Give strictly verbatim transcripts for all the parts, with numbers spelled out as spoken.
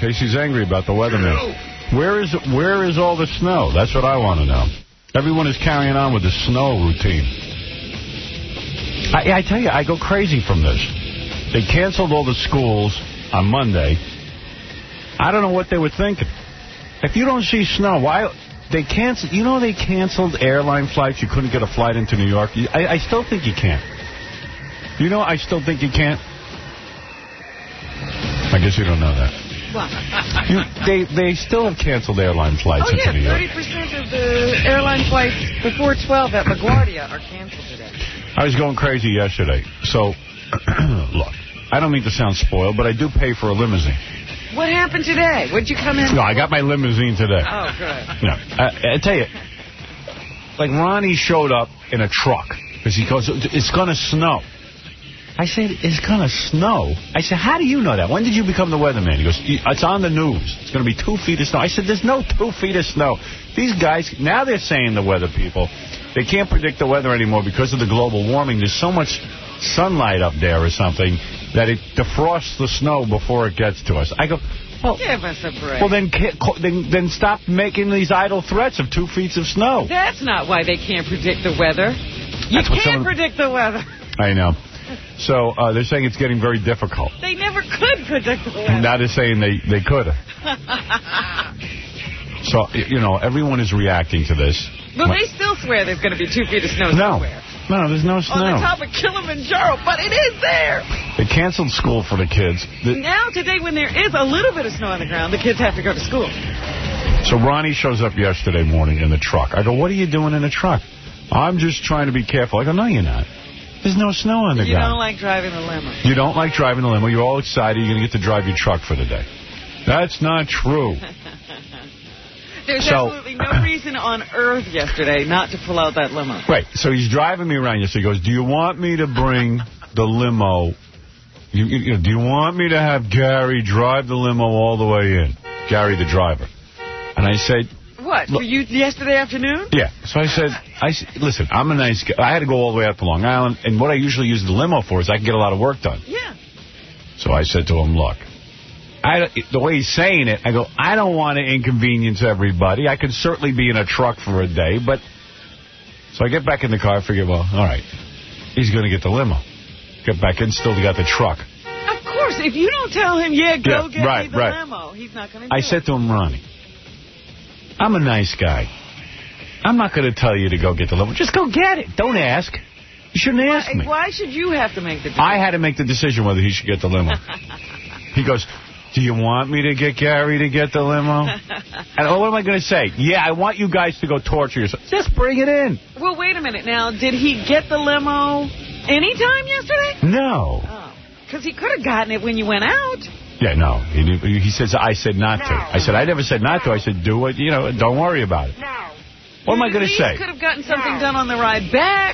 Casey's angry about the weatherman. Where is where is all the snow? That's what I want to know. Everyone is carrying on with the snow routine. I, I tell you, I go crazy from this. They canceled all the schools on Monday. I don't know what they were thinking. If you don't see snow, why... They canceled, you know they canceled airline flights? You couldn't get a flight into New York. I, I still think you can't. You know, I still think you can't. I guess you don't know that. What? You, they they still have canceled airline flights oh, into yeah, New York. thirty percent of the airline flights before twelve at LaGuardia are canceled today. I was going crazy yesterday. So, look, I don't mean to sound spoiled, but I do pay for a limousine. What happened today? What'd you come in No, for? I got my limousine today. Oh, good. Yeah. I, I tell you, like Ronnie showed up in a truck because he goes, it's going to snow. I said, it's going to snow? I said, how do you know that? When did you become the weatherman? He goes, it's on the news. It's going to be two feet of snow. I said, there's no two feet of snow. These guys, now they're saying, the weather people, they can't predict the weather anymore because of the global warming. There's so much sunlight up there or something that it defrosts the snow before it gets to us. I go, well, give us a break. Well, then, then then stop making these idle threats of two feet of snow. That's not why they can't predict the weather. You can't someone... predict the weather. I know. So uh, they're saying it's getting very difficult. They never could predict the weather. Now they're saying they, they could. So, you know, everyone is reacting to this. Well, they still swear there's going to be two feet of snow no. somewhere. No, there's no snow. On the top of Kilimanjaro, but it is there. They canceled school for the kids. The now, today, when there is a little bit of snow on the ground, the kids have to go to school. So Ronnie shows up yesterday morning in the truck. I go, what are you doing in the truck? I'm just trying to be careful. I go, no, you're not. There's no snow on the you ground. You don't like driving the limo. You don't like driving the limo. You're all excited. You're going to get to drive your truck for the day. That's not true. There's so, absolutely no reason on earth yesterday not to pull out that limo. Right. So he's driving me around yesterday. He goes, do you want me to bring the limo? You, you, do you want me to have Gary drive the limo all the way in? Gary, the driver. And I said... What, were you yesterday afternoon? Yeah. So I said, I listen, I'm a nice guy. I had to go all the way out to Long Island. And what I usually use the limo for is I can get a lot of work done. Yeah. So I said to him, look. I, the way he's saying it, I go, I don't want to inconvenience everybody. I could certainly be in a truck for a day, but... So I get back in the car, I figure, well, all right, he's going to get the limo. Get back in, still got the truck. Of course, if you don't tell him, yeah, go yeah, get right, me the right. limo, he's not going to do I it. said to him, Ronnie, I'm a nice guy. I'm not going to tell you to go get the limo. Just go get it. Don't ask. You shouldn't ask why, me. Why should you have to make the decision? I had to make the decision whether he should get the limo. He goes... Do you want me to get Gary to get the limo? And what am I going to say? Yeah, I want you guys to go torture yourself. Just bring it in. Well, wait a minute. Now, did he get the limo anytime yesterday? No. Oh, because he could have gotten it when you went out. Yeah, no. He, he says, I said not no. to. I said, I never said not no. to. I said, do it. You know, don't worry about it. No. What you am I going to say? You could have gotten something no. done on the ride back.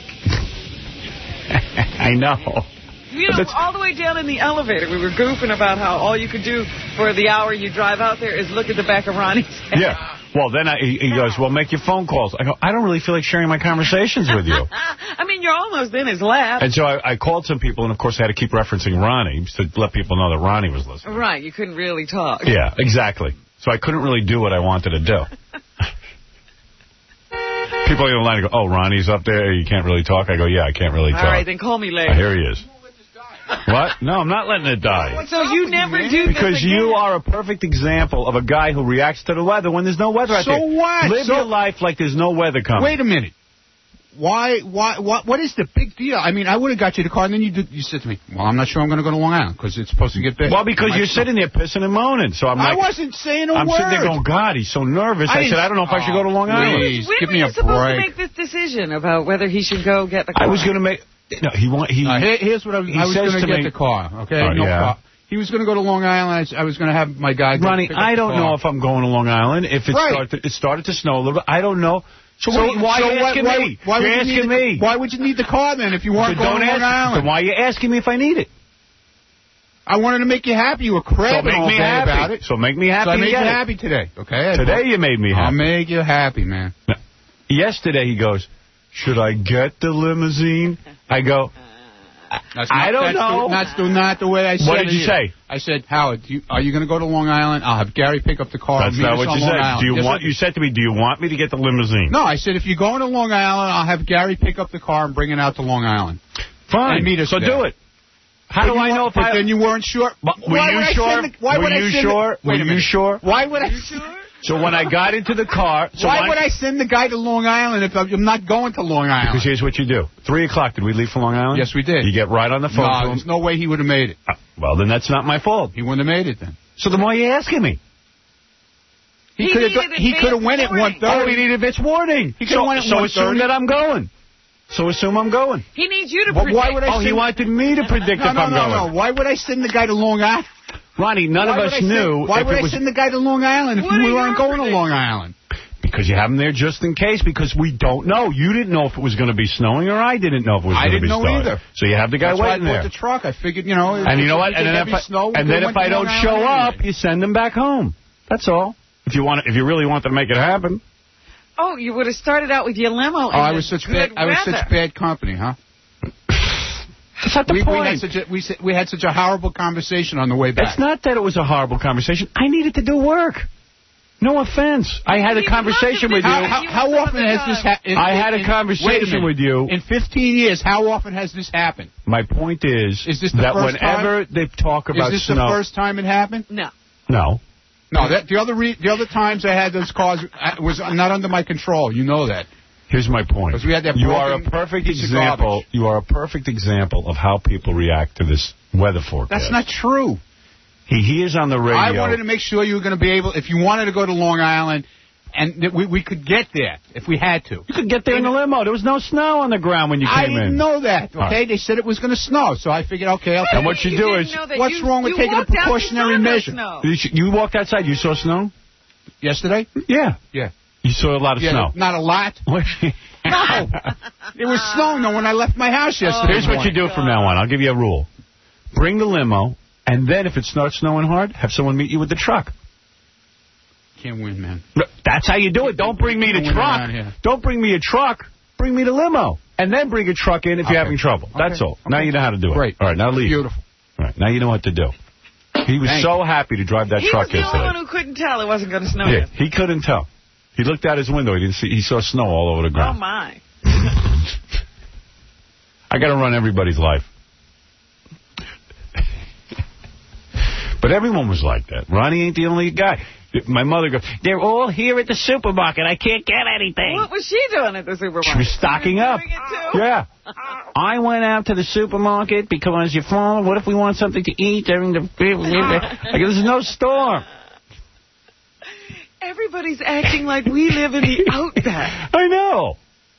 I know. You know, all the way down in the elevator, we were goofing about how all you could do for the hour you drive out there is look at the back of Ronnie's head. Yeah. Well, then I, he, he goes, well, make your phone calls. I go, I don't really feel like sharing my conversations with you. I mean, you're almost in his lap. And so I, I called some people, and, of course, I had to keep referencing Ronnie to let people know that Ronnie was listening. Right. You couldn't really talk. Yeah, exactly. So I couldn't really do what I wanted to do. People are in line and go, oh, Ronnie's up there. You can't really talk. I go, yeah, I can't really talk. All right, then call me later. Oh, here he is. What? No, I'm not letting it die. So you never do this Because again? you are a perfect example of a guy who reacts to the weather when there's no weather out so there. So what? Live so your life like there's no weather coming. Wait a minute. Why, why, what, what is the big deal? I mean, I would have got you the car, and then you did, you said to me, well, I'm not sure I'm going to go to Long Island, because it's supposed to get big. Well, because you're sitting there pissing and moaning. So I'm I like, wasn't saying a I'm word. I'm sitting there going, God, he's so nervous. I, I said, I don't know if I should go to Long Island. Please, when give were me you a supposed break. to make this decision about whether he should go get the car? I was going to make... No, he want, he, uh, here, here's what I was, I was going to get the car, okay? Oh, no yeah. car. He was going to go to Long Island. I was going to have my guy go Ronnie, I don't know if I'm going to Long Island. If it, right. started, it started to snow a little bit, I don't know. So, so what, why so are you asking why, me? Why, why You're asking the, me. Why would you need the car then if you weren't so going to Long Island? Then why are you asking me if I need it? I wanted to make you happy. You were crabbing so make all me day happy. about it. So make me happy. So I made you it. happy today, okay? Today you made me happy. I'll make you happy, man. Now, yesterday he goes, should I get the limousine? I go, That's not, I don't that's know. The, that's the, not the way I said it. What did you say? I said, Howard, do you, are you going to go to Long Island? I'll have Gary pick up the car. That's not what you said. Do you yes, want? You said to me, do you want me to get the limousine? No, I said, if you're going to Long Island, I'll have Gary pick up the car and bring it out to Long Island. Fine. And meet us so there. do it. How but do I know if but I... then you weren't sure. But were why you would sure? The, why were would you I send sure? The, were you sure? Why would I... Sure? So when I got into the car... So why I, would I send the guy to Long Island if I'm not going to Long Island? Because here's what you do. Three o'clock, did we leave for Long Island? Yes, we did. You get right on the phone no, to him. there's no way he would have made it. Uh, well, then that's not my fault. He wouldn't have made it then. So then why are you asking me? He, He could have needed he could have went at warning. one thirty. Oh, he needed advance warning. He could so, have went at so one assume thirty. that I'm going. So assume I'm going. He needs you to Well, predict. why would I Oh, he send... wanted me to predict no, if no, I'm no, going. No, no, why would I send the guy to Long Island? Ronnie, none why of us I send, knew Why if would it I was... send the guy to Long Island if What we are weren't your going to predictions? Long Island? Because you have them there just in case, because we don't know. You didn't know if it was going to be snowing, or I didn't know if it was I going to be didn't know snowing. either. So you have the guy That's why I waiting bought there. the truck. I figured, you know... And you know what? And then if I, snow, and then if I don't show up, you send them back home. That's all. If you want, if you really want to make it happen. Oh, you would have started out with your limo. Oh, I was such bad. I was such bad company, huh? That's not the we, point. We had, such a, we, we had such a horrible conversation on the way back. It's not that it was a horrible conversation. I needed to do work. No offense. I had a conversation with you. How, how, how often has this happened? I had a conversation with you. In fifteen years, how often has this happened? My point is, is this the that first whenever time? they talk about snow... Is this snow, the first time it happened? No. No. No, that, the other re, the other times I had those cars was not under my control. You know that. Here's my point. Because we had that you are a perfect example. You are a perfect example of how people react to this weather forecast. That's not true. He hears on the radio. I wanted to make sure you were going to be able, if you wanted to go to Long Island, and that we we could get there if we had to. You could get there in the limo. There was no snow on the ground when you I came in. I didn't know that. Okay, right. They said it was going to snow, so I figured, okay, I'll. And what you, you do is, what's you, wrong with taking a precautionary measure? You, you walked outside. You saw snow yesterday. Yeah. Yeah. You saw a lot of yeah, snow. Not a lot. No. It was snowing though when I left my house yesterday. Here's what you do from now on. I'll give you a rule. Bring the limo, and then if it starts snowing hard, have someone meet you with the truck. Can't win, man. That's how you do it. Don't bring me the truck. Don't bring me a truck. Bring me the limo. And then bring a truck in if okay. you're having trouble. Okay. That's all. Okay. Now you know how to do it. Great. All right, now leave. Beautiful. All right, now you know what to do. He was Thank so you. happy to drive that he truck yesterday. He was the yesterday. only one who couldn't tell it wasn't going to snow Yeah, yet. he couldn't tell. He looked out his window. He didn't see. He saw snow all over the ground. Oh, my. I got to run everybody's life. But everyone was like that. Ronnie ain't the only guy. My mother goes, they're all here at the supermarket. I can't get anything. What was she doing at the supermarket? She was stocking up. Yeah. I went out to the supermarket because your phone, what if we want something to eat during the... Like, there's no store. Everybody's acting like we live in the outback. I know.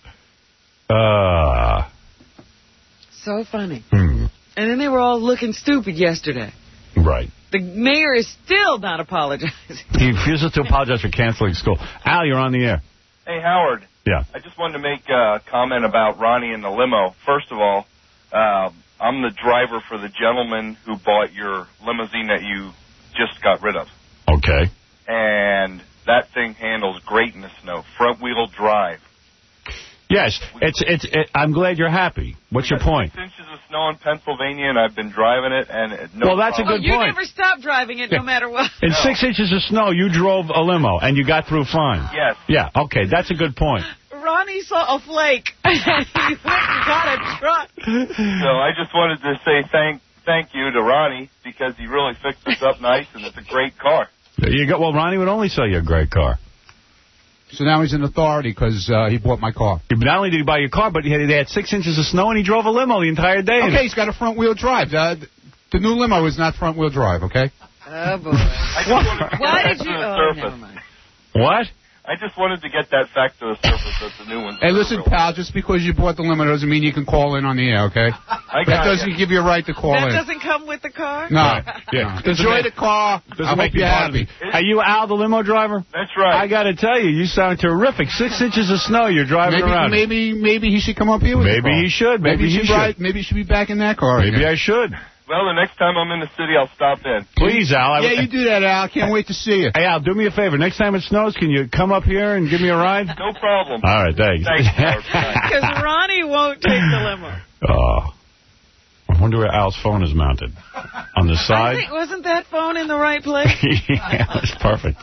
Uh. So funny. Hmm. And then they were all looking stupid yesterday. Right. The mayor is still not apologizing. He refuses to apologize for canceling school. Al, you're on the air. Hey, Howard. Yeah. I just wanted to make a comment about Ronnie and the limo. First of all, uh, I'm the driver for the gentleman who bought your limousine that you just got rid of. Okay. And that thing handles great in the snow. Front-wheel drive. Yes, it's it's. It, I'm glad you're happy. What's your point? Six inches of snow in Pennsylvania, and I've been driving it, and it, no well, that's problem. a good oh, you point. never stopped driving it, yeah. no matter what. In no. six inches of snow, you drove a limo, and you got through fine. Yes. Yeah. Okay, that's a good point. Ronnie saw a flake. He went and got a truck. So I just wanted to say thank thank you to Ronnie because he really fixed this up nice, and it's a great car. There you go. Well, Ronnie would only sell you a great car. So now he's in authority because uh, he bought my car. Not only did he buy your car, but he had, they had six inches of snow, and he drove a limo the entire day. Okay, he's got a front-wheel drive. Uh, the new limo is not front-wheel drive, okay? Oh, boy. I just wanted to get Why that did to you... the Oh, surface. never mind. What? I just wanted to get that fact to the surface that the new one's... Hey, listen, pal, just because you bought the limo doesn't mean you can call in on the air, okay? I That got doesn't you. give you a right to call That in. doesn't come with the car? No. Yeah. No. Enjoy the car. I hope make you you're happy. Are you Al, the limo driver? That's right. I got to tell you, you sound terrific. Six inches of snow, you're driving Maybe, around. maybe, maybe he should come up here with Maybe the car. he should. Maybe, Maybe he he should. ride, Maybe he should be back in that car. Maybe again. I should. Well, the next time I'm in the city, I'll stop in. Please, Al. I, Yeah, you do that, Al. Can't wait to see you. Hey, Al, do me a favor. Next time it snows, can you come up here and give me a ride? No problem. All right, thanks. Thanks, Howard. Because Ronnie won't take the limo. Oh. wonder where Al's phone is mounted. On the side? I think, wasn't that phone in the right place? Yeah, that's perfect.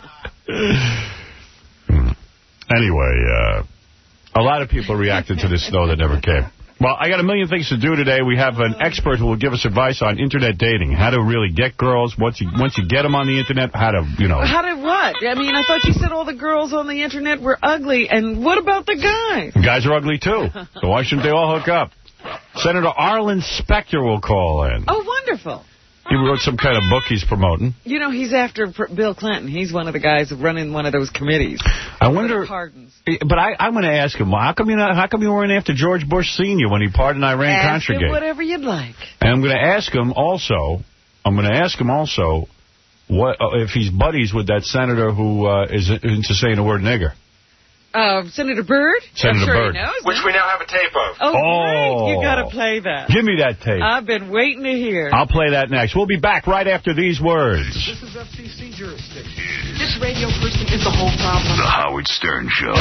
Anyway, uh, a lot of people reacted to this snow that never came. Well, I got a million things to do today. We have an expert who will give us advice on Internet dating, how to really get girls. Once you once you get them on the Internet, how to, you know. How to what? I mean, I thought you said all the girls on the Internet were ugly. And what about the guys? Guys are ugly, too. So why shouldn't they all hook up? Senator Arlen Specter will call in. Oh, wonderful. He wrote some kind of book he's promoting. You know, he's after Bill Clinton. He's one of the guys running one of those committees. I wonder. Pardons. But I, I'm going to ask him, well, how come you not, how come you weren't after George Bush Senior when he pardoned Iran-Contra? Ask him whatever you'd like. And I'm going to ask him also, I'm going to ask him also, what uh, if he's buddies with that senator who uh, is into saying the word nigger. Uh, Senator Byrd? Senator I'm sure Byrd. He knows Which that. we now have a tape of. Oh, oh. great. You got to play that. Give me that tape. I've been waiting to hear. I'll play that next. We'll be back right after these words. This is F C C jurisdiction. This radio person is the whole problem. The Howard Stern Show.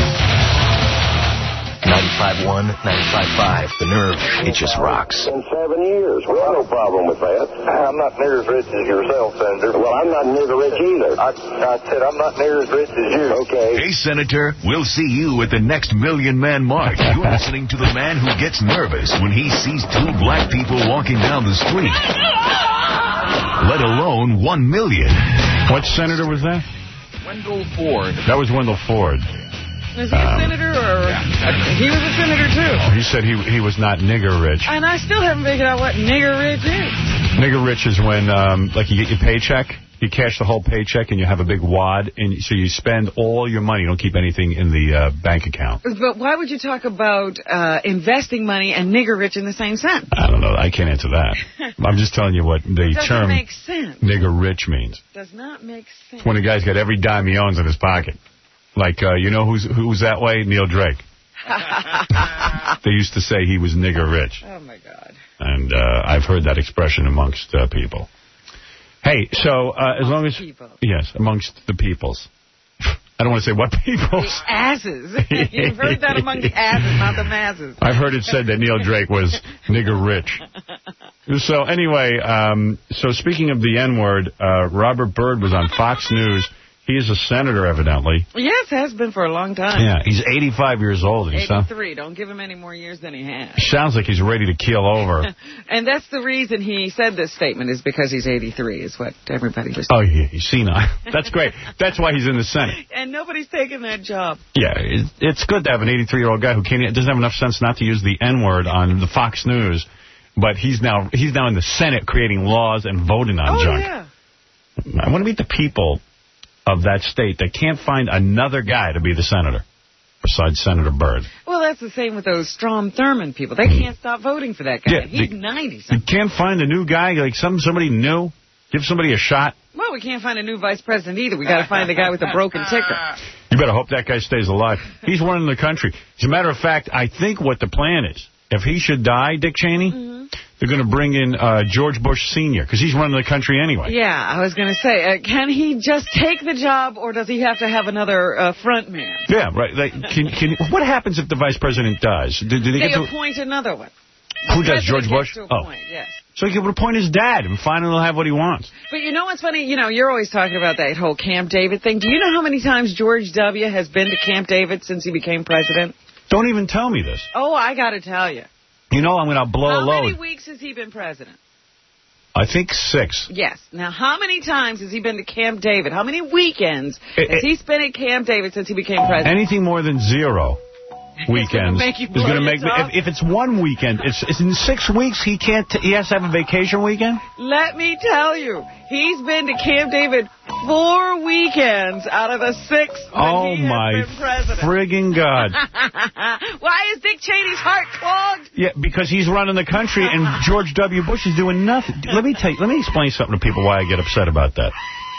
ninety-five point one, ninety-five point five. The Nerve, it just rocks. In seven years. We have no problem with that. I'm not near as rich as yourself, Senator. Well, I'm not near as rich either. I, I said I'm not near as rich as you. Okay. Hey, Senator, we'll see you at the next Million Man March. You're listening to the man who gets nervous when he sees two black people walking down the street. Let alone one million. What senator was that? Wendell Ford. That was Wendell Ford. Is he a Um, senator or... Yeah. He was a senator, too. He said he he was not nigger rich. And I still haven't figured out what nigger rich is. Nigger rich is when, um, like, you get your paycheck, you cash the whole paycheck, and you have a big wad, and so you spend all your money. You don't keep anything in the uh, bank account. But why would you talk about uh, investing money and nigger rich in the same sentence? I don't know. I can't answer that. I'm just telling you what the Doesn't term make sense. nigger rich means. Does not make sense. It's when a guy's got every dime he owns in his pocket. Like, uh, you know who's who's that way? Neil Drake. They used to say he was nigger rich. Oh, my God. And uh, I've heard that expression amongst uh, people. Hey, so uh, as long as... people. Yes, amongst the peoples. I don't want to say what peoples. The asses. You've heard that among the asses, not the masses. I've heard it said that Neil Drake was nigger rich. So anyway, um, so speaking of the N-word, uh, Robert Byrd was on Fox News. He is a senator, evidently. Yes, has been for a long time. Yeah, he's eighty-five years old. He eighty-three. Don't give him any more years than he has. Sounds like he's ready to keel over. And that's the reason he said this statement is because he's eighty-three, is what everybody was saying. Oh, yeah, he's senile. That's great. That's why he's in the Senate. And nobody's taking that job. Yeah, it's good to have an eighty-three-year-old guy who can't, doesn't have enough sense not to use the N-word on the Fox News, but he's now he's now in the Senate creating laws and voting on oh, junk. Yeah. I want to meet the people of that state that can't find another guy to be the senator besides Senator Byrd. Well, that's the same with those Strom Thurmond people. They can't stop voting for that guy. Yeah, He's the, ninety-something. You can't find a new guy, like some somebody new? Give somebody a shot? Well, we can't find a new vice president either. We got to find the guy with the broken ticker. You better hope that guy stays alive. He's running the country. As a matter of fact, I think what the plan is, if he should die, Dick Cheney, mm-hmm. they're going to bring in uh, George Bush Senior, because he's running the country anyway. Yeah, I was going to say, uh, can he just take the job, or does he have to have another uh, front man? Yeah, right. Like, can, can, what happens if the vice president dies? Do, do they, they get to appoint another one. Who the does, George Bush? To oh. appoint, yes. So he could appoint his dad, and finally he'll have what he wants. But you know what's funny? You know, you're always talking about that whole Camp David thing. Do you know how many times George W. has been to Camp David since he became president? Don't even tell me this. Oh, I got to tell you. You know I'm going to blow how a load. How many weeks has he been president? I think six. Yes. Now, how many times has he been to Camp David? How many weekends it, has it, he spent at Camp David since he became president? Anything more than zero weekends is going to make me. If, if it's one weekend, it's, it's in six weeks. He can't. T he has to have a vacation weekend. Let me tell you, he's been to Camp David four weekends out of the six. Oh he my has been president. friggin' God! Why is Dick Cheney's heart clogged? Yeah, because he's running the country and George W. Bush is doing nothing. Let me tell you. Let me explain something to people why I get upset about that.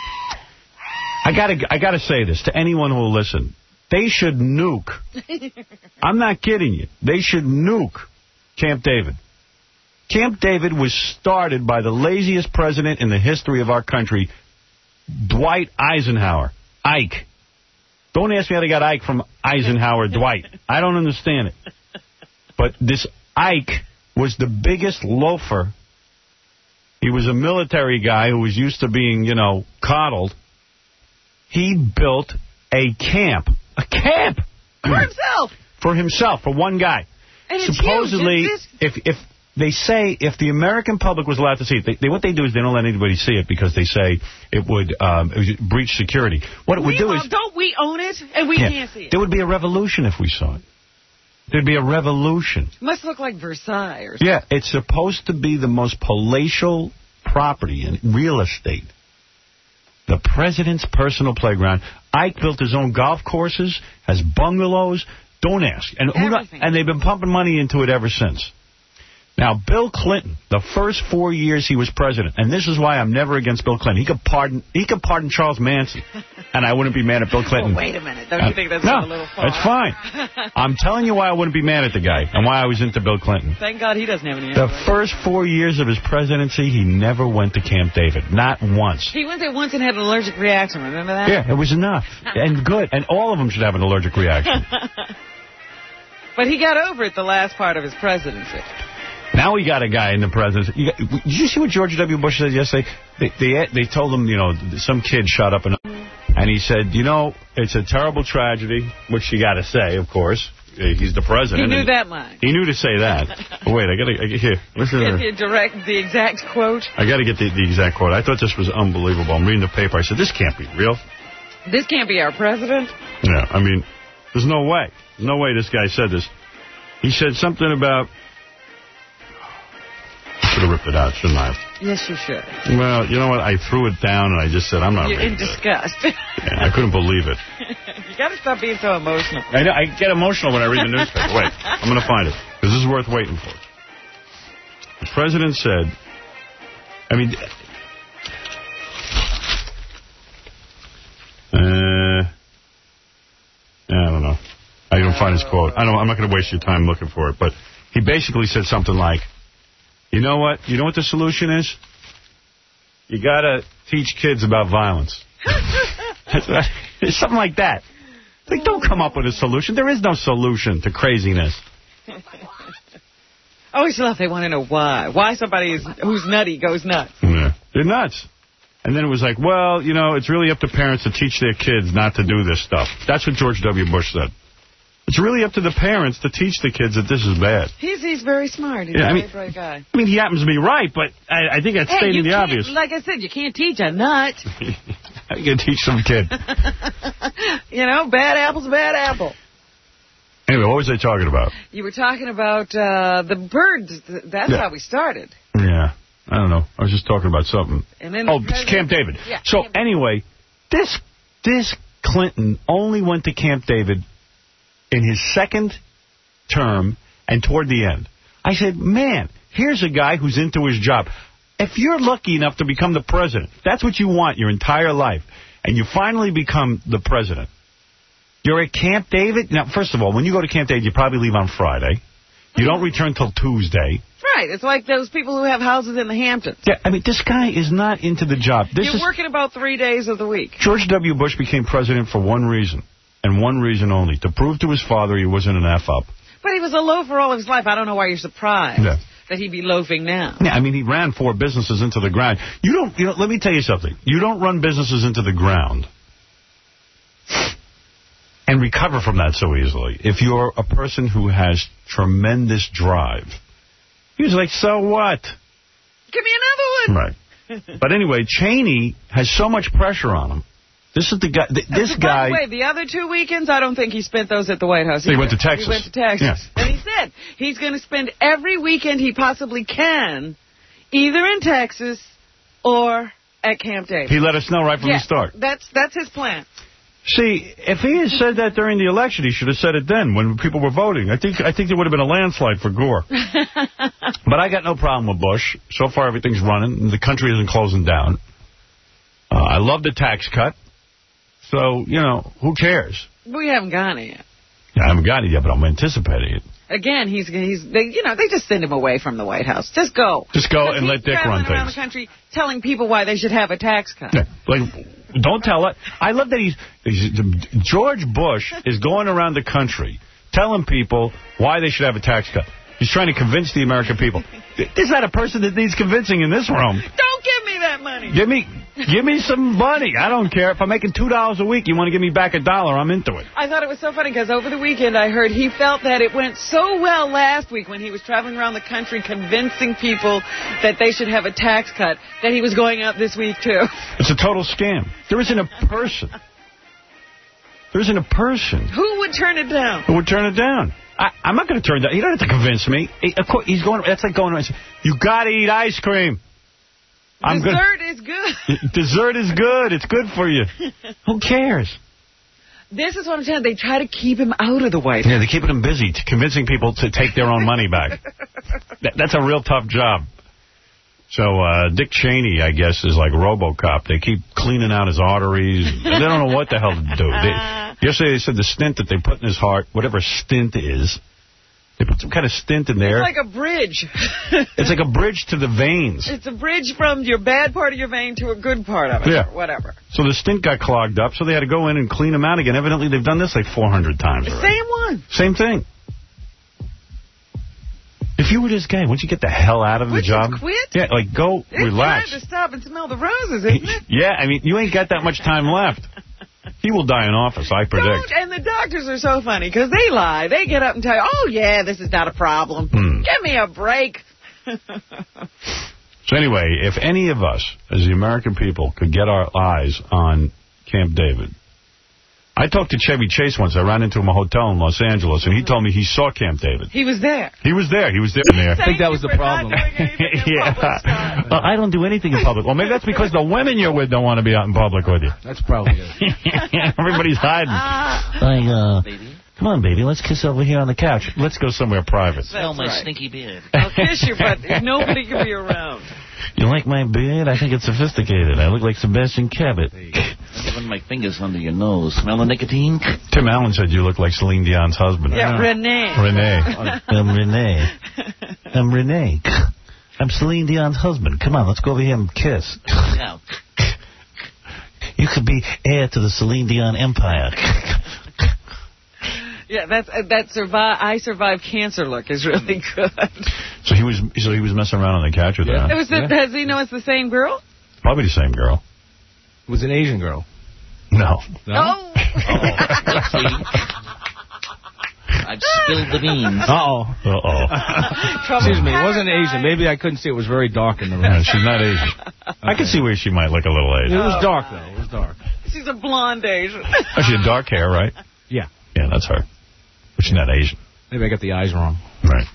I gotta. I gotta say this to anyone who will listen. They should nuke. I'm not kidding you. They should nuke Camp David. Camp David was started by the laziest president in the history of our country, Dwight Eisenhower. Ike. Don't ask me how they got Ike from Eisenhower Dwight. I don't understand it. But this Ike was the biggest loafer. He was a military guy who was used to being, you know, coddled. He built a camp. A camp! For himself. For himself, for one guy. And it's Supposedly, huge. It's if if they say if the American public was allowed to see it, they, they, what they do is they don't let anybody see it because they say it would, um, it would breach security. What it would we do all, is... Don't we own it? And we yeah, can't see it. There would be a revolution if we saw it. There'd be a revolution. Must look like Versailles or something. Yeah, it's supposed to be the most palatial property in real estate. The president's personal playground. Ike built his own golf courses, has bungalows. Don't ask. And who not, and they've been pumping money into it ever since. Now, Bill Clinton, the first four years he was president, and this is why I'm never against Bill Clinton. He could pardon he could pardon Charles Manson, and I wouldn't be mad at Bill Clinton. Oh, wait a minute. Don't you think that's uh, no, a little far? That's fine. I'm telling you why I wouldn't be mad at the guy and why I was into Bill Clinton. Thank God he doesn't have any. The first four years of his presidency, he never went to Camp David. Not once. He went there once and had an allergic reaction. Remember that? Yeah, it was enough. And good. And all of them should have an allergic reaction. But he got over it the last part of his presidency. Now we got a guy in the presidency. You got, did you see what George W. Bush said yesterday? They, they they told him, you know, some kid shot up, and and he said, you know, it's a terrible tragedy, which you got to say, of course. He's the president. He knew that line. He knew to say that. Wait, I got to here. Listen Get to the direct, the exact quote. I got to get the, the exact quote. I thought this was unbelievable. I'm reading the paper. I said, this can't be real. This can't be our president. Yeah, I mean, there's no way. There's no way this guy said this. He said something about... I should have ripped it out, shouldn't I? Yes, you should. Well, you know what? I threw it down, and I just said, I'm not You're in reading disgust. it. Yeah, I couldn't believe it. You got to stop being so emotional. I, know, I get emotional when I read the newspaper. Wait, I'm going to find it, because this is worth waiting for. The president said, I mean... Uh, I don't know. I don't find his quote. I don't, I'm not going to waste your time looking for it, but he basically said something like, you know what? You know what the solution is? You got to teach kids about violence. It's something like that. Like, don't come up with a solution. There is no solution to craziness. I always love they want to know why. Why somebody is, who's nutty goes nuts. Yeah. They're nuts. And then it was like, well, you know, it's really up to parents to teach their kids not to do this stuff. That's what George W. Bush said. It's really up to the parents to teach the kids that this is bad. He's he's very smart. He's yeah, a I very mean, bright guy. I mean, he happens to be right, but I, I think that's hey, stating the can't, obvious. Like I said, you can't teach a nut. How you going to teach some kid? You know, bad apple's a bad apple. Anyway, what was I talking about? You were talking about uh, the birds. That's yeah. how we started. Yeah. I don't know. I was just talking about something. And then oh, the it's Camp David. Yeah, so, Camp anyway, this this Clinton only went to Camp David in his second term and toward the end. I said, man, here's a guy who's into his job. If you're lucky enough to become the president, that's what you want your entire life, and you finally become the president, you're at Camp David. Now, first of all, when you go to Camp David, you probably leave on Friday. You don't return till Tuesday. Right. It's like those people who have houses in the Hamptons. Yeah, I mean, this guy is not into the job. This You're is, working about three days of the week. George W. Bush became president for one reason, and one reason only, to prove to his father he wasn't an F-up. But he was a loafer all of his life. I don't know why you're surprised yeah. that he'd be loafing now. Yeah, I mean, he ran four businesses into the ground. You don't, you know, let me tell you something. You don't run businesses into the ground and recover from that so easily if you're a person who has tremendous drive. He was like, so what? Give me another one. Right. But anyway, Cheney has so much pressure on him. This is the guy. Th this By guy. By the way, the other two weekends, I don't think he spent those at the White House. He went to Texas. He went to Texas. Yes. And he said he's going to spend every weekend he possibly can either in Texas or at Camp David. He let us know right from yeah, the start. That's that's his plan. See, if he had said that during the election, he should have said it then when people were voting. I think I think there would have been a landslide for Gore. But I got no problem with Bush. So far, everything's running. The country isn't closing down. Uh, I love the tax cut. So, you know, who cares? We haven't gotten it yet. I haven't got it yet, but I'm anticipating it. Again, he's he's they, you know they just send him away from the White House. Just go. Just go and let Dick run things. Around the country, telling people why they should have a tax cut. Yeah, like, don't tell it. I love that he's, he's George Bush is going around the country telling people why they should have a tax cut. He's trying to convince the American people. There's not a person that needs convincing in this room. Don't give me that money. Give me give me some money. I don't care. If I'm making two dollars a week, you want to give me back a dollar, I'm into it. I thought it was so funny because over the weekend I heard he felt that it went so well last week when he was traveling around the country convincing people that they should have a tax cut that he was going out this week, too. It's a total scam. There isn't a person. There isn't a person. Who would turn it down? Who would turn it down? I, I'm not going to turn it down. You don't have to convince me. He, of course, he's going. That's like going around saying, you got to eat ice cream. I'm Dessert gonna, is good. Dessert is good. It's good for you. Who cares? This is what I'm saying. They try to keep him out of the White House. Yeah, they're keeping him busy, to convincing people to take their own money back. that, that's a real tough job. So uh, Dick Cheney, I guess, is like RoboCop. They keep cleaning out his arteries. They don't know what the hell to do. They, yesterday they said the stint that they put in his heart, whatever stint is, they put some kind of stint in there. It's like a bridge. It's like a bridge to the veins. It's a bridge from your bad part of your vein to a good part of it. Yeah. Or whatever. So the stint got clogged up, so they had to go in and clean them out again. Evidently, they've done this like four hundred times already. Same one. Same thing. If you were this guy, wouldn't you get the hell out of the Would job? you quit? Yeah, like, go it's relax. It's time to stop and smell the roses, isn't it? Yeah, I mean, you ain't got that much time left. He will die in office, I predict. Don't, and the doctors are so funny, because they lie. They get up and tell you, oh, yeah, this is not a problem. Hmm. Give me a break. So anyway, if any of us, as the American people, could get our eyes on Camp David. I talked to Chevy Chase once. I ran into him in a hotel in Los Angeles, and he told me he saw Camp David. He was there. He was there. He was there. In there. I think that was the problem. yeah. Well, I don't do anything in public. Well, maybe that's because the women you're with don't want to be out in public with you. That's probably it. Everybody's hiding. Like, uh, come on, baby, let's kiss over here on the couch. Let's go somewhere private. Smell my right. stinky beard. I'll kiss you, but nobody can be around. You like my beard? I think it's sophisticated. I look like Sebastian Cabot. Run my fingers under your nose. Smell the nicotine? Tim Allen said you look like Celine Dion's husband. Yeah, Renee. Renee. I'm Renee. I'm Renee. I'm Celine Dion's husband. Come on, let's go over here and kiss. Yeah. You could be heir to the Celine Dion empire. Yeah, that's uh, that survive. I survived cancer look is really good. So he was so he was messing around on the couch with Yeah. her. It was the, Yeah. Does he know it's the same girl? Probably the same girl. It was an Asian girl. No. No? Oh. I've spilled the beans. Uh-oh. Uh-oh. Excuse me, it wasn't Asian. Maybe I couldn't see. It was very dark in the room. No, she's not Asian. I can see where she might look a little It Asian. was dark, though. It was dark. She's a blonde Asian. Oh, she had dark hair, right? Yeah. Yeah, that's her. But she's not Asian. Maybe I got the eyes wrong. Right.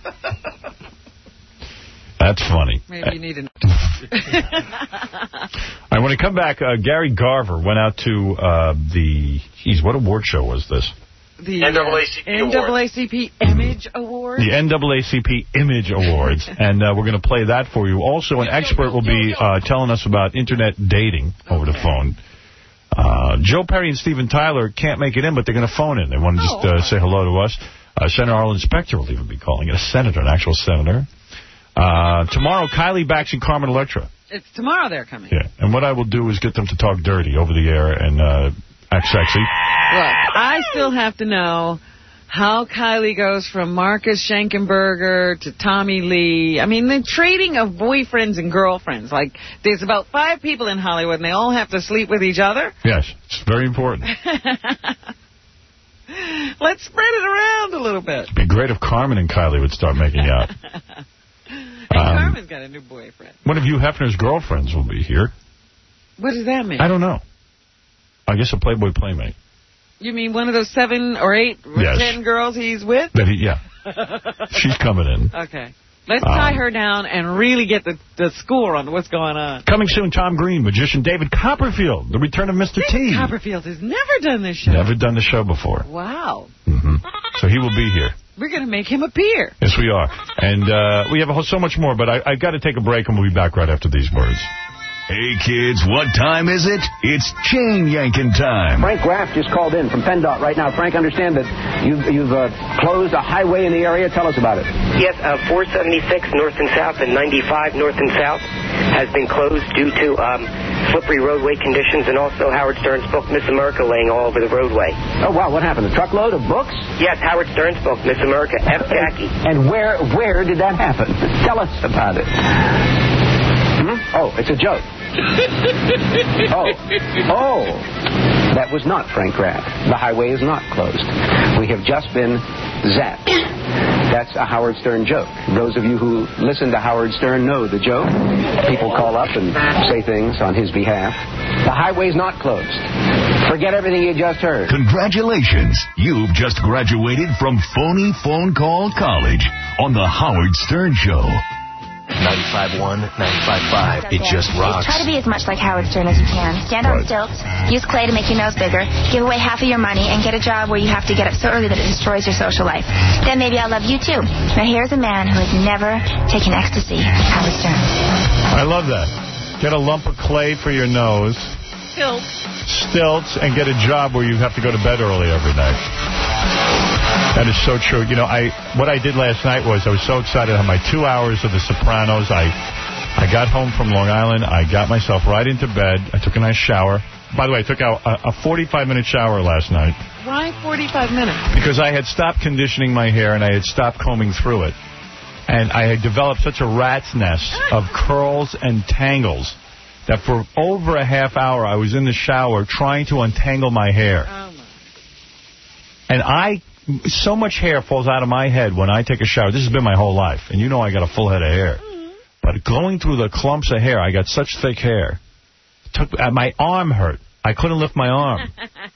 That's funny. Maybe you need an... All right, when I come back, uh, Gary Garver went out to uh, the... Geez, what award show was this? The N double A C P uh, N double A C P Image Award. The N double A C P Image Awards. And uh, we're going to play that for you. Also, an expert will be uh, telling us about Internet dating over the phone. Uh, Joe Perry and Steven Tyler can't make it in, but they're going to phone in. They want to just uh, say hello to us. Uh, Senator Arlen Specter will even be calling it. A senator, an actual senator. Uh, tomorrow, Kylie Bax and Carmen Electra. It's tomorrow they're coming. Yeah, and what I will do is get them to talk dirty over the air and uh, act sexy. Look, I still have to know how Kylie goes from Marcus Schenkenberger to Tommy Lee. I mean, the trading of boyfriends and girlfriends. Like, there's about five people in Hollywood, and they all have to sleep with each other. Yes, it's very important. Let's spread it around a little bit. It'd be great if Carmen and Kylie would start making out. And Um, Carmen's got a new boyfriend. One of you Hefner's girlfriends will be here. What does that mean? I don't know. I guess a Playboy Playmate. You mean one of those seven or eight or Yes. ten girls he's with? That he, yeah. She's coming in. Okay. Let's tie Um, her down and really get the, the score on what's going on. Coming soon, Tom Green, magician David Copperfield, the return of Mister T. Copperfield has never done this show. Never done the show before. Wow. hmm So he will be here. We're going to make him appear. Yes, we are. And uh, we have a whole, so much more, but I, I've got to take a break, and we'll be back right after these words. Hey, kids, what time is it? It's chain yanking time. Frank Graff just called in from PennDOT right now. Frank, understand that you've, you've uh, closed a highway in the area. Tell us about it. Yes, uh, four seventy-six north and south and ninety-five north and south has been closed due to um, slippery roadway conditions, and also Howard Stern's book, Miss America, laying all over the roadway. Oh, wow, what happened? A truckload of books? Yes, Howard Stern's book, Miss America, F. Jackie. And where where did that happen? Tell us about it. Hmm? Oh, it's a joke. Oh. Oh. That was not Frank Graff. The highway is not closed. We have just been zapped. That's a Howard Stern joke. Those of you who listen to Howard Stern know the joke. People call up and say things on his behalf. The highway's not closed. Forget everything you just heard. Congratulations. You've just graduated from Phony Phone Call College on The Howard Stern Show. ninety-five point one, ninety-five point five. It just rocks. Try to be as much like Howard Stern as you can. Stand on stilts, use clay to make your nose bigger, give away half of your money, and get a job where you have to get up so early that it destroys your social life. Then maybe I'll love you too. Now here's a man who has never taken ecstasy. Howard Stern. I love that. Get a lump of clay for your nose. Stilts. Stilts, and get a job where you have to go to bed early every night. That is so true. You know, I what I did last night was I was so excited. I had my two hours of The Sopranos. I I got home from Long Island. I got myself right into bed. I took a nice shower. By the way, I took out a forty-five minute shower last night. Why forty-five minutes? Because I had stopped conditioning my hair and I had stopped combing through it. And I had developed such a rat's nest of curls and tangles that for over a half hour I was in the shower trying to untangle my hair. Oh, my. And I... So much hair falls out of my head when I take a shower. This has been my whole life. And you know I got a full head of hair. Mm-hmm. But going through the clumps of hair, I got such thick hair. Took, uh, my arm hurt. I couldn't lift my arm.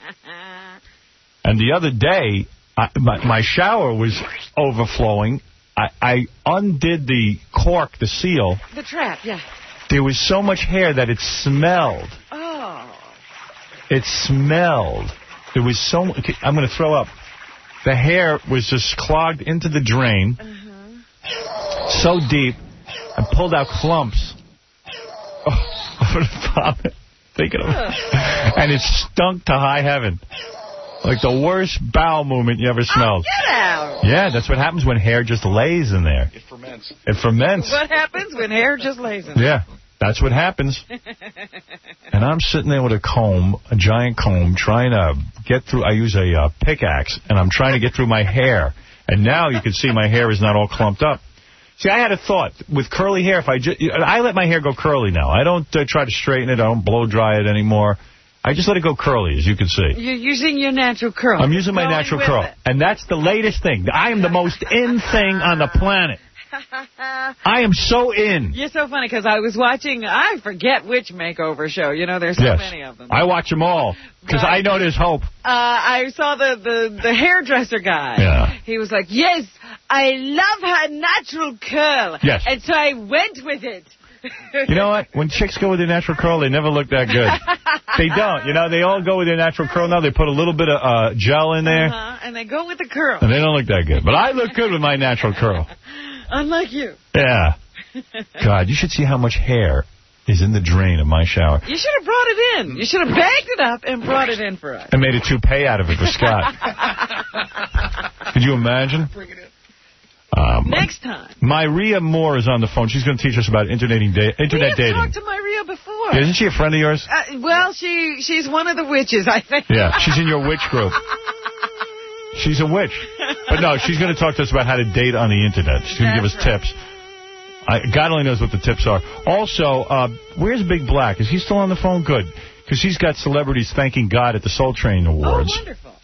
And the other day, I, my, my shower was overflowing. I, I undid the cork, the seal. The trap, yeah. There was so much hair that it smelled. Oh. It smelled. There was so much. I'm going to throw up. The hair was just clogged into the drain, uh-huh. so deep, I pulled out clumps. Oh, I'm going to vomit. Thinking of it. And it stunk to high heaven. Like the worst bowel movement you ever smelled. Oh, get out. Yeah, that's what happens when hair just lays in there. It ferments. It ferments. What happens when hair just lays in there? Yeah. That's what happens. And I'm sitting there with a comb, a giant comb, trying to get through. I use a uh, pickaxe, and I'm trying to get through my hair. And now you can see my hair is not all clumped up. See, I had a thought. With curly hair, if I just, I let my hair go curly now. I don't uh, try to straighten it. I don't blow dry it anymore. I just let it go curly, as you can see. You're using your natural curl. I'm using my natural curl. It. And that's the latest thing. I am the most in thing on the planet. I am so in. You're so funny because I was watching, I forget which makeover show. You know, there's so yes. many of them. I watch them all because I know there's hope. Uh, I saw the, the, the hairdresser guy. Yeah. He was like, yes, I love her natural curl. Yes. And so I went with it. You know what? When chicks go with their natural curl, they never look that good. They don't. You know, they all go with their natural curl now. They put a little bit of uh, gel in there. Uh-huh. And they go with the curl. And they don't look that good. But I look good with my natural curl. Unlike you. Yeah. God, you should see how much hair is in the drain of my shower. You should have brought it in. You should have bagged it up and brought it in for us. And made a toupee out of it for Scott. Could you imagine? Bring it in. Um, Next time. Myria Moore is on the phone. She's going to teach us about interneting da internet we have dating. talked to Myria before. Yeah, isn't she a friend of yours? Uh, well, she she's one of the witches, I think. Yeah, she's in your witch group. She's a witch. But no, she's going to talk to us about how to date on the internet. She's going to give us right. tips. I, God only knows what the tips are. Also, uh, where's Big Black? Is he still on the phone? Good. Because he's got celebrities thanking God at the Soul Train Awards. Oh, wonderful.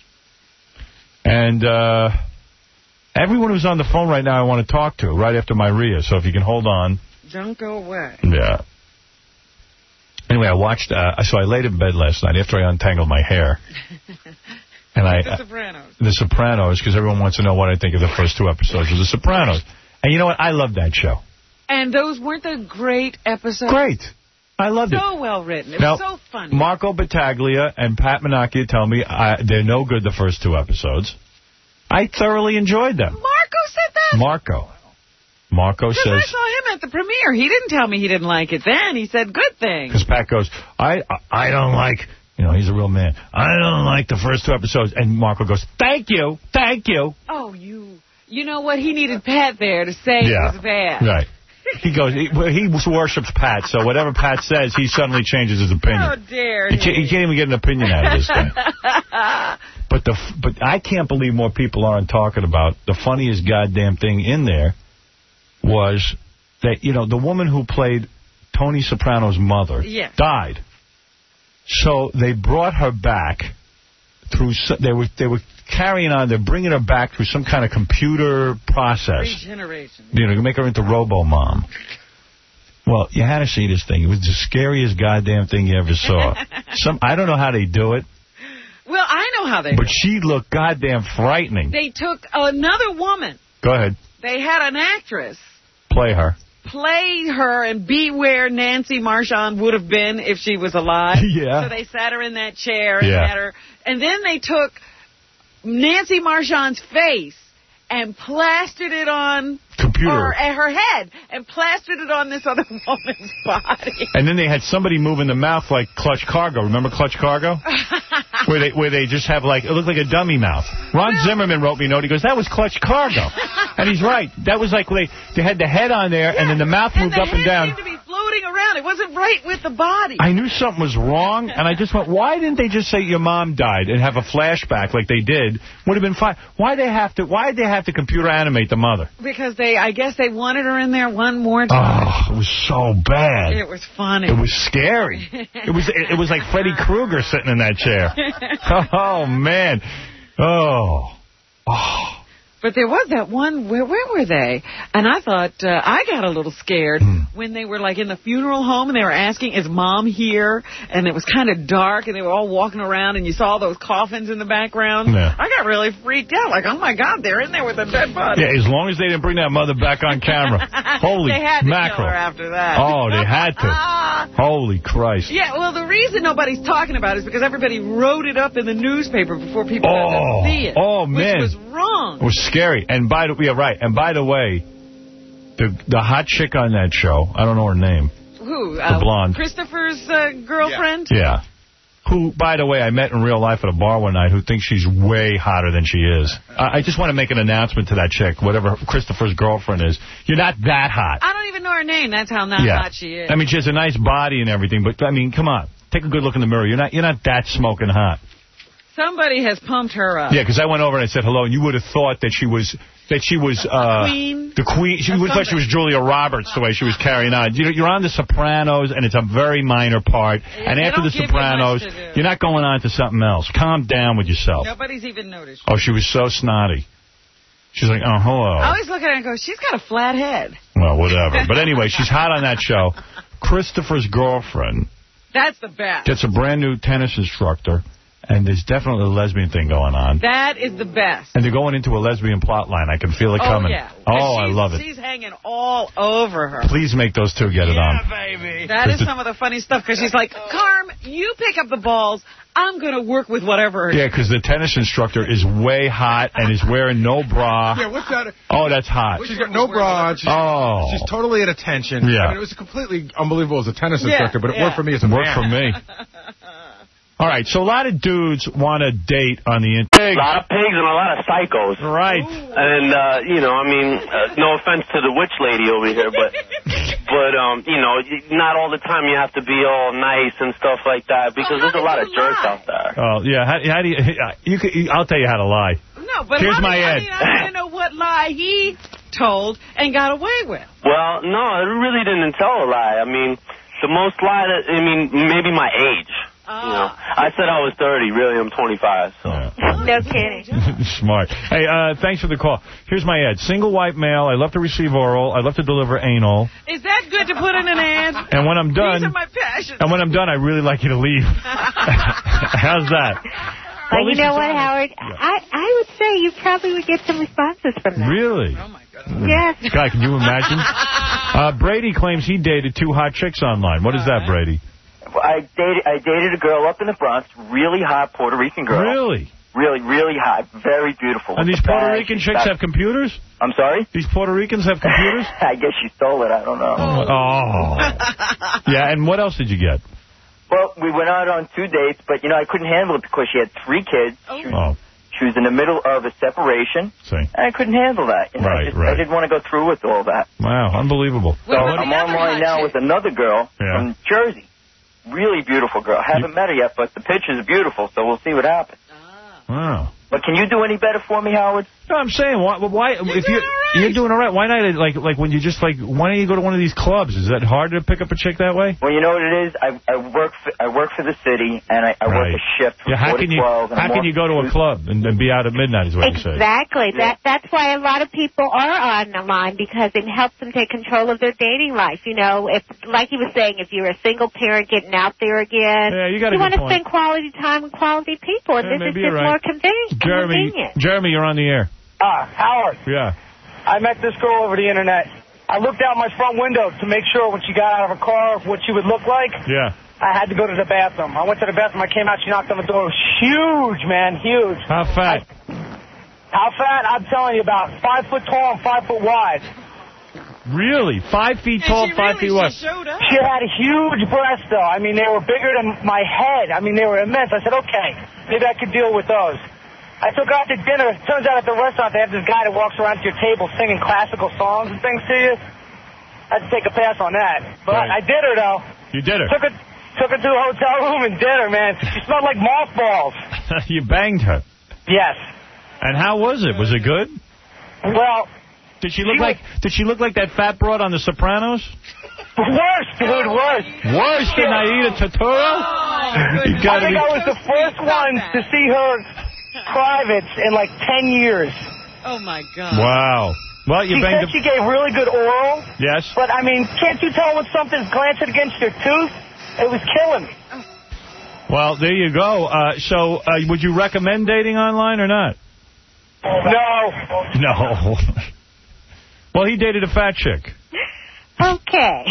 And uh, everyone who's on the phone right now I want to talk to right after Myria. So if you can hold on. Don't go away. Yeah. Anyway, I watched, uh, so I laid in bed last night after I untangled my hair. And I, the Sopranos. The Sopranos, because everyone wants to know what I think of the first two episodes of The Sopranos. And you know what? I love that show. And those weren't the great episodes? Great. I loved so it. So well written. It now, was so funny. Marco Battaglia and Pat Menachia tell me I, they're no good the first two episodes. I thoroughly enjoyed them. Marco said that? Marco. Marco says... I saw him at the premiere. He didn't tell me he didn't like it then. He said good things. Because Pat goes, I, I don't like... You know, he's a real man. I don't like the first two episodes. And Marco goes, thank you, thank you. Oh, you... You know what? He needed Pat there to say yeah, it was bad. Right. He goes, he, he worships Pat, so whatever Pat says, he suddenly changes his opinion. How dare he. he? Can't, he can't even get an opinion out of this thing. But the but I can't believe more people aren't talking about the funniest goddamn thing in there was that, you know, the woman who played Tony Soprano's mother yes. died. So they brought her back through, they were they were carrying on, they're bringing her back through some kind of computer process. Regeneration. You know, to make her into Robo-Mom. Well, you had to see this thing. It was the scariest goddamn thing you ever saw. Some I don't know how they do it. Well, I know how they But do it. she looked goddamn frightening. They took another woman. Go ahead. They had an actress Play her. play her and be where Nancy Marchand would have been if she was alive. Yeah. So they sat her in that chair and Yeah. had her. And then they took Nancy Marchand's face and plastered it on Computer. her, at her head and plastered it on this other woman's body. And then they had somebody move in the mouth like Clutch Cargo. Remember Clutch Cargo? where they where they just have like, it looked like a dummy mouth. Ron Zimmerman wrote me a note. He goes, that was Clutch Cargo. And he's right. That was like they, they had the head on there yeah. and then the mouth moved and up and down. And the head seemed to be floating around. It wasn't right with the body. I knew something was wrong, and I just went, why didn't they just say your mom died and have a flashback like they did? Would have been fine. Why they have to? Why did they have to computer animate the mother? Because they, I guess they wanted her in there one more time. Oh, it was so bad. It was funny. It was scary. It was it, it was like Freddy Krueger sitting in that chair. Oh, man. Oh. Oh. But there was that one, where where were they? And I thought, uh, I got a little scared mm. when they were like in the funeral home and they were asking, is Mom here? And it was kind of dark and they were all walking around and you saw all those coffins in the background. Yeah. I got really freaked out, like, oh my God, they're in there with a dead body. Yeah, as long as they didn't bring that mother back on camera. Holy they had to mackerel. kill her after that. Oh, they had to. Holy Christ. Yeah, well, the reason nobody's talking about it is because everybody wrote it up in the newspaper before people oh. got to see it. Oh, man. Which was wrong. It was scary. And by the way, yeah, right. And by the way, the the hot chick on that show, I don't know her name. Who? The uh, blonde. Christopher's uh, girlfriend? Yeah. yeah. Who, by the way, I met in real life at a bar one night who thinks she's way hotter than she is. I, I just want to make an announcement to that chick, whatever Christopher's girlfriend is. You're not that hot. I don't even know her name. That's how not yeah. hot she is. I mean, she has a nice body and everything, but, I mean, come on. Take a good look in the mirror. You're not, you're not that smoking hot. Somebody has pumped her up. Yeah, because I went over and I said hello, and you would have thought that she was that she was uh, queen. the queen. She would have thought she was Julia Roberts the way she was carrying on. You know, you're on The Sopranos, and it's a very minor part. Yeah, and after The Sopranos, you you're not going on to something else. Calm down with yourself. Nobody's even noticed. Oh, she was so snotty. She's like, oh, hello. I always look at her and go, she's got a flat head. Well, whatever. But anyway, she's hot on that show. Christopher's girlfriend. That's the best. Gets a brand new tennis instructor. And there's definitely a lesbian thing going on. That is the best. And they're going into a lesbian plot line. I can feel it oh, coming. Yeah. Oh, I love it. She's hanging all over her. Please make those two get it yeah, on. Yeah, baby. That is some of the funny stuff, because she's like, Carm, you pick up the balls. I'm going to work with whatever. Yeah, because the tennis instructor is way hot and is wearing no bra. Yeah, what's that? Oh, that's hot. She's got no bra. She's, oh. She's totally at attention. Yeah. I mean, it was completely unbelievable as a tennis yeah, instructor, but it yeah. worked for me as a it worked man. for me. All right, so a lot of dudes want to date on the internet. A lot of pigs and a lot of psychos. Right. And, uh, you know, I mean, uh, no offense to the witch lady over here, but, but um, you know, not all the time you have to be all nice and stuff like that, because oh, there's a lot of jerks out there. Oh, yeah, how, how do you, you can, I'll tell you how to lie. No, but Here's how my did, ad. I, mean, I want to know what lie he told and got away with. Well, no, I really didn't tell a lie. I mean, the most lie that, I mean, maybe my age. Uh, you know, I said I was thirty. Really, I'm twenty-five. So. Yeah. No kidding. Smart. Hey, uh, thanks for the call. Here's my ad. Single white male. I love to receive oral. I love to deliver anal. Is that good to put in an ad? And when I'm done, these are my passions. And when I'm done, I really like you to leave. How's that? Well, well you know what, Howard? Yeah. I, I would say you probably would get some responses from that. Really? Oh, my God. Yes. God, can you imagine? uh, Brady claims he dated two hot chicks online. What is that, Brady? I dated I dated a girl up in the Bronx, really hot Puerto Rican girl. Really? Really, really hot, very beautiful. And these Puerto Rican chicks have computers? I'm sorry? These Puerto Ricans have computers? I guess she stole it, I don't know. Oh. Yeah, and what else did you get? Well, we went out on two dates, but, you know, I couldn't handle it because she had three kids. Oh. She was, oh. she She was in the middle of a separation, See. and I couldn't handle that. You know, Right, I, just, right. I didn't want to go through with all that. Wow, unbelievable. So I'm online now with another girl Yeah. from Jersey. Really beautiful girl. Haven't met her yet, but the pictures are beautiful, so we'll see what happens. Wow. But can you do any better for me, Howard? No, I'm saying, why, why if you're, you're doing all right, why not, like, like when you just, like, why don't you go to one of these clubs? Is that hard to pick up a chick that way? Well, you know what it is? I, I work for, I work for the city, and I, I work Right. a shift from Yeah, how four can to you, twelve. and how I'm can off you go to a Tuesday. club and, and be out at midnight is what you say? Exactly. That That's why a lot of people are on the line, because it helps them take control of their dating life. You know, if, like he was saying, if you're a single parent getting out there again, Yeah, you got a good want to point. spend quality time with quality people, and Yeah, this is maybe just you're right. more convenient. Jeremy, convenient. Jeremy, you're on the air. Ah, Howard. Yeah. I met this girl over the internet. I looked out my front window to make sure when she got out of her car what she would look like. Yeah. I had to go to the bathroom. I went to the bathroom. I came out. She knocked on the door. It was huge, man, huge. How fat? How fat? I'm telling you, about five foot tall and five foot wide. Really? Five feet tall, five feet wide? She had huge breasts, though. I mean, they were bigger than my head. I mean, they were immense. I said, okay, maybe I could deal with those. I took her out to dinner. Turns out at the restaurant they have this guy that walks around to your table singing classical songs and things to you. I had to take a pass on that. But Right. I did her, though. You did her? Took her, took her to a hotel room and did her, man. She smelled like mothballs. You banged her. Yes. And how was it? Was it good? Well, Did she look like Did she look like that fat broad on The Sopranos? worse, dude, worse. Worse than Aida Turturro? You I gotta think be- I was the first one to see her privates in like ten years. Oh, my God. Wow. Well, you she banged said a... she gave really good oral. Yes. But, I mean, can't you tell when something's glancing against your tooth? It was killing me. Well, there you go. Uh, so, uh, would you recommend dating online or not? No. No. Well, he dated a fat chick. Okay.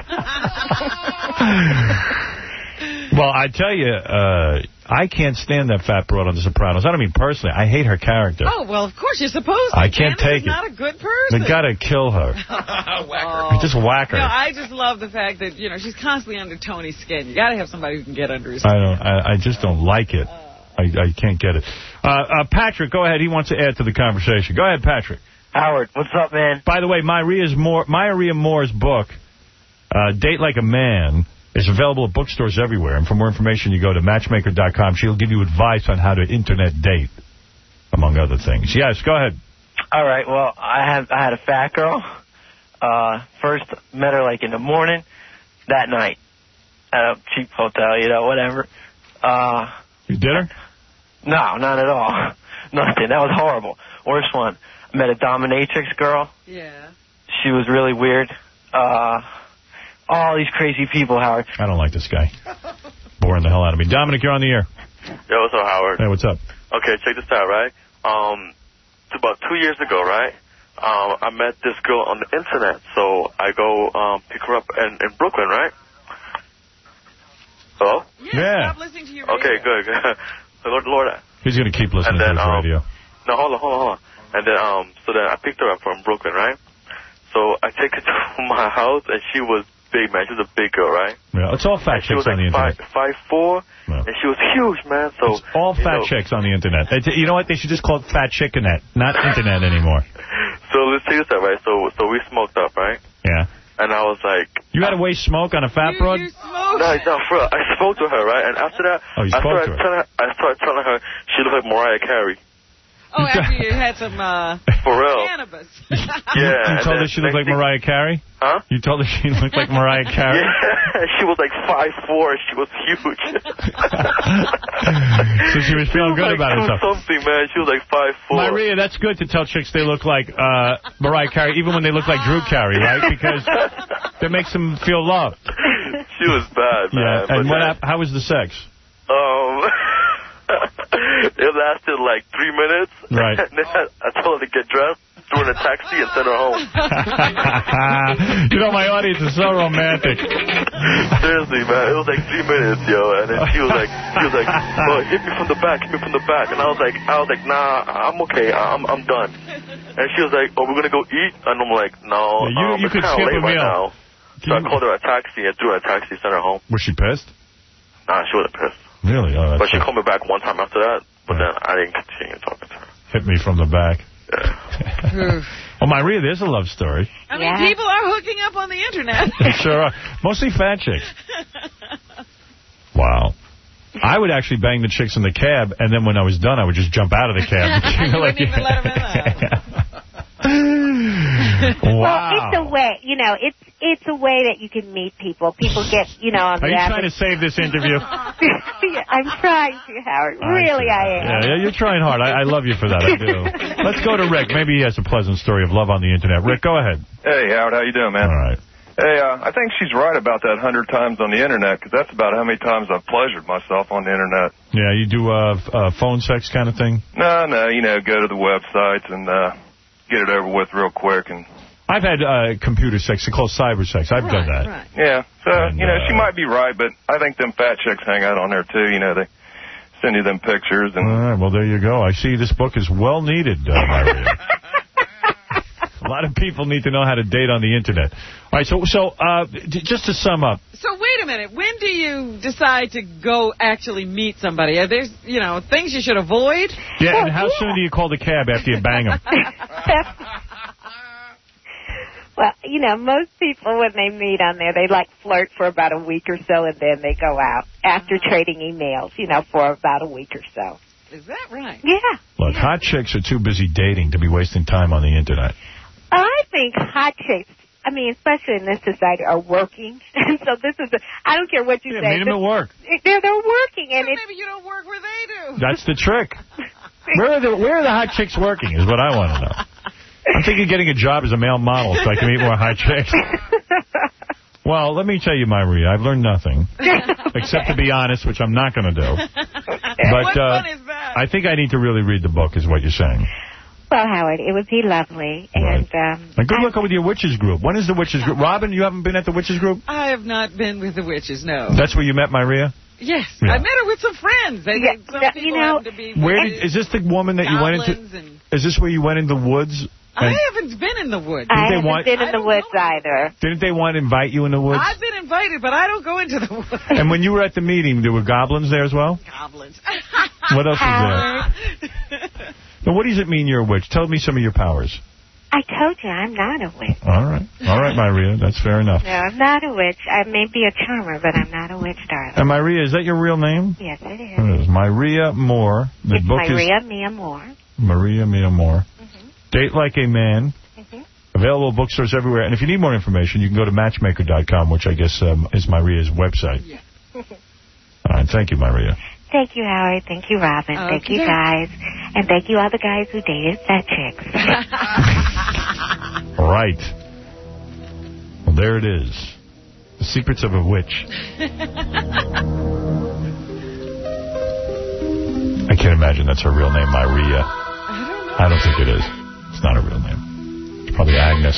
Well, I tell you, uh, I can't stand that fat broad on The Sopranos. I don't mean personally. I hate her character. Oh, well, of course, you're supposed to. I can't Candace take is it. not a good person. They gotta kill her. Oh. Just whack her. No, I just love the fact that, you know, she's constantly under Tony's skin. You got to have somebody who can get under his I skin. don't. I, I just don't like it. I, I can't get it. Uh, uh, Patrick, go ahead. He wants to add to the conversation. Go ahead, Patrick. Howard, what's up, man? By the way, Myria's Moore, Myria Moore's book, uh, Date Like a Man, is available at bookstores everywhere. And for more information, you go to matchmaker dot com. She'll give you advice on how to internet date, among other things. Yes, go ahead. All right, well, I have I had a fat girl. Uh, first met her like in the morning, that night at a cheap hotel, you know, whatever. Uh, you did her? No, not at all. Nothing. That was horrible. Worst one. I met a dominatrix girl. Yeah. She was really weird. Uh, all these crazy people, Howard. I don't like this guy. Boring the hell out of me. Dominic, you're on the air. Yo, what's up, Howard? Hey, what's up? Okay, check this out, right? Um, it's about two years ago, right? Um, I met this girl on the internet, so I go um, pick her up in, in Brooklyn, right? Hello? Yeah. Stop listening to your Okay, good, good. Lord, Lord. He's going to keep listening And then, to his um, radio. No, hold on, hold on, hold on. And then, um, so then I picked her up from Brooklyn, right? So I take her to my house, and she was big, man. She was a big girl, right? Yeah, it's all fat And she chicks was on the like internet. five, five, four, Yeah. and she was huge, man. So It's all you fat know, chicks on the internet. It's, you know what? They should just call it Fat Chickanet, not internet anymore. So let's take this out, right? So, so we smoked up, right? Yeah. And I was like, You had to waste smoke on a fat broad? no, no, for real. I spoke to her, right? And after that, Oh, you I, spoke started to her. telling her, I started telling her she looked like Mariah Carey. Oh, after you had some uh, For real. cannabis. Yeah. You and told her then she looked like next thing- Mariah Carey? Huh? You told her she looked like Mariah Carey? Yeah, she was like five four. She was huge. So she was feeling good like about two herself. something, man. She was like five four. Maria, that's good to tell chicks they look like uh, Mariah Carey, even when they look like Drew Carey, right? Because that makes them feel loved. She was bad, man. Yeah. And but what then, hap- how was the sex? Um, it lasted like three minutes. Right. And then I told her to get dressed, threw her in a taxi, and sent her home. You know, my audience is so romantic. Seriously, man, it was like three minutes, yo. And then she was like, she was like, "Oh, hit me from the back, hit me from the back." And I was like, I was like, nah, I'm okay, I'm, I'm done. And she was like, "Oh, we're gonna go eat?" And I'm like, "No, Yeah, you- um, you it's could kinda skip late a right meal. now." So I called her a taxi and threw her a taxi, sent her home. Was she pissed? Nah, she wasn't pissed. Really? Oh, that's But she called me back one time after that. But then I didn't continue talking to her. Hit me from the back. Yeah. Oh, Maria, there's a love story. I mean, yeah. people are hooking up on the Internet. Sure are. Mostly fat chicks. Wow. I would actually bang the chicks in the cab, and then when I was done, I would just jump out of the cab. You wouldn't even let them in there. Wow. Well, it's a way, you know, it's it's a way that you can meet people. People get, you know, on Are the you average... trying to save this interview? I'm trying to, Howard. Really, I, I am. Yeah, yeah, you're trying hard. I, I love you for that. I do. Let's go to Rick. Maybe he has a pleasant story of love on the Internet. Rick, go ahead. Hey, Howard. How you doing, man? All right. Hey, uh, I think she's right about that hundred times on the Internet, because that's about how many times I've pleasured myself on the Internet. Yeah, you do uh, f- uh, phone sex kind of thing? No, no, you know, go to the websites and uh, get it over with real quick. And I've had uh, computer sex. It's called cyber sex. I've right, done that. Right. Yeah, so, and, you know, uh, she might be right, but I think them fat chicks hang out on there, too. You know, they send you them pictures. And all right, well, there you go. I see this book is well needed, uh, Maria. A lot of people need to know how to date on the Internet. All right, so so uh, d- just to sum up. So wait a minute. When do you decide to go actually meet somebody? Are there, you know, things you should avoid? Yeah, Well, and how yeah. soon do you call the cab after you bang them? Well, you know, most people, when they meet on there, they, like, flirt for about a week or so, and then they go out after trading emails, you know, for about a week or so. Is that right? Yeah. Look, hot chicks are too busy dating to be wasting time on the Internet. I think hot chicks, I mean, especially in this society, are working. And so this is, a, I don't care what you Yeah, say. meet them at work. They're, they're working. And Well, it's, maybe you don't work where they do. That's the trick. Where are the Where are the hot chicks working is what I want to know. I'm thinking of getting a job as a male model so I can meet more hot chicks. Well, let me tell you, Maria, I've learned nothing. Except to be honest, which I'm not going to do. But what uh, fun is that? I think I need to really read the book, is what you're saying. well, Howard, it would be lovely. And, um, And good luck with your witches group. When is the witches group? Robin, you haven't been at the witches group? I have not been with the witches, no. That's where you met Maria? Yes. Yeah. I met her with some friends. They, Yeah, some that- people you know, happen to be Where witches, did, is this the woman that you went into? goblins and- Is this where you went in the woods? I And haven't been in the woods. I they haven't want- been in I the don't woods know. either. didn't they want to invite you in the woods? I've been invited, but I don't go into the woods. And when you were at the meeting, there were goblins there as well? Goblins. What else is there? Now, what does it mean you're a witch? Tell me some of your powers. I told you I'm not a witch. All right. All right, Maria. That's fair enough. No, I'm not a witch. I may be a charmer, but I'm not a witch, darling. And Maria, is that your real name? Yes, it is. It is. Maria Moore. The It's book Maria Mia Moore. is Maria Mia Moore. Mm-hmm. Date Like a Man. Mm-hmm. Available bookstores everywhere. And if you need more information, you can go to matchmaker dot com, which I guess um, is Maria's website. Yeah. All right. Thank you, Maria. Thank you, Howard. Thank you, Robin. Okay. Thank you, guys. And thank you, all the guys who dated fat chicks. All right. Well, there it is. The Secrets of a Witch. I can't imagine that's her real name, Maria. I don't think it is. It's not a real name. It's probably Agnes.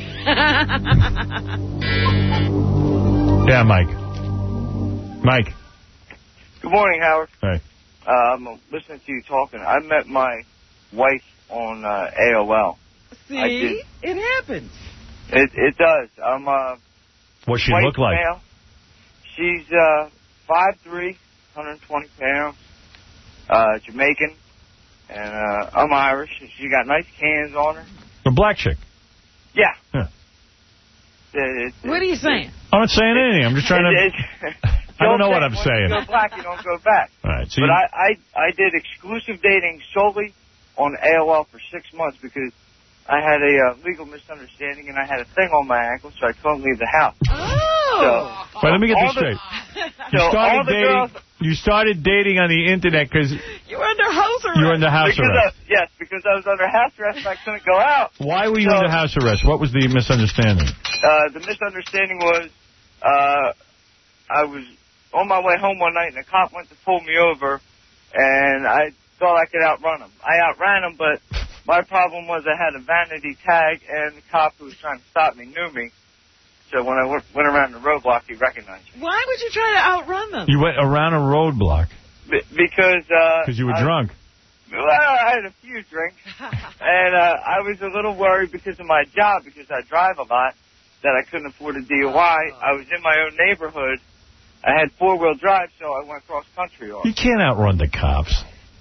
Yeah, Mike. Mike. Good morning, Howard. Hey. Uh, I'm listening to you talking. I met my wife on uh, A O L. I did. See? It happens. It it does. I'm uh. What's she white look like? Male. She's uh five three, one hundred twenty pounds, uh, Jamaican, and uh, I'm Irish. And she got nice cans on her. A black chick. Yeah. Yeah. It, it, What are you saying? I'm not saying anything. I'm just trying to... It, it, I don't know what think I'm once saying. You go black, you don't go back. All right. So but you, I, I I did exclusive dating solely on A O L for six months because I had a uh, legal misunderstanding and I had a thing on my ankle, so I couldn't leave the house. Oh. So, Wait, let me get this all the- straight. You so all started the dating. girls, You started dating on the internet because You were under house arrest. you were under house because arrest. I, yes, because I was under house arrest and I couldn't go out. Why were you So- under house arrest? What was the misunderstanding? Uh, the misunderstanding was uh, I was on my way home one night and a cop went to pull me over, and I thought I could outrun him. I outran him, but my problem was I had a vanity tag, and the cop who was trying to stop me knew me. So when I w- went around the roadblock, he recognized me. Why would you try to outrun them? You went around a roadblock B- because uh, because you were I- drunk. Well, I had a few drinks, and uh, I was a little worried because of my job, because I drive a lot, that I couldn't afford a D U I. I was in my own neighborhood. I had four-wheel drive, so I went cross-country on. You can't outrun the cops.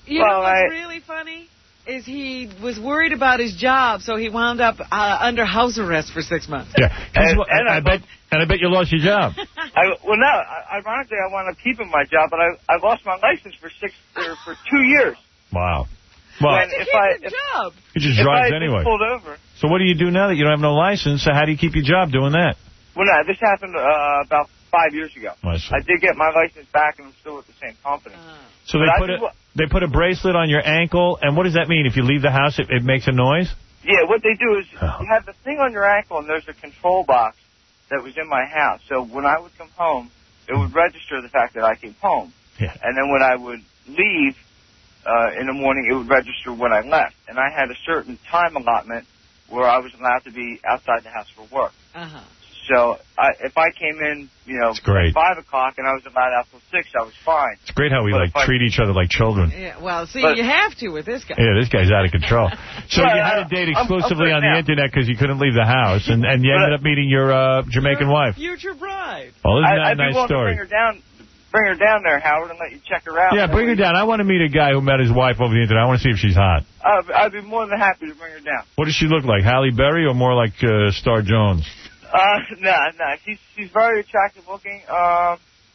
You well, know what's I, really funny? Is he was worried about his job, so he wound up uh, under house arrest for six months. Yeah, and, and, and I, I bet, and I bet you lost your job. I, well, no, I, ironically, I wound up keeping my job, but I I lost my license for six or for two years. Wow. Well, when if I if, job? He just if drives I had anyway. been pulled over. So what do you do now that you don't have no license? So how do you keep your job doing that? Well, no, this happened uh, about five years ago. I see. I did get my license back, and I'm still with the same company. So But they I put a do- they put a bracelet on your ankle, and what does that mean? If you leave the house, it, it makes a noise? Yeah, what they do is Oh. you have the thing on your ankle, and there's a control box that was in my house. So when I would come home, it would register the fact that I came home. Yeah. And then when I would leave uh, in the morning, it would register when I left. And I had a certain time allotment where I was allowed to be outside the house for work. Uh-huh. So I, if I came in, you know, great. at five o'clock and I was allowed out till six, I was fine. It's great how we, But like, if I- treat each other like children. Yeah, well, see, But- you have to with this guy. Yeah, this guy's out of control. So Well, you had uh, a date I'm- I'm exclusively good on the now. internet because you couldn't leave the house, and, and you ended up meeting your uh, Jamaican wife. Future bride. Well, isn't I, that I'd a be nice willing story? to bring her down, bring her down there, Howard, and let you check her out. Yeah, bring her down. I want to meet a guy who met his wife over the internet. I want to see if she's hot. I'd, I'd be more than happy to bring her down. What does she look like, Halle Berry or more like uh, Star Jones? Uh, no, no, she's she's very attractive looking. Um,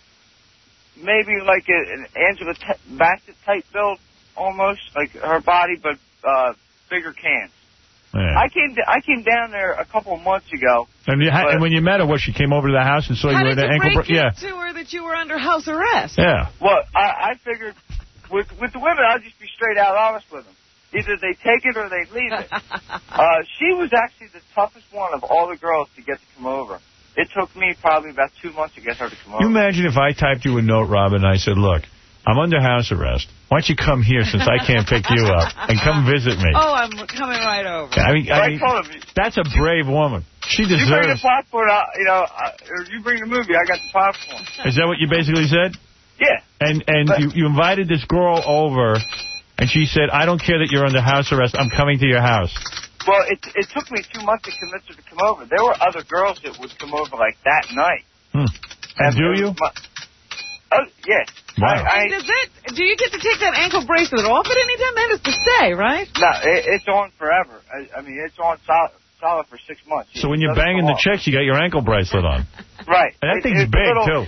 maybe like a, an Angela T- Bassett type build, almost like her body, but uh, bigger cans. Yeah. I came I came down there a couple of months ago. And, you ha- but- and when you met her, what, she came over to the house and saw How you were did at you an ankle break bra- it to her that you were under house arrest? Yeah. Well, I, I figured with with the women, I'll just be straight out honest with them. Either they take it or they leave it. uh, she was actually the toughest one of all the girls to get to come over. It took me probably about two months to get her to come over. You imagine if I typed you a note, Robin, and I said, look, I'm under house arrest. Why don't you come here since I can't pick you up and come visit me? Oh, I'm coming right over. I mean, I I mean told him, that's a brave woman. She you bring the deserves... popcorn out, you know, uh, or you bring the movie, I got the popcorn. Is that what you basically said? Yeah. And and you, you invited this girl over, and she said, I don't care that you're under house arrest. I'm coming to your house. Well, it it took me two months to convince her to come over. There were other girls that would come over like that night. Hmm. And do you? My, oh, yeah. Wow. I, I, And does that, do you get to take that ankle bracelet off at any time? That is to stay, right? no, it, it's on forever. I, I mean, it's on solid, solid for six months. So when you're It doesn't banging come the off. chicks, you got your ankle bracelet on. Right. And that It- thing's it's a big, little- too.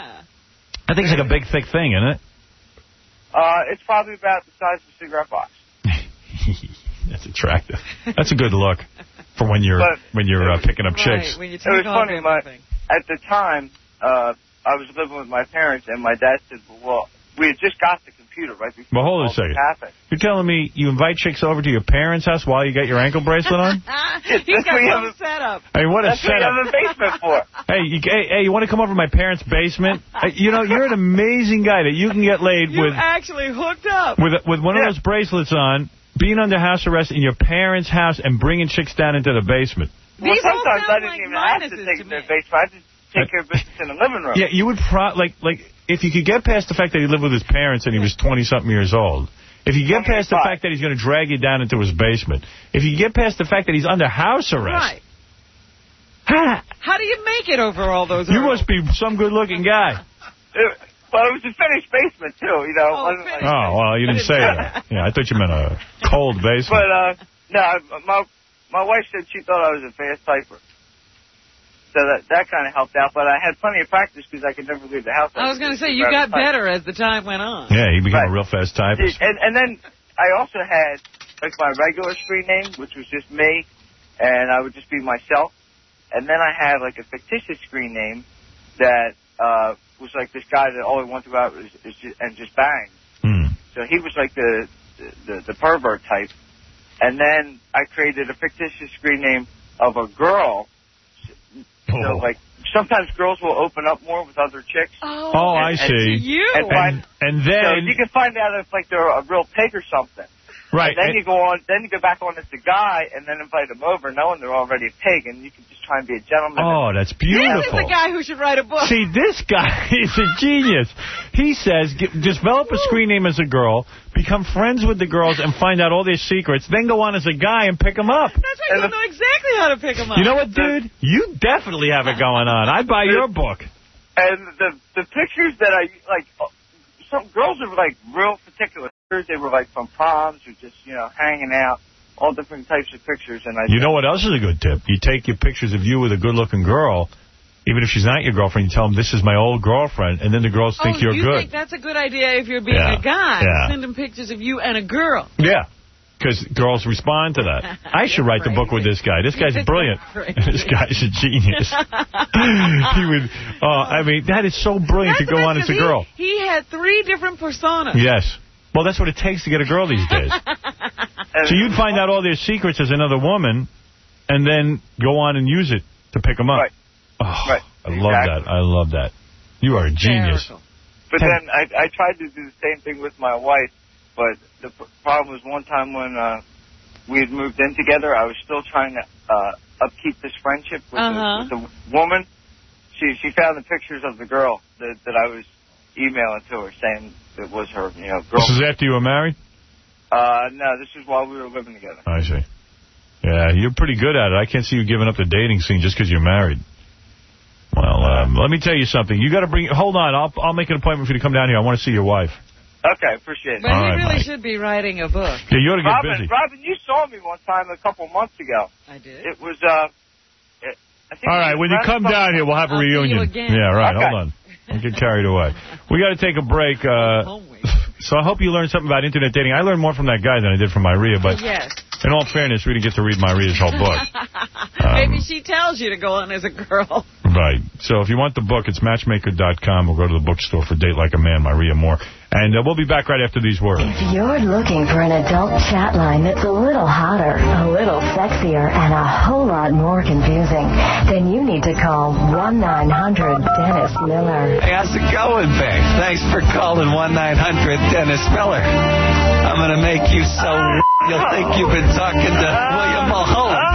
That thing's like a big, thick thing, isn't it? Uh, it's probably about the size of a cigarette box. That's attractive. That's a good look for when you're But- when you're uh, picking up chicks. When you It was take off funny. My, everything. at the time, uh, I was living with my parents, and my dad said, well, we had just got the computer right before Well, hold all a this second. happened. You're telling me you invite chicks over to your parents' house while you got your ankle bracelet on? He's That's got what you some have a- setup. I mean, what a That's what you setup. have a basement for. Hey, you, hey, hey, you want to come over to my parents' basement? Hey, you know, you're an amazing guy that you can get laid You with actually hooked up. with with one of those bracelets on, being under house arrest in your parents' house, and bringing chicks down into the basement. Well, These all sometimes I sound didn't like even have to minuses take to it to the me. basement. I just take care of business in the living room. Yeah, you would pro like like if you could get past the fact that he lived with his parents and he was twenty something years old. If you get past the fact that he's going to drag you down into his basement. If you get past the fact that he's under house arrest. Right. How do you make it over all those You hurdles? must be some good-looking guy. It, well, it was a finished basement, too, you know. Oh, It wasn't like- Oh, well, you didn't say that. Yeah, I thought you meant a cold basement. But, uh, no, my, my wife said she thought I was a fast typer. So that that kind of helped out, but I had plenty of practice because I could never leave the house. I was going to say, you got better as the time went on. Yeah, he became Right. a real fast typist. And, and then I also had, like, my regular screen name, which was just me, and I would just be myself. And then I had, like, a fictitious screen name that uh, was, like, this guy that all he wanted to go out was, is just, and just bang. Hmm. So he was, like, the, the, the pervert type. And then I created a fictitious screen name of a girl. So, Oh. like, sometimes girls will open up more with other chicks. Oh, Oh, I and- see. you. And, find, And, and so then, you can find out if, like, they're a real pig or something. right. And then and- you go on, then you go back on as the guy, and then invite them over, knowing they're already a pig, and you can just try and be a gentleman. oh, that's This beautiful. is the guy who should write a book. See, this guy is a genius. He says, get, develop a screen name as a girl, become friends with the girls, and find out all their secrets, then go on as a guy and pick them up. That's why you don't know exactly how to pick them up. You know what, dude? You definitely have it going on. I'd buy your book. And the the pictures that I, like, some girls are like real particular. They were like from proms or just, you know, hanging out, all different types of pictures. And I You know what else is a good tip? You take your pictures of you with a good-looking girl, even if she's not your girlfriend, you tell them, this is my old girlfriend, and then the girls think oh, you're you good. think that's a good idea if you're being Yeah. a guy? Yeah. Send them pictures of you and a girl. Yeah, because girls respond to that. I should write the book with this guy. This guy's brilliant. This guy's a genius. He would, uh, I mean, that is so brilliant That's to go on as a he, girl. He had three different personas. Yes. Well, that's what it takes to get a girl these days. So you'd find out all their secrets as another woman, and then go on and use it to pick them up. Right. Oh, right. I love Exactly. that. I love that. You are a genius. But then I, I tried to do the same thing with my wife, but the p- problem was one time when uh, we had moved in together, I was still trying to uh, upkeep this friendship with, Uh-huh. the, with the woman. She she found the pictures of the girl that, that I was emailing to her, saying it was her, you know, girl. This is after you were married? Uh, no, this is while we were living together. I see. Yeah, you're pretty good at it. I can't see you giving up the dating scene just because you're married. Well, um, let me tell you something. You got to bring... Hold on. I'll I'll make an appointment for you to come down here. I want to see your wife. Okay, appreciate it. But All he right, really Mike. should be writing a book. Yeah, you ought to get Robin, busy. Robin, you saw me one time a couple months ago. I did. It was, uh... It, I think All it right, was when you around come the- down here, we'll have a I'll see you reunion. again. Yeah, right. Okay. Hold on. Don't get carried away. We got to take a break. Uh, so I hope you learned something about internet dating. I learned more from that guy than I did from Maria, but Yes. in all fairness, we didn't get to read Maria's whole book. Um, Maybe she tells you to go on as a girl. Right. So if you want the book, it's matchmaker dot com. We'll go to the bookstore for Date Like a Man, Maria Moore. And uh, we'll be back right after these words. If you're looking for an adult chat line that's a little hotter, a little sexier, and a whole lot more confusing, then you need to call one nine hundred Dennis Miller. Hey, how's it going, babe? Thanks for calling one nine hundred Dennis Miller. I'm going to make you so you'll think you've been talking to William Mulholland.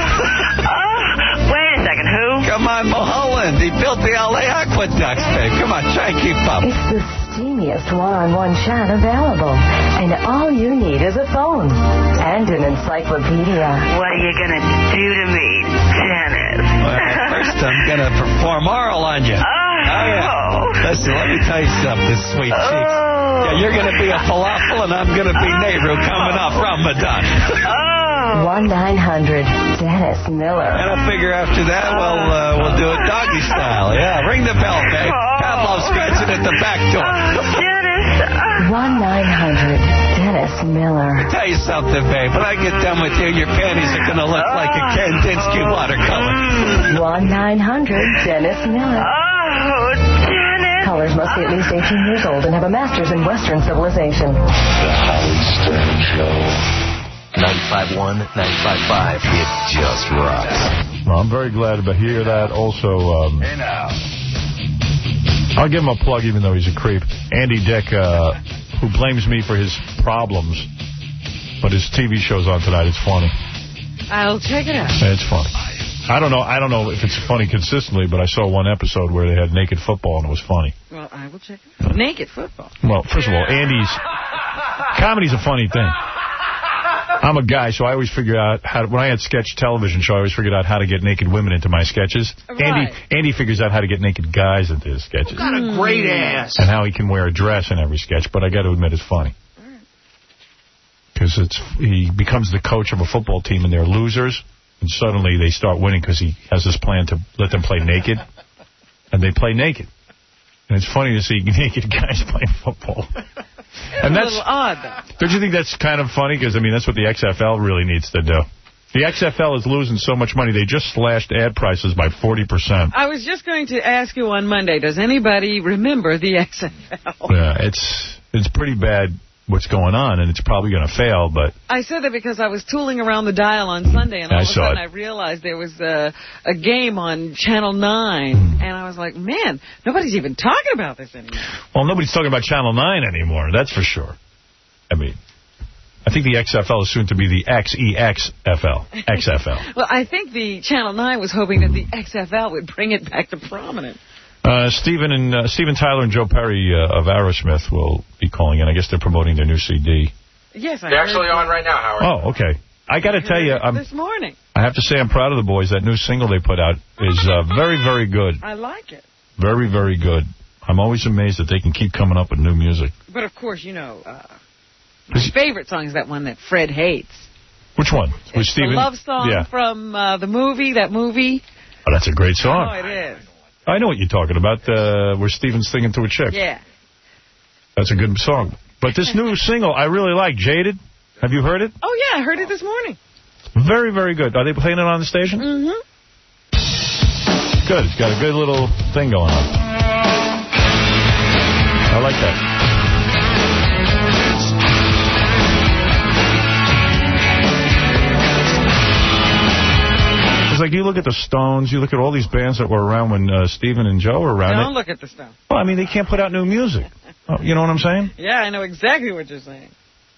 Wait a second, who? Come on, Mulholland. He built the L A aqueducts, babe. Come on, try and keep up. It's the steamiest one-on-one chat available, and all you need is a phone and an encyclopedia. What are you going to do to me, Dennis? Well, first, I'm going to perform oral on you. Oh. yeah. Listen, let me tell you something, sweet cheeks. Oh. Yeah, you're going to be a falafel, and I'm going to be Nehru coming off Ramadan. one nine hundred Dennis Miller. And I figure after that, we'll, uh, we'll do it doggy style. Yeah, ring the bell, babe. Pavlov scratching at the back door. one nine hundred Dennis Miller. Tell you something, babe. When I get done with you, your panties are going to look like a Kandinsky watercolor. one nine hundred Dennis Miller. Oh, Dennis. Callers must be at least eighteen years old and have a master's in Western civilization. The Howard Stern Show. ninety-five point one, ninety-five point five. It just rocks. Well, I'm very glad to hear that. Also, um, Hey now. I'll give him a plug, even though he's a creep. Andy Dick, uh, who blames me for his problems, but his T V show's on tonight. It's funny. I'll check it out. It's funny. I don't know. I don't know if it's funny consistently, but I saw one episode where they had naked football and it was funny. Well, I will check it out. Naked football. Well, first of all, Andy's comedy's a funny thing. I'm a guy, so I always figure out how to, when I had sketch television show, I always figured out how to get naked women into my sketches. Right. Andy Andy figures out how to get naked guys into his sketches. Got a great ass. And how he can wear a dress in every sketch, but I got to admit it's funny. Because it's he becomes the coach of a football team and they're losers, and suddenly they start winning because he has this plan to let them play naked, and they play naked. And it's funny to see naked guys playing football. And that's a little odd, though. Don't you think that's kind of funny? Because, I mean, that's what the X F L really needs to do. The X F L is losing so much money, they just slashed ad prices by forty percent. I was just going to ask you on Monday, does anybody remember the X F L? Yeah, it's it's pretty bad what's going on, and it's probably going to fail, but... I said that because I was tooling around the dial on Sunday, and all I of a saw sudden it. I realized there was a, a game on Channel nine, Mm. and I was like, man, nobody's even talking about this anymore. Well, nobody's talking about Channel nine anymore, that's for sure. I mean, I think the X F L is soon to be the X E X F L. X F L. Well, I think the Channel nine was hoping that the X F L would bring it back to prominence. Uh, Steven and uh, Steven Tyler and Joe Perry uh, of Aerosmith will be calling in. I guess they're promoting their new C D. Yes, I They're heard actually that. on right now, Howard. Oh, okay. I got to tell you, I'm, This morning. I have to say I'm proud of the boys. That new single they put out is uh, very, very good. I like it. Very, very good. I'm always amazed that they can keep coming up with new music. But, of course, you know, uh, my favorite song is that one that Fred hates. Which one? Was Steven? The love song yeah. from uh, the movie, that movie. Oh, that's a great song. Oh, it is. I know what you're talking about, uh, where Steven's singing to a chick. Yeah. That's a good song. But this new single, I really like, Jaded. Have you heard it? Oh, yeah, I heard it this morning. Very, very good. Are they playing it on the station? Mm-hmm. Good. It's got a good little thing going on. I like that. It's like you look at the Stones, you look at all these bands that were around when uh, Steven and Joe were around. Don't look at the Stones. Well, I mean, they can't put out new music. Oh, you know what I'm saying? Yeah, I know exactly what you're saying.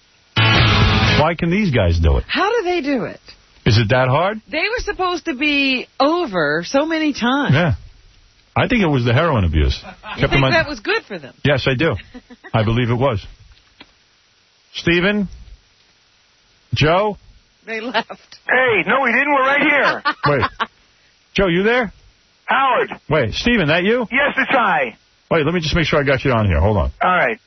Why can these guys do it? How do they do it? Is it that hard? They were supposed to be over so many times. Yeah. I think it was the heroin abuse. You Kept think on... that was good for them? Yes, I do. I believe it was. Steven? Joe? They left. Hey, no, we didn't. We're right here. Wait. Joe, you there? Howard. Wait, Steven, that you? Yes, it's I. Wait, let me just make sure I got you on here. Hold on. All right.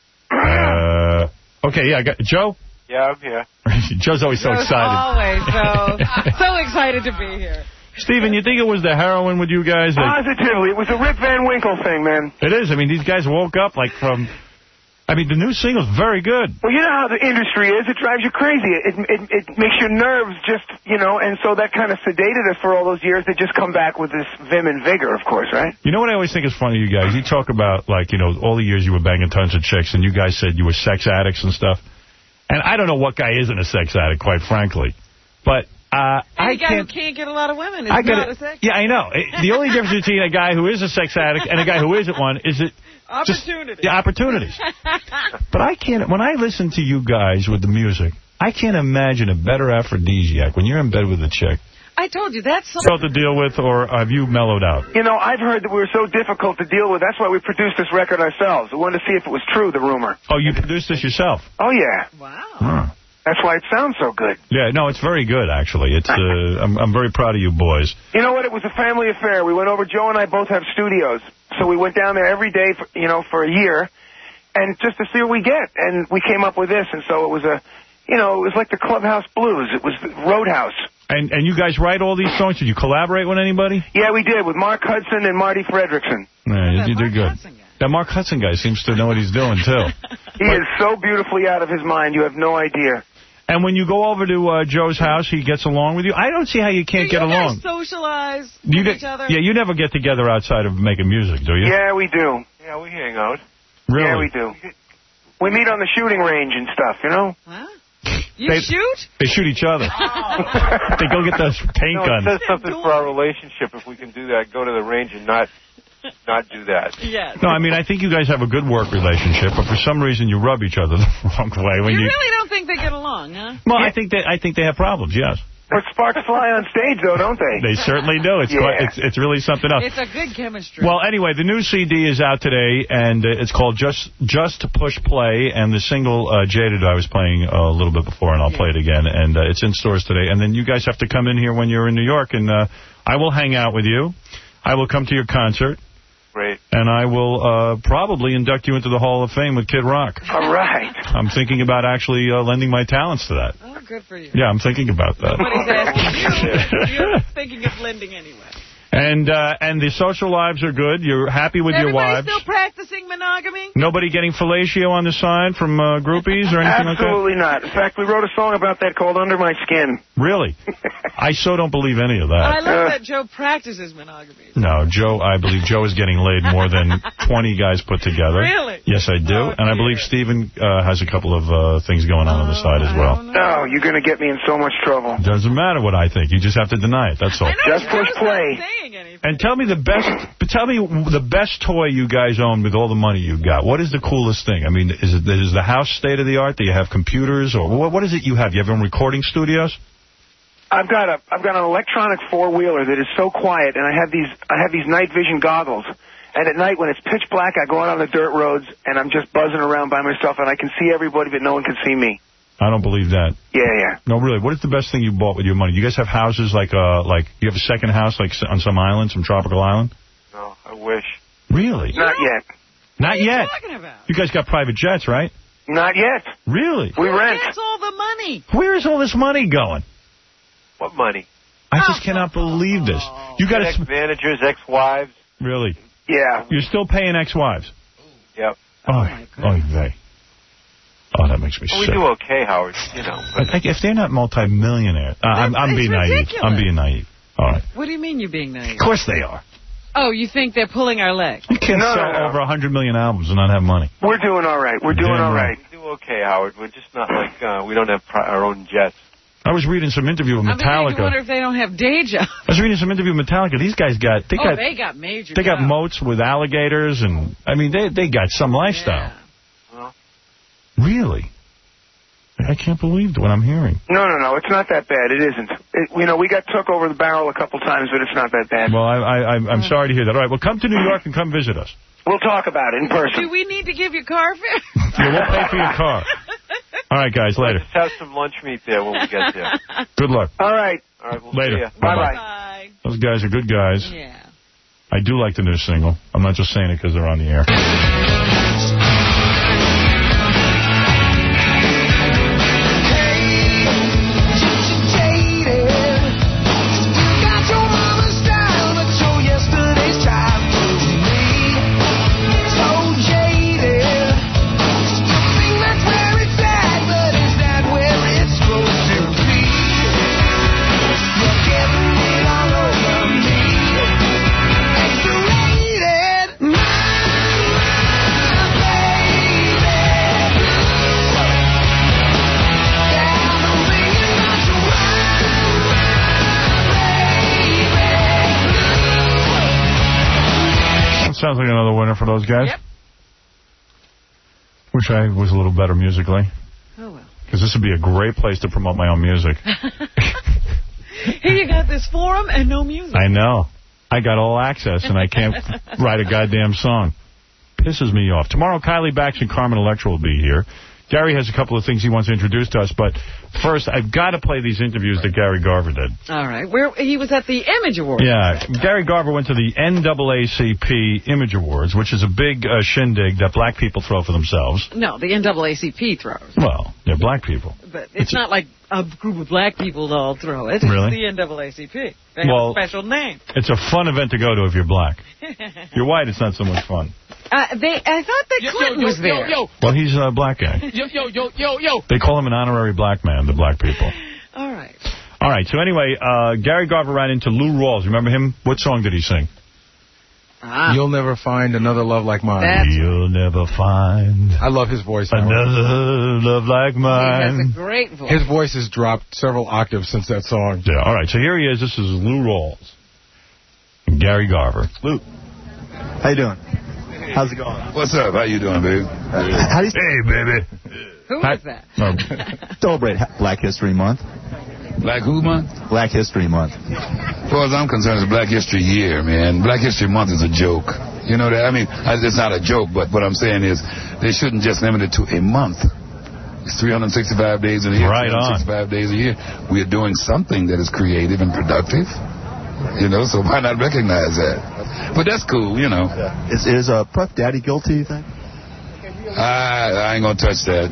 Uh, okay, yeah, I got Joe? Yeah, I'm here. Joe's always so Joe's excited. always so, so excited to be here. Steven, you think it was the heroin with you guys? Like, Positively. It was a Rip Van Winkle thing, man. it is. I mean, these guys woke up like from... I mean, the new single's very good. Well, you know how the industry is. It drives you crazy. It, it, it makes your nerves just, you know, and so that kind of sedated us for all those years. They just come back with this vim and vigor, of course, right? You know what I always think is funny, you guys? You talk about, like, you know, all the years you were banging tons of chicks, and you guys said you were sex addicts and stuff. And I don't know what guy isn't a sex addict, quite frankly. But uh, I Any guy can't... who can't get a lot of women is I not gotta, a sex Yeah, I know. It, the only difference between a guy who is a sex addict and a guy who isn't one is it... Opportunities. Just, yeah, opportunities. But I can't... When I listen to you guys with the music, I can't imagine a better aphrodisiac when you're in bed with a chick. I told you, that's something... So to deal with, or have you mellowed out? You know, I've heard that we were so difficult to deal with. That's why we produced this record ourselves. We wanted to see if it was true, the rumor. Oh, you produced this yourself? Oh, yeah. Wow. Huh. That's why it sounds so good. Yeah, no, it's very good, actually. It's uh, I'm, I'm very proud of you boys. You know what? It was a family affair. We went over. Joe and I both have studios. So we went down there every day, for, you know, for a year, and just to see what we get. And we came up with this. And so it was a, you know, it was like the Clubhouse Blues. It was the Roadhouse. And and you guys write all these songs? Did you collaborate with anybody? Yeah, we did, with Mark Hudson and Marty Fredrickson. Yeah, you did good. That Mark Hudson guy seems to know what he's doing, too. He but, is so beautifully out of his mind, you have no idea. And when you go over to uh, Joe's house, he gets along with you? I don't see how you can't do get you along. guys socialize you with get, each other? Yeah, you never get together outside of making music, do you? Yeah, we do. Yeah, we hang out. Really? Yeah, we do. We meet on the shooting range and stuff, you know? Huh? You they, shoot? They shoot each other. They go get those paint no, guns. It says something for our relationship if we can do that, go to the range and not not do that. Yes. No, I mean, I think you guys have a good work relationship, but for some reason you rub each other the wrong way. When you, you really don't think they get along, huh? Well, I think they, I think they have problems, yes. But sparks fly on stage, though, don't they? They certainly do. It's, yeah. quite, it's it's really something else. It's a good chemistry. Well, anyway, the new C D is out today, and uh, it's called Just Just Push Play, and the single uh, Jaded I was playing uh, a little bit before, and I'll yeah. play it again, and uh, it's in stores today. And then you guys have to come in here when you're in New York, and uh, I will hang out with you. I will come to your concert. Great. And I will uh, probably induct you into the Hall of Fame with Kid Rock. All right. I'm thinking about actually uh, lending my talents to that. Oh, good for you. Yeah, I'm thinking about that. Nobody's asking you. You're thinking of lending anyway. And uh, and the social lives are good. You're happy with Everybody your wives. still practicing monogamy? Nobody getting fellatio on the side from uh, groupies or anything like that? Absolutely not. In fact, we wrote a song about that called Under My Skin. Really? I so don't believe any of that. I love that Joe practices monogamy. No, Joe, I believe Joe is getting laid more than twenty guys put together. Really? Yes, I do. Oh, and I believe Steven uh, has a couple of uh, things going on oh, on the side as well. No, you're going to get me in so much trouble. Doesn't matter what I think. You just have to deny it. That's all. I know, just push play. And tell me the best. Tell me the best toy you guys own with all the money you got. What is the coolest thing? I mean, is it is the house state of the art? Do you have computers, or what? What is it you have? You have in recording studios? I've got a I've got an electronic four wheeler that is so quiet, and I have these I have these night vision goggles. And at night when it's pitch black, I go out on the dirt roads, and I'm just buzzing around by myself, and I can see everybody, but no one can see me. I don't believe that. Yeah, yeah. No, really. What is the best thing you bought with your money? You guys have houses like, uh, like you have a second house like on some island, some tropical island? No, I wish. Really? Not yet. Not you yet. talking about? You guys got private jets, right? Not yet. Really? We rent. That's all the money. Where is all this money going? What money? I just cannot believe this. You got to Ex-managers, ex-wives. Really? Yeah. You're still paying ex-wives? Yep. Oh, my God. Oh, they. Oh, that makes me Well, we sick. do okay, Howard, you know. But like, if they're not multi-millionaires, uh, I'm, I'm being naive. I'm being naive. All right. What do you mean you're being naive? Of course they are. Oh, you think they're pulling our leg? You can't No, sell no, no. over one hundred million albums and not have money. We're doing all right. We're doing Damn all right. right. We do okay, Howard. We're just not like, uh, we don't have pri- our own jets. I was reading some interview with I'm beginning Metallica. to wonder if they don't have day jobs. I was reading some interview with Metallica. These guys got they oh, got they got major they got jobs. moats with alligators, and I mean they they got some lifestyle. Yeah. Well, Really? I can't believe what I'm hearing. No, no, no. It's not that bad. It isn't. It, you know, we got took over the barrel a couple times, but it's not that bad. Well, I, I I'm, I'm sorry to hear that. All right, well, come to New York and come visit us. We'll talk about it in person. Do we need to give you car fare? Yeah, we'll pay for your car. All right, guys, later. just have some lunch meat there when we get there. Good luck. All right. All right, we'll Later. see ya. Bye-bye. Bye. Those guys are good guys. Yeah. I do like the new single. I'm not just saying it because they're on the air. Sounds like another winner for those guys. Yep. Wish I was a little better musically. Oh, well. Because this would be a great place to promote my own music. Here you got this forum and no music. I know. I got all access, and I can't write a goddamn song. Pisses me off. Tomorrow, Kylie Bax and Carmen Electra will be here. Gary has a couple of things he wants to introduce to us, but first, I've got to play these interviews that Gary Garver did. All right. Where he was at the Image Awards. Yeah, Gary Garver went to the N double A C P Image Awards, which is a big uh, shindig that black people throw for themselves. No, the N double A C P throws. Well, they're black people. But it's, it's not like a group of black people that all throw it. It's Really? the N double A C P. They Well, have a special name. It's a fun event to go to if you're black. If you're white, it's not so much fun. Uh, they, I thought that Yo, Clinton yo, was yo, there. yo, Well, he's a black guy. yo, yo, yo, yo, yo. They call him an honorary black man, the black people. All right. All right, so anyway, uh, Gary Garver ran into Lou Rawls. Remember him? What song did he sing? Ah. You'll never find another love like mine. That's You'll never find I love his voice. another love like He has mine. a great voice. His voice has dropped several octaves since that song. Yeah, all right, so here he is. This is Lou Rawls. And Gary Garver. Lou. How you doing? How's it going? What's up? How you doing, baby? How do you Hey, baby. Who Hi. is that? No. celebrate Black History Month? Black who month? Black History Month. As far as I'm concerned, it's Black History Year, man. Black History Month is a joke. You know that? I mean, it's not a joke, but what I'm saying is they shouldn't just limit it to a month. It's three hundred sixty-five days in a year. Right on. three hundred sixty-five days a year. We are doing something that is creative and productive. You know, so why not recognize that? But that's cool, you know. Is is uh, Puff Daddy guilty, you think? I, I ain't gonna touch that.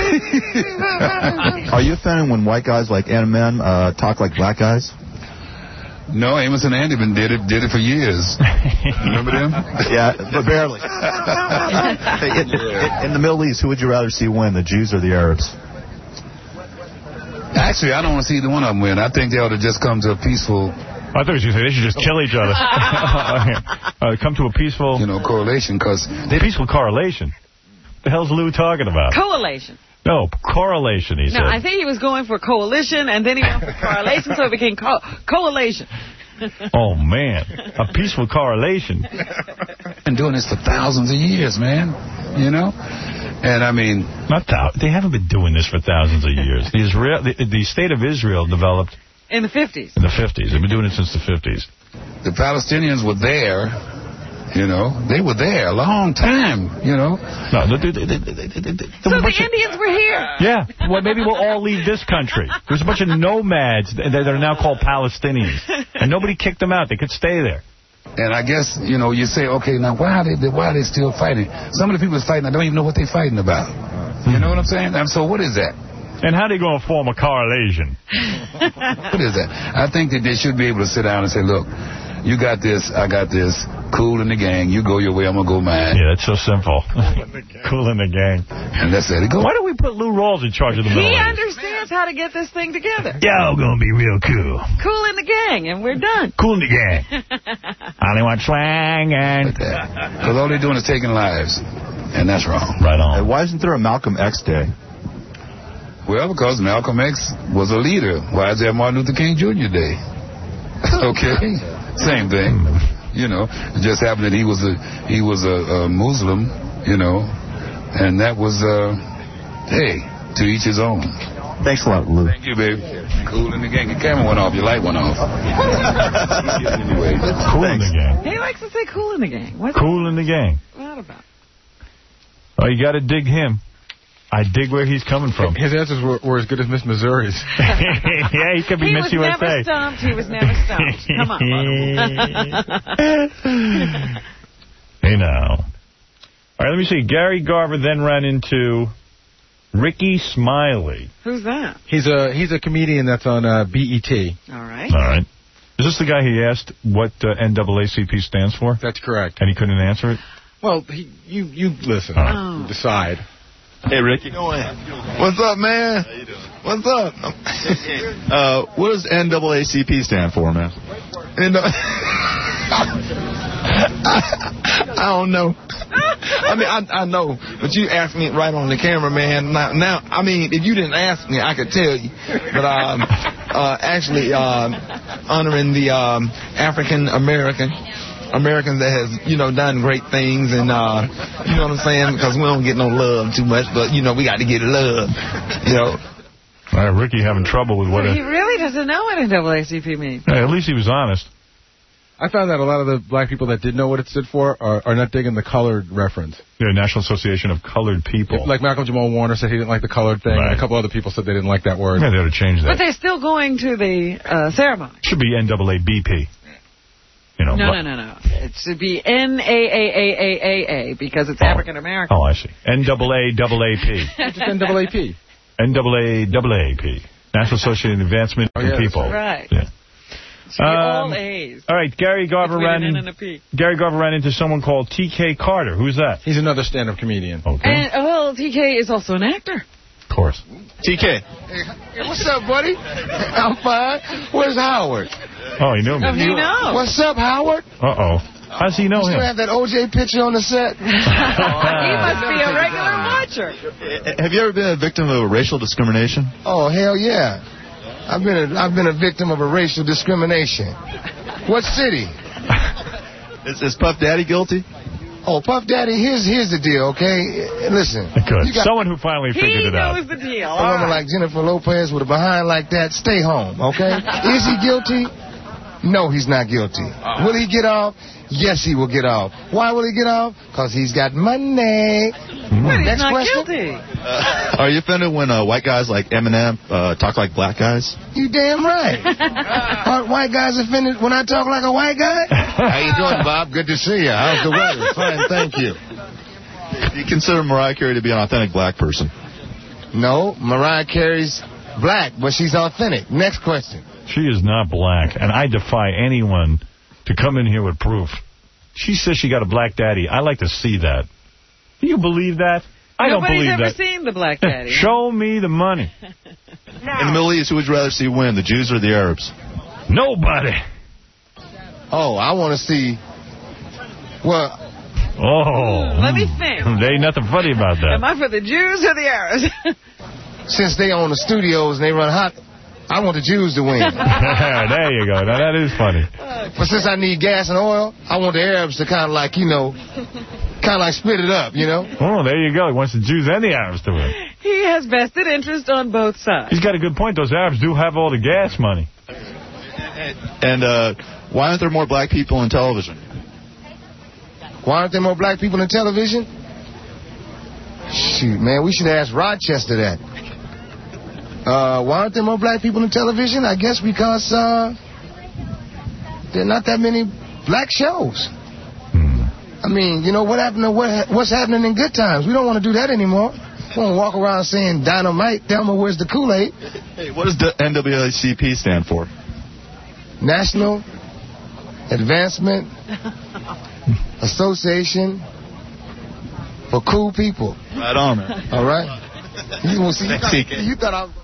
Are you offended when white guys like Eminem uh, talk like black guys? No, Amos and Andy been did it did it for years. Remember them? Yeah, but barely. Hey, in, in, in the Middle East, who would you rather see win, the Jews or the Arabs? Actually, I don't want to see either one of them win. I think they ought to just come to a peaceful... I thought you were going to say they should just kill each other. uh, come to a peaceful... You know, correlation, because... Peaceful correlation? The hell's Lou talking about? Coalition. No, correlation, he No, said. I think he was going for coalition, and then he went for correlation, so it became co coalition. Oh, man. A peaceful correlation. Been doing this for thousands of years, man. You know? And, I mean... Not thou They haven't been doing this for thousands of years. The, Israel, the, the state of Israel developed... In the fifties. In the fifties. They've been doing it since the fifties. The Palestinians were there... You know, they were there a long time, you know. No, the, the, the, the, the, the, so the Indians were here. Yeah. Well, maybe we'll all leave this country. There's a bunch of nomads that are now called Palestinians. And nobody kicked them out. They could stay there. And I guess, you know, you say, okay, now why are they, why are they still fighting? Some of the people that's fighting, I don't even know what they're fighting about. You know what I'm saying? And so what is that? And how are they going to form a correlation? What is that? I think that they should be able to sit down and say, look, you got this, I got this, cool in the gang, you go your way, I'm going to go mine. Yeah, it's so simple. Cool in the gang. And that's it. Go. Why do we put Lou Rawls in charge of the He Middle East? understands how to get this thing together. Y'all going to be real cool. Cool in the gang, and we're done. Cool in the gang. I only want swang and... Because all they're doing is taking lives. And that's wrong. Right on. Hey, why isn't there a Malcolm X Day? Well, because Malcolm X was a leader. Why is there Martin Luther King Junior Day? Okay. Same thing. You know, it just happened that he was a he was a, a Muslim, you know, and that was, uh, hey, to each his own. Thanks a lot, Lou. Thank you, baby. Cool in the gang. Your camera went off. Your light went off. Anyway, cool in the gang. He likes to say cool in the gang. What's Cool in the gang. that about? Oh, you got to dig him. I dig where he's coming from. His answers were, were as good as Miss Missouri's. Yeah, he could be He Miss was U S A. never stumped. He was never stumped. Come on, Buttermilk. Hey, now. All right, let me see. Gary Garver then ran into Ricky Smiley. Who's that? He's a he's a comedian that's on uh, B E T. All right. All right. Is this the guy he asked what uh, N double A C P stands for? That's correct. And he couldn't answer it? Well, he, you you listen. Oh. You decide. Hey, Ricky. What's up, man? How you doing? What's up? uh, what does N double A C P stand for, man? N- I, I don't know. I mean, I, I know, but you asked me right on the camera, man. Now, now, I mean, if you didn't ask me, I could tell you. But um, uh, actually, um, honoring the um, African American. Americans that has, you know, done great things, and, uh, you know what I'm saying? Because we don't get no love too much, but, you know, we got to get love, you know. All right, Ricky having trouble with what... Well, a, he really doesn't know what N double A C P means. Hey, at least he was honest. I found that a lot of the black people that did know what it stood for are, are not digging the colored reference. The National Association of Colored People. Like Malcolm Jamal Warner said he didn't like the colored thing, Right. and a couple other people said they didn't like that word. Yeah, they ought to change that. But they're still going to the uh, ceremony. Should be N double A B P. You know, No, no, no, no. It should be N A A A A A A because it's African American. Oh, I see. N double A double A P. Just N double A P. N double A double A P. National Association of Advancement Oh, of yeah, People. Right. Yeah. It should be all Um, A's. All right, Gary Garver Between ran an N in, and a P. Gary Garver ran into someone called T K Carter. Who's that? He's another stand-up comedian. Okay. And, oh, well, T K is also an actor. Of course. T K. Hey, what's up, buddy? I'm fine. Where's Howard? Oh, he knew me. Oh, he knows. What's up, Howard? Uh-oh. How's he know You him? still have that O J picture on the set? He must be a regular watcher. Have you ever been a victim of racial discrimination? Oh, hell yeah. I've been a, I've been a victim of a racial discrimination. What city? Is, is Puff Daddy guilty? Oh, Puff Daddy, here's here's the deal, okay? Listen. Good. You got Someone who finally figured He it out. knows the deal. a All woman right. like Jennifer Lopez with a behind like that, stay home, okay? Is he guilty? No, he's not guilty. Will he get off? Yes, he will get off. Why will he get off? Because he's got money. But he's Next not question. guilty. Uh, are you offended when uh, white guys like Eminem uh, talk like black guys? You damn right. Aren't white guys offended when I talk like a white guy? How you doing, Bob? Good to see you. How's the weather? Fine, thank you. Do you consider Mariah Carey to be an authentic black person? No, Mariah Carey's black, but she's authentic. Next question. She is not black, and I defy anyone to come in here with proof. She says she got a black daddy. I like to see that. Do you believe that? I don't Nobody's believe ever that. seen the Black Daddy. Show me the money. In the Middle East, who would you rather see win, the Jews or the Arabs? Nobody. Oh, I want to see. Well, Oh. Let me think. There ain't nothing funny about that. Am I for the Jews or the Arabs? since they own the studios and they run hot, I want the Jews to win. There you go. Now, that is funny. But since I need gas and oil, I want the Arabs to kind of like, you know, kind of like split it up, you know? Oh, there you go. He wants the Jews and the Arabs to win. He has vested interest on both sides. He's got a good point. Those Arabs do have all the gas money. And uh, why aren't there more black people in television? Why aren't there more black people in television? Shoot, man, we should ask Rochester that. Uh, why aren't there more black people in television? I guess because uh, there are not that many black shows. I mean, you know, what happened to what, what's happening in good times? We don't want to do that anymore. We want to walk around saying dynamite, Thelma, where's the Kool-Aid? Hey, what does the N double A C P stand for? National Advancement Association for Cool People. Right on, man. All right? You, well, see, you, thought, you thought I was...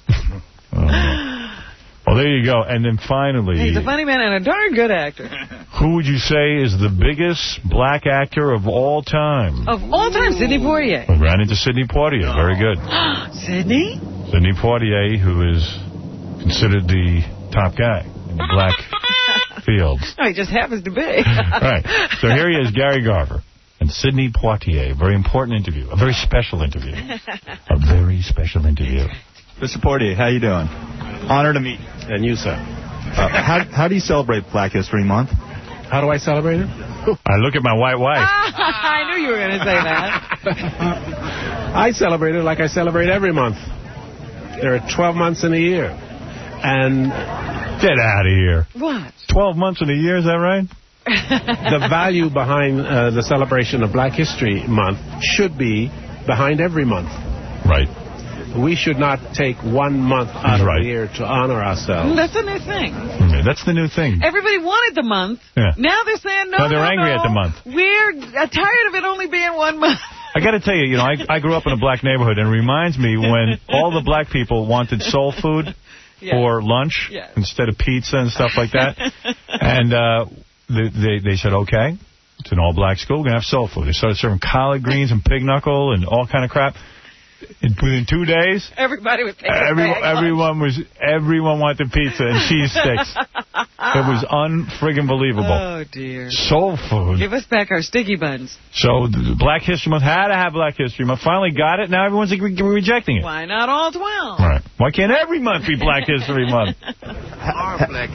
Well, there you go. And then finally... He's a funny man and a darn good actor. Who would you say is the biggest black actor of all time? Of all time, Sidney Poitier. We ran into Sidney Poitier. Very good. Sidney? Sidney Poitier, who is considered the top guy in the black field. Oh, he just happens to be. Right. So here he is, Gary Garver. And Sidney Poitier. Very important interview. A very special interview. A very special interview. Mister Poitier, how you doing? Honor to meet you. And you, sir. Uh, how, how do you celebrate Black History Month? How do I celebrate it? I look at my white wife. I knew you were going to say that. I celebrate it like I celebrate every month. There are twelve months in a year. And... Get out of here. What? twelve months in a year, is that right? The value behind uh, the celebration of Black History Month should be behind every month. Right. We should not take one month out of right. the year to honor ourselves. That's the new thing. Okay, that's the new thing. Everybody wanted the month. Yeah. Now they're saying, no, no, they're no, angry no. at the month. We're tired of it only being one month. I got to tell you, you know, I, I grew up in a black neighborhood, and it reminds me when all the black people wanted soul food yeah. for lunch yeah. instead of pizza and stuff like that. And uh, they, they, they said, okay, it's an all-black school, we're going to have soul food. They started serving collard greens and pig knuckle and all kind of crap. In, within two days, everybody was taking everyone, everyone was everyone wanted pizza and cheese sticks. It was unfriggin' believable. Oh dear! Soul food. Give us back our sticky buns. So the Black History Month had to have Black History Month. Finally got it. Now everyone's re rejecting it. Why not all twelve? Right. Why can't every month be Black History Month? Our Black.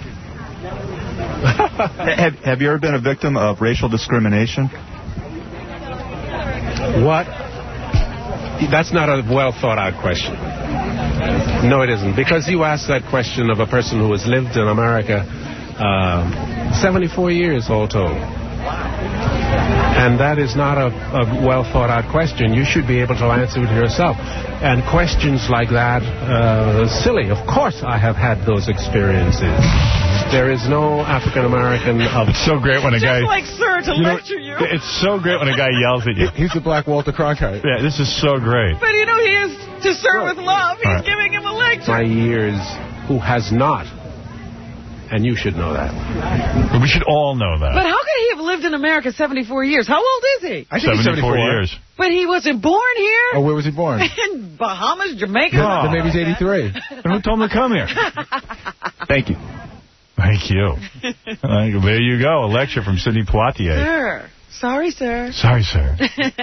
have Have you ever been a victim of racial discrimination? What? That's not a well-thought-out question. No, it isn't. Because you asked that question of a person who has lived in America uh, seventy-four years, all told. And that is not a, a well-thought-out question. You should be able to answer it yourself. And questions like that, uh, silly. Of course I have had those experiences. There is no African-American of... It's so great when a Just guy... like Sir to you lecture know, you. It's so great when a guy yells at you. He's the Black Walter Cronkite. Yeah, this is so great. But, you know, he is to serve with love. He's right. giving him a lecture. My years, who has not? And you should know that. We should all know that. But how could he have lived in America seventy-four years? How old is he? I think seventy-four years. But he wasn't born here? Oh, where was he born? In Bahamas, Jamaica? No. Then maybe he's eighty-three. Who told him to come here? Thank you. Thank you. uh, there you go. A lecture from Sidney Poitier. Sir. Sorry, sir. Sorry, sir.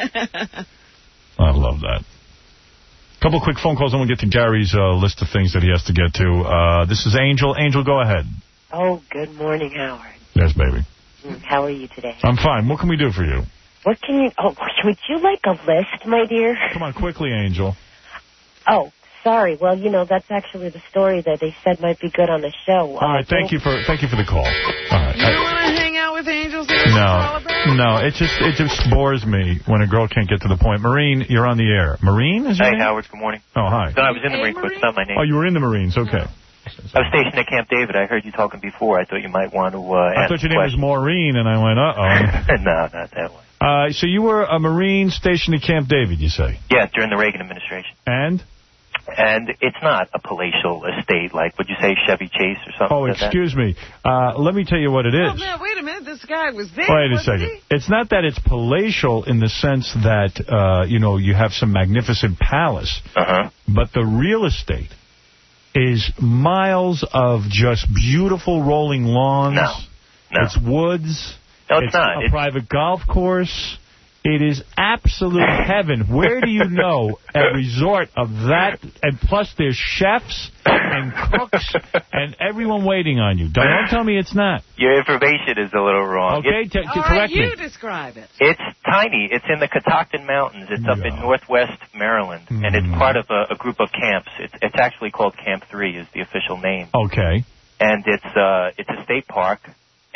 I love that. Couple quick phone calls, and we'll get to Gary's uh, list of things that he has to get to. Uh, this is Angel. Angel, go ahead. Oh, good morning, Howard. Yes, baby. How are you today? I'm fine. What can we do for you? What can you... Oh, would you like a list, my dear? Come on, quickly, Angel. Oh, sorry. Well, you know, that's actually the story that they said might be good on the show. All right, thank you for thank you for the call. All right. You don't want to hang out with angels? No, no. It just it just bores me when a girl can't get to the point. Marine, you're on the air. Marine, is your Hey, name? Howard. Good morning. Oh, hi. No, I was in the Hey, Marine Corps. It's not my name. Oh, you were in the Marines. Okay. I was stationed at Camp David. I heard you talking before. I thought you might want to uh, I ask thought your a name was question. Maureen, and I went, uh-oh. No, not that one. Uh, so you were a Marine stationed at Camp David, you say? Yeah, during the Reagan administration. And? And it's not a palatial estate like, would you say, Chevy Chase or something Oh, like that? excuse me. Uh, let me tell you what it is. Oh, now, wait a minute. This guy was there. Wait a wasn't second. It's not that it's palatial in the sense that, uh, you know, you have some magnificent palace. Uh-huh. But the real estate is miles of just beautiful rolling lawns. No. No. It's woods. No, it's, it's not. a It's... private golf course. It is absolute heaven. Where do you know a resort of that? And plus there's chefs and cooks and everyone waiting on you. Don't tell me it's not. Your information is a little wrong. Okay, It's, t- All correct right, me. you describe it. it's tiny. It's in the Catoctin Mountains. It's up in northwest Maryland, Mm. and it's part of a, a group of camps. It's, it's actually called Camp three is the official name. Okay. And it's uh, it's a state park,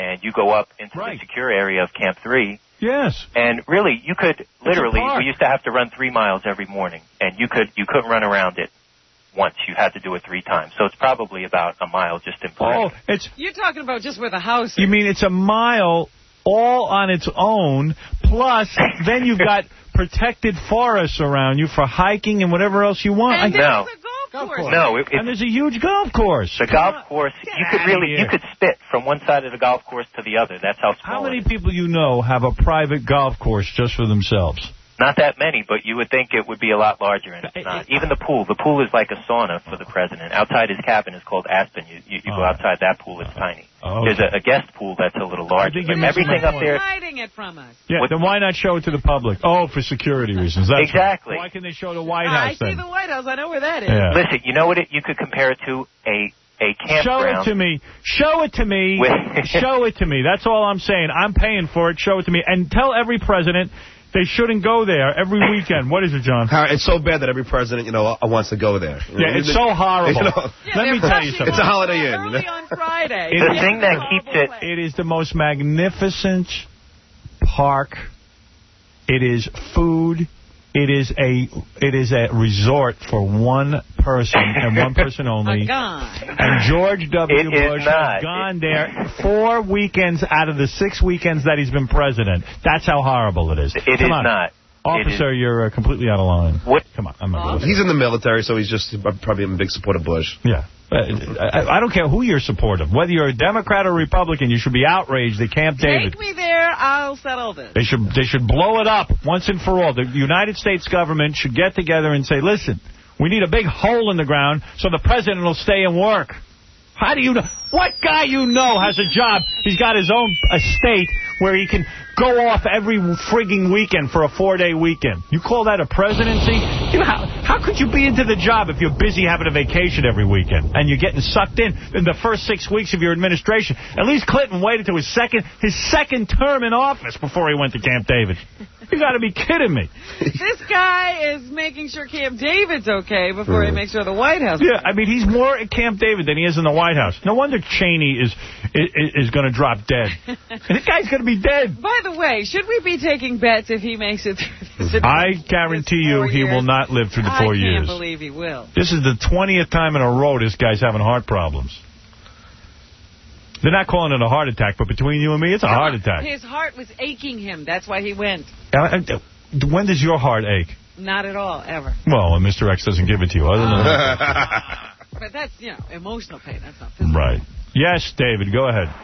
and you go up into right. the secure area of Camp three. Yes. And really, you could literally, park. we used to have to run three miles every morning, and you could you couldn't run around it once. You had to do it three times. So it's probably about a mile just in park. Oh, it's. You're talking about just where the house is. You mean it's a mile all on its own, plus then you've got protected forests around you for hiking and whatever else you want. And I, there's no. a golf course. No, it, and there's a huge golf course. The golf course, you could really, you could spit from one side of the golf course to the other. That's how small How many it is. people you know have a private golf course just for themselves? Not that many, but you would think it would be a lot larger, and it's not. Even the pool. The pool is like a sauna for the president. Outside his cabin is called Aspen. You, you, you oh. go outside that pool, it's tiny. Oh, There's okay. a, a guest pool that's a little larger. I think But you're missing everything my up point. there... hiding it from us. Yeah, What- then why not show it to the public? Oh, for security reasons. That's Exactly. Why can they show the White I House see then? the White House. I know where that is. Yeah. Listen, you know what it, you could compare it to? A a campground. Show it to me. Show it to me. With- Show it to me. That's all I'm saying. I'm paying for it. Show it to me. And tell every president they shouldn't go there every weekend. What is it, John? It's so bad that every president, you know, wants to go there. You know, Yeah, it's so horrible. You know, Yeah, Let they're me tell you rushing something. It's a Holiday Inn. early You know? on Friday. The Yeah, thing it's a that keeps horrible it... place. It is the most magnificent park. It is food. It is a it is a resort for one person and one person only. A guy. And George W. It is Bush not. has gone there four weekends out of the six weekends that he's been president. That's how horrible it is. It Come is on. not. Officer, you're uh, completely out of line. What? Come on. I'm not He's in the military, so he's just probably a big supporter of Bush. Yeah. Uh, I, I don't care who you're supportive. Whether you're a Democrat or Republican, you should be outraged at Camp David. Take me there. I'll settle this. They should they should blow it up once and for all. The United States government should get together and say, listen, we need a big hole in the ground so the president will stay and work. How do you know? What guy you know has a job? He's got his own estate where he can go off every frigging weekend for a four-day weekend. You call that a presidency? You know, how, how could you be into the job if you're busy having a vacation every weekend and you're getting sucked in in the first six weeks of your administration? At least Clinton waited till his second his second term in office before he went to Camp David. You got to be kidding me. This guy is making sure Camp David's okay before he makes sure the White House is Yeah, I mean, he's more at Camp David than he is in the White House. No wonder Cheney is is, is going to drop dead. And this guy's going to be dead. By the way, should we be taking bets if he makes it through this? I guarantee you he will not live through the four I years. can't believe he will. This is the twentieth time in a row this guy's having heart problems. They're not calling it a heart attack, but between you and me, it's a heart attack. His heart was aching him. That's why he went. Uh, uh, When does your heart ache? Not at all, ever. Well, when Mister X doesn't give it to you. Other than that. But that's, you know, emotional pain. That's not physical. Right. Yes, David, go ahead.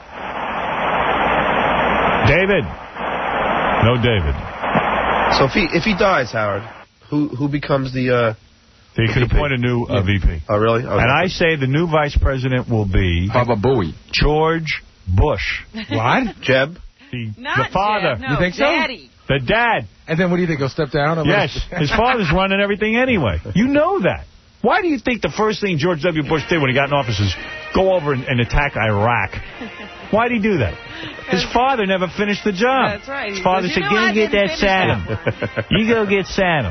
David. No, David. So if he if he dies, Howard, who who becomes the... Uh, They could appoint a new uh, V P. Oh, really? Oh, and I say the new vice president will be... Baba Booey. George Bush. What? Jeb? The, Not the father. Jeb, no, You think so? Daddy. The dad. And then what do you think? He'll step down? And Yes. His father's running everything anyway. You know that. Why do you think the first thing George W. Bush did when he got in office is go over and, and attack Iraq? Why did he do that? His father never finished the job. That's right. His He father goes, said, "You know, go I get didn't that finish Saddam. You go get Saddam.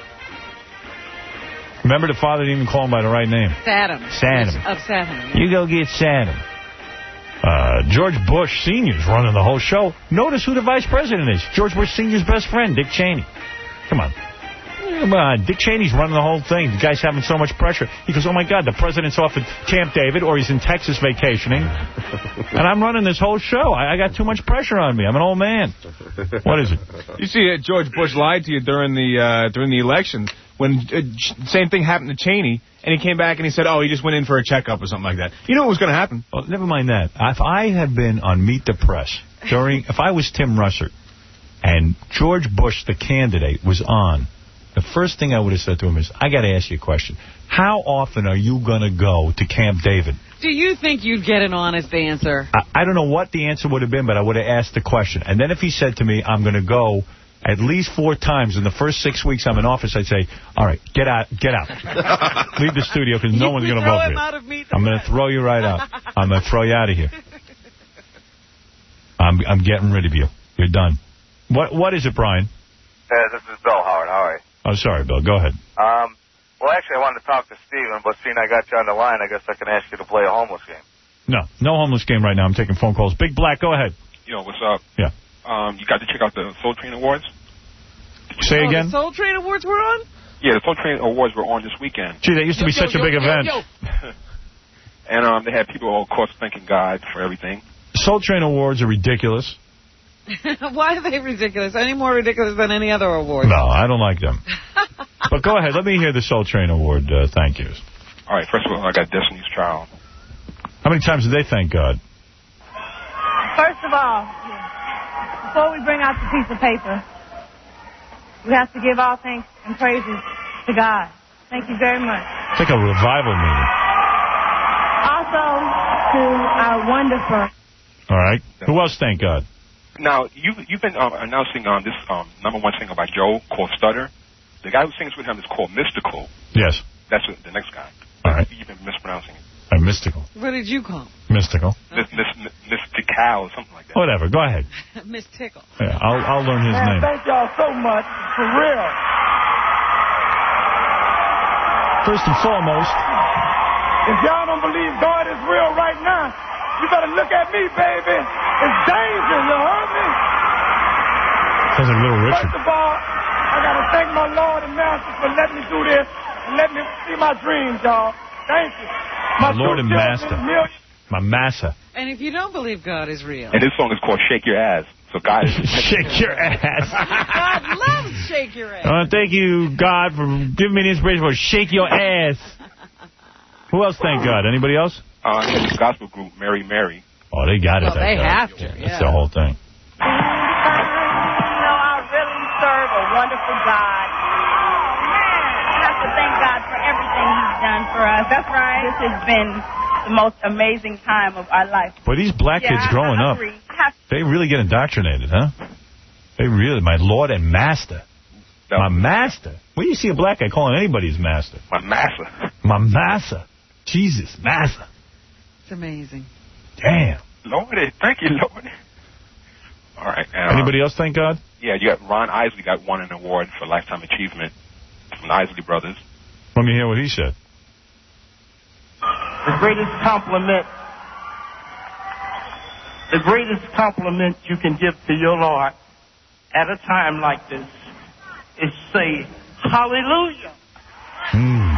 Remember, the father didn't even call him by the right name. Saddam. Saddam. Of Saddam. You go get Saddam. Uh, George Bush Senior's running the whole show. Notice who the vice president is. George Bush Senior's best friend, Dick Cheney. Come on. Come on. Dick Cheney's running the whole thing. The guy's having so much pressure. He goes, oh, my God, the president's off at Camp David or he's in Texas vacationing. And I'm running this whole show. I, I got too much pressure on me. I'm an old man. What is it? You see, uh, George Bush lied to you during the uh, during the elections when uh, same thing happened to Cheney, and he came back and he said, oh, he just went in for a checkup or something like that. You know what was going to happen. Well, never mind that. If I had been on Meet the Press during, if I was Tim Russert and George Bush, the candidate, was on, the first thing I would have said to him is, I got to ask you a question. How often are you going to go to Camp David? Do you think you'd get an honest answer? I, I don't know what the answer would have been, but I would have asked the question. And then if he said to me, I'm going to go at least four times in the first six weeks I'm in office, I'd say, all right, get out, get out. Leave the studio because no one's going to vote for you. I'm going to throw you right out. I'm going to throw you out of here. I'm I'm getting rid of you. You're done. What What is it, Brian? Hey, this is Bill Howard. How are you? Oh, sorry, Bill. Go ahead. Um, well, actually, I wanted to talk to Steven, but seeing I got you on the line, I guess I can ask you to play a homeless game. No, no homeless game right now. I'm taking phone calls. Big Black, go ahead. Yo, what's up? Yeah. Um, you got to check out the Soul Train Awards? Say oh, again? The Soul Train Awards were on? Yeah, the Soul Train Awards were on this weekend. Gee, that used to be yo, such yo, a big yo, event. Yo, yo. And um, they had people, of course, thanking God for everything. Soul Train Awards are ridiculous. Why are they ridiculous? Any more ridiculous than any other award? No, I don't like them. But go ahead. Let me hear the Soul Train Award uh, thank yous. All right, first of all, I got Destiny's Child. How many times did they thank God? First of all, before we bring out the piece of paper, we have to give all thanks and praises to God. Thank you very much. It's like a revival meeting. Also, to our wonderful... All right. Who else thank God? Now, you, you've been um, announcing um, this um, number one singer by Joe called Stutter. The guy who sings with him is called Mystical. Yes. That's the next guy. All right. You've been mispronouncing it. Uh, mystical. What did you call him? Mystical. Miss, miss, mystical or something like that. Whatever. Go ahead. Miss Tickle. Yeah, I'll, I'll learn his Man, name. thank y'all so much, for real. First and foremost. If y'all don't believe God is real right now, you better look at me, baby. It's danger, you heard me? Sounds like Little Richard. First of all, I got to thank my Lord and Master for letting me do this and letting me see my dreams, y'all. Thank you. My Lord and Master. My Massa. And if you don't believe God is real. And this song is called Shake Your Ass. So God is... Shake your ass. God loves Shake Your Ass. I want to thank you, God, for giving me the inspiration for Shake Your Ass. Who else thank God? Anybody else? Uh, the gospel group, Mary Mary. Oh, they got it. Well, they God. have to, That's yeah. the whole thing. You know, I really serve a wonderful God. Oh, man. I have to thank God for everything He's done for us. That's right. This has been the most amazing time of our life. Boy, these black yeah, kids growing I up, agree. Have they really get indoctrinated, huh? They really, my Lord and Master. No. My Master. When do you see a black guy calling anybody his Master? My Master. My Master. Jesus, Master. It's amazing. Damn. Lordy, thank you, Lordy. All right. Uh, Anybody else thank God? Yeah, you got Ron Isley got won an award for Lifetime Achievement from the Isley Brothers. Let me hear what he said. The greatest compliment, the greatest compliment you can give to your Lord at a time like this is say, hallelujah. Hmm.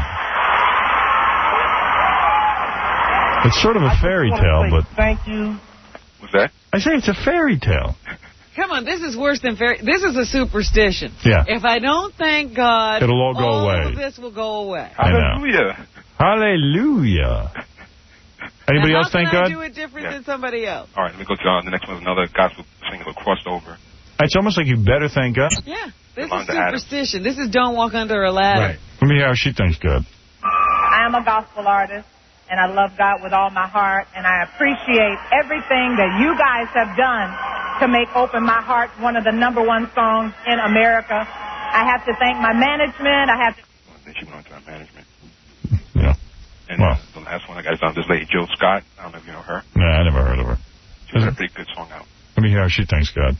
It's sort of a fairy tale, but... Thank you. What's that? I say it's a fairy tale. Come on, this is worse than fairy... This is a superstition. Yeah. If I don't thank God... It'll all go all away. All of this will go away. Hallelujah. Hallelujah. Anybody and else thank God? How God? can I do it different Yeah. than somebody else? All right, let me go to uh, the next one. Another gospel singer who crossed over. It's almost like you better thank God. Yeah, this Yolanda is Adams. superstition. This is don't walk under a ladder. Right. Let me hear how she thanks God. I am a gospel artist, and I love God with all my heart, and I appreciate everything that you guys have done to make Open My Heart one of the number one songs in America. I have to thank my management. I have to... Then she went on to our management. Yeah. And Well. uh, the last one I got is um, this lady, Jill Scott. I don't know if you know her. Nah, I never heard of her. She got a pretty good song out. Let me hear how she thanks God.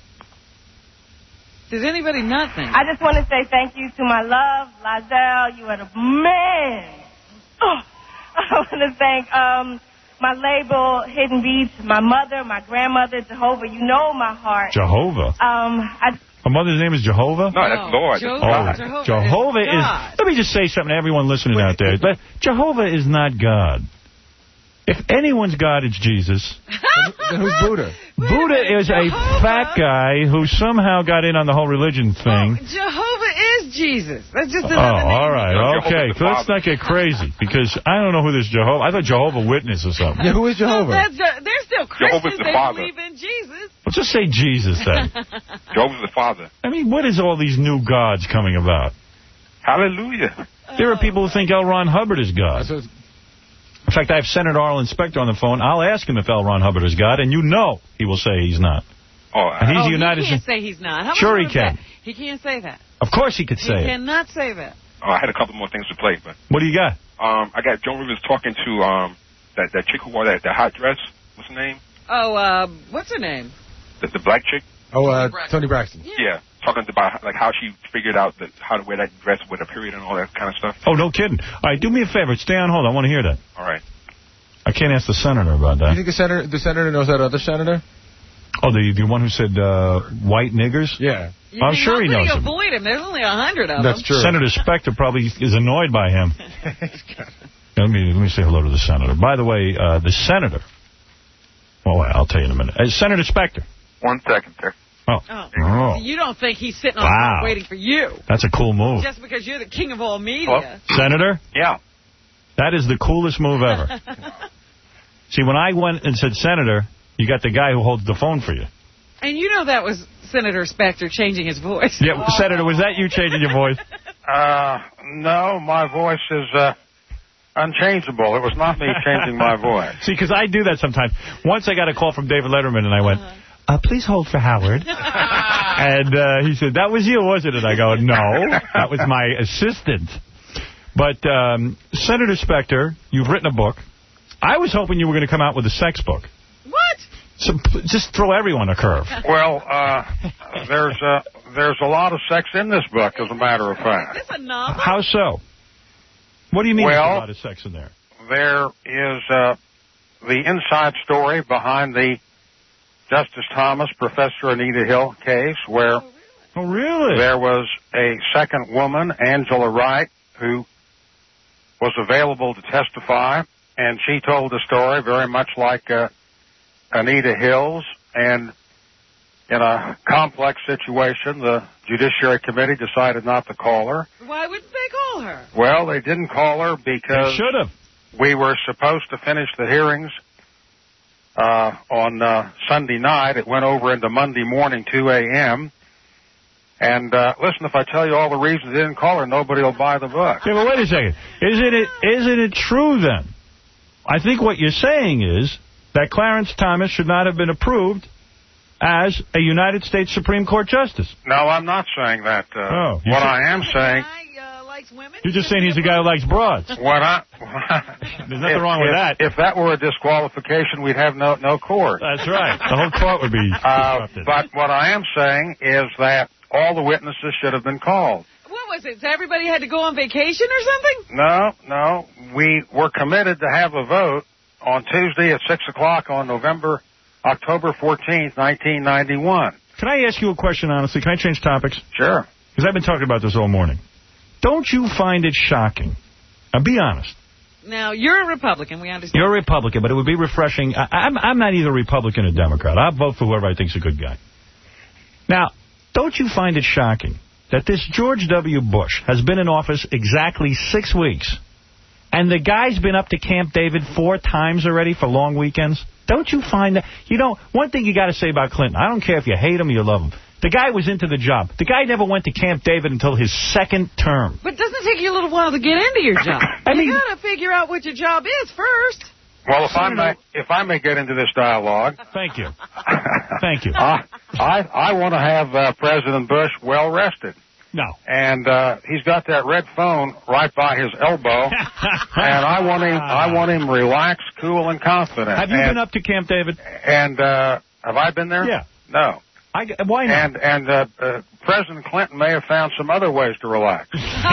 Does anybody not think? I just want to say thank you to my love, Lizelle. You are the man. Oh, I want to thank um, my label, Hidden Beats, my mother, my grandmother, Jehovah. You know my heart. Jehovah? Um, I... Her mother's name is Jehovah? No, that's Lord. Jo- Oh, Jehovah, Jehovah, Jehovah is, is God. Let me just say something to everyone listening out there. But Jehovah is not God. If anyone's God, it's Jesus. Then who's Buddha? Buddha is a Jehovah. fat guy who somehow got in on the whole religion thing. Oh, Jehovah is Jesus. That's just Oh, another name. all right, okay. So let's not get crazy, because I don't know who this Jehovah... I thought Jehovah Witness or something. Yeah, who is Jehovah? That's, uh, they're still Jehovah's Christians. the They Father. believe in Jesus. Let's just say Jesus, then. Jehovah's the Father. I mean, what is all these new gods coming about? Hallelujah. There are people who think L. Ron Hubbard is God. In fact, I have Senator Arlen Specter on the phone. I'll ask him if L. Ron Hubbard is God, and you know he will say he's not. Oh, and he's oh, the United he can't States. say he's not. How Sure much he can. that? He can't say that. Of course he could He say it. cannot say that. Oh, I had a couple more things to play, but What do you got? um, I got Joan Rivers talking to um that that chick who wore that, that hot dress. What's her name? Oh, uh, what's her name? The, the black chick. Oh, uh, Tony Braxton. Yeah. Yeah, talking about like how she figured out that how to wear that dress with a period and all that kind of stuff. Oh, no kidding. All right, do me a favor. Stay on hold. I want to hear that. All right. All I can't ask the senator about that. You think the senator, the senator knows that other senator? Oh, the the one who said uh, white niggers? Yeah. You I'm sure he knows him. avoid him. There's only a hundred of That's them. true. Senator Specter probably is annoyed by him. let me let me say hello to the senator. By the way, uh, the senator. Well, I'll tell you in a minute. Uh, Senator Specter. One second, sir. Oh. Oh. oh. You don't think he's sitting on Wow. waiting for you. That's a cool move. Just because you're the king of all media. Hello? Senator? Yeah. That is the coolest move ever. See, when I went and said Senator, you got the guy who holds the phone for you. And you know that was Senator Specter changing his voice. Yeah, oh. Senator, was that you changing your voice? Uh, no, my voice is uh, unchangeable. It was not me changing my voice. See, because I do that sometimes. Once I got a call from David Letterman, and I went, uh, please hold for Howard. and uh, he said, that was you, wasn't it? I go, no, that was my assistant. But, um, Senator Specter, you've written a book. I was hoping you were going to come out with a sex book. What? So, just throw everyone a curve. Well, uh, there's a, there's a lot of sex in this book, as a matter of fact. It's a novel. How so? What do you mean well, there's a lot of sex in there? There is uh, the inside story behind the Justice Thomas, Professor Anita Hill case, where oh, really? there was a second woman, Angela Wright, who was available to testify, and she told the story very much like uh, Anita Hill's, and in a complex situation, the Judiciary Committee decided not to call her. Why wouldn't they call her? Well, they didn't call her because they should have. We were supposed to finish the hearings uh, on uh, Sunday night. It went over into Monday morning, two a m And uh, listen, if I tell you all the reasons they didn't call her, nobody will buy the book. Okay, well, wait a second. Isn't it, isn't it true, then? I think what you're saying is that Clarence Thomas should not have been approved as a United States Supreme Court Justice. No, I'm not saying that. Uh, oh, what I am saying... You're just saying he's a guy who likes broads. What I... There's nothing if, wrong with if, that. If that were a disqualification, we'd have no, no court. That's right. The whole court would be uh, But what I am saying is that all the witnesses should have been called. What was it? So everybody had to go on vacation or something? No, no. We were committed to have a vote on Tuesday at six o'clock on November, October fourteenth, nineteen ninety-one. Can I ask you a question, honestly? Can I change topics? Sure. Because I've been talking about this all morning. Don't you find it shocking? Now, be honest. Now, you're a Republican, we understand. You're a Republican, but it would be refreshing. I, I'm, I'm not either Republican or Democrat. I'll vote for whoever I think's a good guy. Now, don't you find it shocking that this George W. Bush has been in office exactly six weeks, and the guy's been up to Camp David four times already for long weekends? Don't you find that? You know, one thing you got to say about Clinton, I don't care if you hate him or you love him, the guy was into the job. The guy never went to Camp David until his second term. But doesn't it take you a little while to get into your job? I you mean, got to figure out what your job is first. Well, if I may, if I may get into this dialogue. Thank you. Thank you. I I, I want to have uh, President Bush well rested. No. And uh, he's got that red phone right by his elbow, and I want him I want him relaxed, cool, and confident. Have you and, been up to Camp David? And uh, have I been there? Yeah. No. I, why not? And and uh, uh, President Clinton may have found some other ways to relax.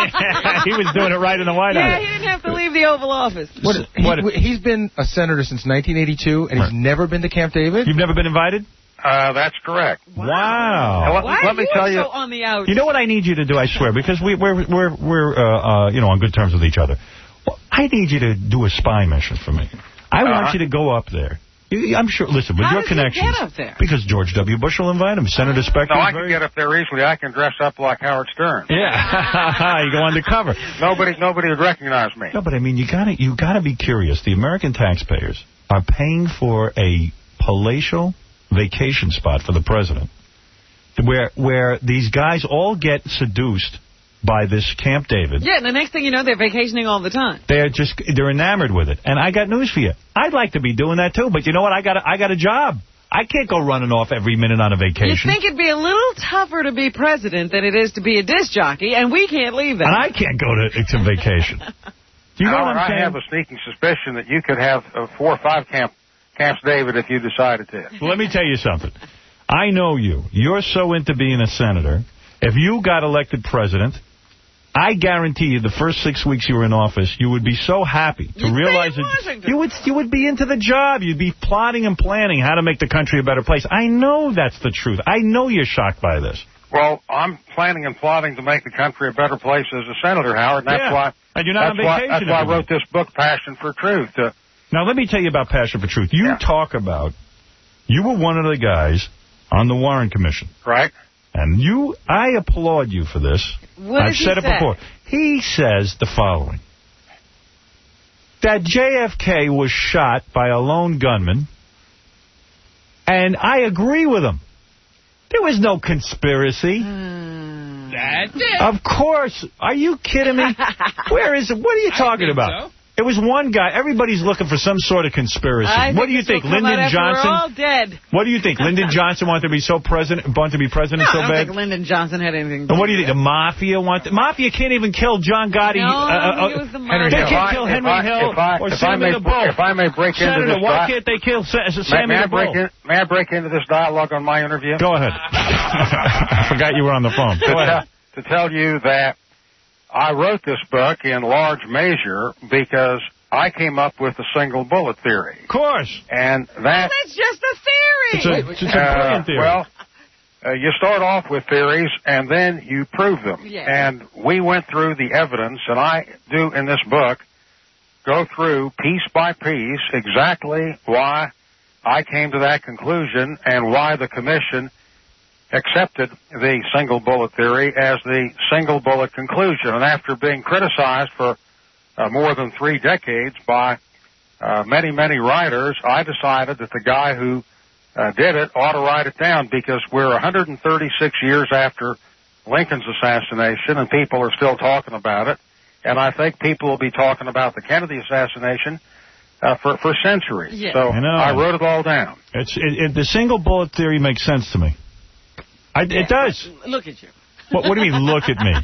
He was doing it right in the White House. Yeah, he didn't have to leave the Oval Office. What, he, what, he's been a senator since nineteen eighty-two, and right. he's never been to Camp David? You've never been invited? Uh, that's correct. Wow. Let, Why let me are you tell you. So on the outs? You know what I need you to do, I swear, because we, we're, we're, we're uh, uh, you know, on good terms with each other. Well, I need you to do a spy mission for me. I uh-huh. want you to go up there. I'm sure, listen, with How your connections. How does he get up there? Because George W. Bush will invite him. Senator Specter. No, I very... can get up there easily. I can dress up like Howard Stern. Yeah. You go undercover. Nobody nobody would recognize me. No, but I mean, you gotta, you gotta be curious. The American taxpayers are paying for a palatial vacation spot for the president where, where these guys all get seduced by this Camp David. Yeah, and the next thing you know, they're vacationing all the time. They're just, they're enamored with it. And I got news for you. I'd like to be doing that, too. But you know what? I got a, I got a job. I can't go running off every minute on a vacation. You think it'd be a little tougher to be president than it is to be a disc jockey, and we can't leave that. And I can't go to, to vacation. Do you know Howard, what I'm saying? I have a sneaking suspicion that you could have uh, four or five camp, Camps David if you decided to. Well, let me tell you something. I know you. You're so into being a senator. If you got elected president, I guarantee you the first six weeks you were in office, you would be so happy to You'd realize that you would, you would be into the job. You'd be plotting and planning how to make the country a better place. I know that's the truth. I know you're shocked by this. Well, I'm planning and plotting to make the country a better place as a senator, Howard, and that's Yeah. why And you're not that's on why, vacation that's why I every wrote this book, Passion for Truth. Uh, Now, let me tell you about Passion for Truth. You talk about, you were one of the guys on the Warren Commission. Right. And you, I applaud you for this. What I've does he said it say? before. He says the following. That J F K was shot by a lone gunman, and I agree with him. There was no conspiracy. That's it. Of course. Are you kidding me? Where is it? What are you talking about? so. It was one guy. Everybody's looking for some sort of conspiracy. I What do you this will think, come Lyndon out after Johnson? We're all dead. What do you think? Lyndon Johnson wanted to be so president, wanted to be president No, so I don't bad? think Lyndon Johnson had anything to And what do do you think? The mafia wanted? Mafia can't even kill John Gotti. No, uh, I uh, think it was the Henry mafia. They can't kill If I- Henry if I- Hill if I- or if I Sammy may- the Bull. if I may break into Senator, this why di- can't they kill Sa may, Sammy may, I the break Bull? in, may I break into this dialogue on my interview? Go ahead. I forgot you were on the phone. to, Go ahead. te- to tell you that I wrote this book in large measure because I came up with the single bullet theory. Of course. And that... Well, that's just a theory. It's a, it's a brilliant theory. Uh, well, uh, you start off with theories, and then you prove them. Yeah. And we went through the evidence, and I do in this book go through piece by piece exactly why I came to that conclusion and why the commission accepted the single bullet theory as the single bullet conclusion. And after being criticized for uh, more than three decades by uh, many, many writers, I decided that the guy who uh, did it ought to write it down because we're one hundred thirty-six years after Lincoln's assassination and people are still talking about it. And I think people will be talking about the Kennedy assassination uh, for, for centuries. Yeah. So I know. I wrote it all down. It's it, it, the single bullet theory makes sense to me. I, Yeah, it does. Look at you. What, what do you mean, look at me?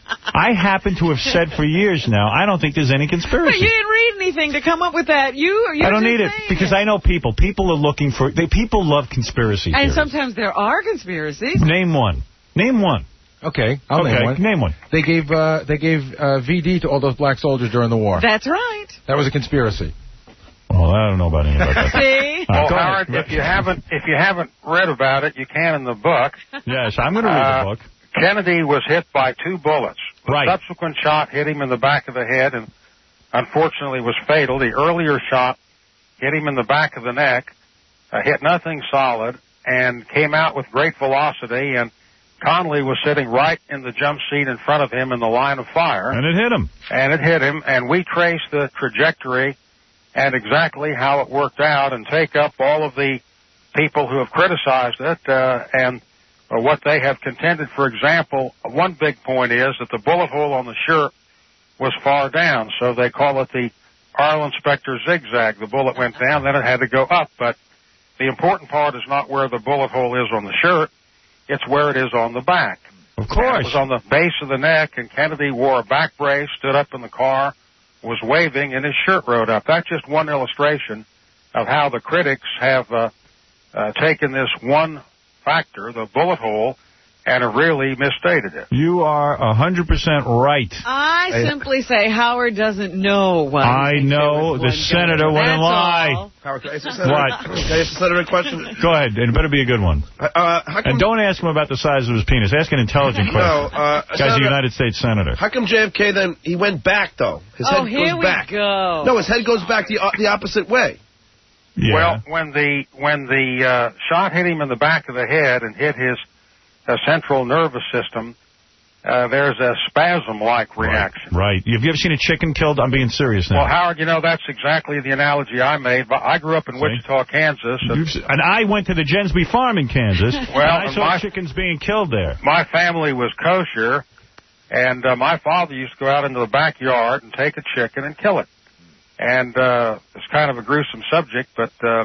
I happen to have said for years now, I don't think there's any But conspiracy. you didn't read anything to come up with that. You, you're I don't just need it saying because I know people. People are looking for. They people love conspiracy And theories. sometimes there are conspiracies. Name one. Name one. Okay, I'll okay, name one. Name one. They gave uh, they gave uh, V D to all those black soldiers during the war. That's right. That was a conspiracy. Well, I don't know about any about that. See? All right, Well, go Howard, ahead. if you haven't if you haven't read about it, you can in the book. Yes, I'm going to read Uh, the book. Kennedy was hit by two bullets. The Right. subsequent shot hit him in the back of the head and unfortunately was fatal. The earlier shot hit him in the back of the neck, uh, hit nothing solid, and came out with great velocity. And Connolly was sitting right in the jump seat in front of him in the line of fire. And it hit him. And it hit him, and we traced the trajectory and exactly how it worked out and take up all of the people who have criticized it uh, and uh, what they have contended. For example, one big point is that the bullet hole on the shirt was far down, so they call it the Arlen Specter zigzag. The bullet went down, then it had to go up, but the important part is not where the bullet hole is on the shirt, it's where it is on the back. Of course. And it was on the base of the neck, and Kennedy wore a back brace, stood up in the car, was waving, and his shirt rode up. That's just one illustration of how the critics have uh, uh, taken this one factor, the bullet hole, and have really misstated it. You are one hundred percent right. I simply say Howard doesn't know what. I know the senator wouldn't lie. All. Howard, can I ask the senator, What? Can I ask the senator a question? Go ahead. It better be a good one. Uh, how come, And don't ask him about the size of his penis. Ask an intelligent question. No, uh, Guy's Senator- a United States senator. How come J F K then, he went back, though? His Oh, head here goes we back. go. No, his head goes back the, uh, the opposite way. Yeah. Well, when the when the uh, shot hit him in the back of the head and hit his uh, central nervous system, uh, there's a spasm-like reaction. Right. Have you ever seen a chicken killed? I'm being serious now. Well, Howard, you know, that's exactly the analogy I made. But I grew up in See? Wichita, Kansas. And You've- and I went to the Jensby farm in Kansas, Well, and I and saw my- chickens being killed there. my family was kosher, and uh, my father used to go out into the backyard and take a chicken and kill it. And uh, it's kind of a gruesome subject, but uh,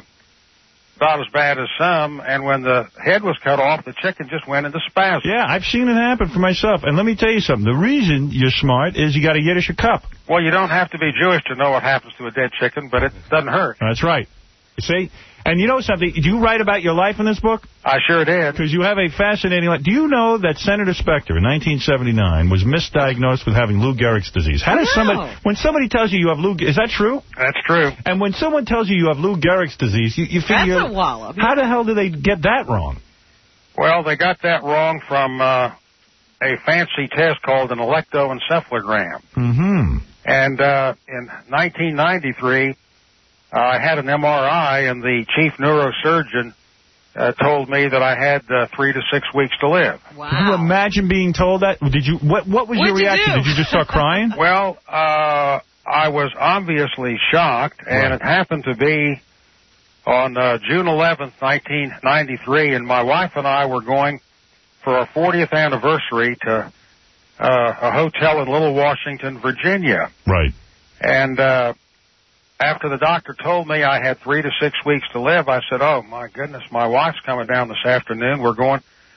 about as bad as some. And when the head was cut off, the chicken just went into spasm. Yeah, I've seen it happen for myself. And let me tell you something. The reason you're smart is you got a Yiddish cup. Well, you don't have to be Jewish to know what happens to a dead chicken, but it doesn't hurt. That's right. You see? And you know something? Did you write about your life in this book? I sure did. Because you have a fascinating life. Do you know that Senator Specter in nineteen seventy-nine was misdiagnosed with having Lou Gehrig's disease? How does No. somebody, when somebody tells you you have Lou, is that true? That's true. And when someone tells you you have Lou Gehrig's disease, you, you figure, That's a wallop. how the hell do they get that wrong? Well, they got that wrong from uh, a fancy test called an electroencephalogram. Mm-hmm. And uh, in nineteen ninety-three, uh, I had an M R I, and the chief neurosurgeon uh, told me that I had uh, three to six weeks to live. Wow. Can you imagine being told that? Did you? What, what was What'd your you reaction? do? Did you just start crying? Well, uh, I was obviously shocked, and Right. it happened to be on uh, June eleventh, nineteen ninety-three, and my wife and I were going for our fortieth anniversary to uh, a hotel in Little Washington, Virginia. Right. And uh, after the doctor told me I had three to six weeks to live, I said, oh, my goodness, my wife's coming down this afternoon. We're going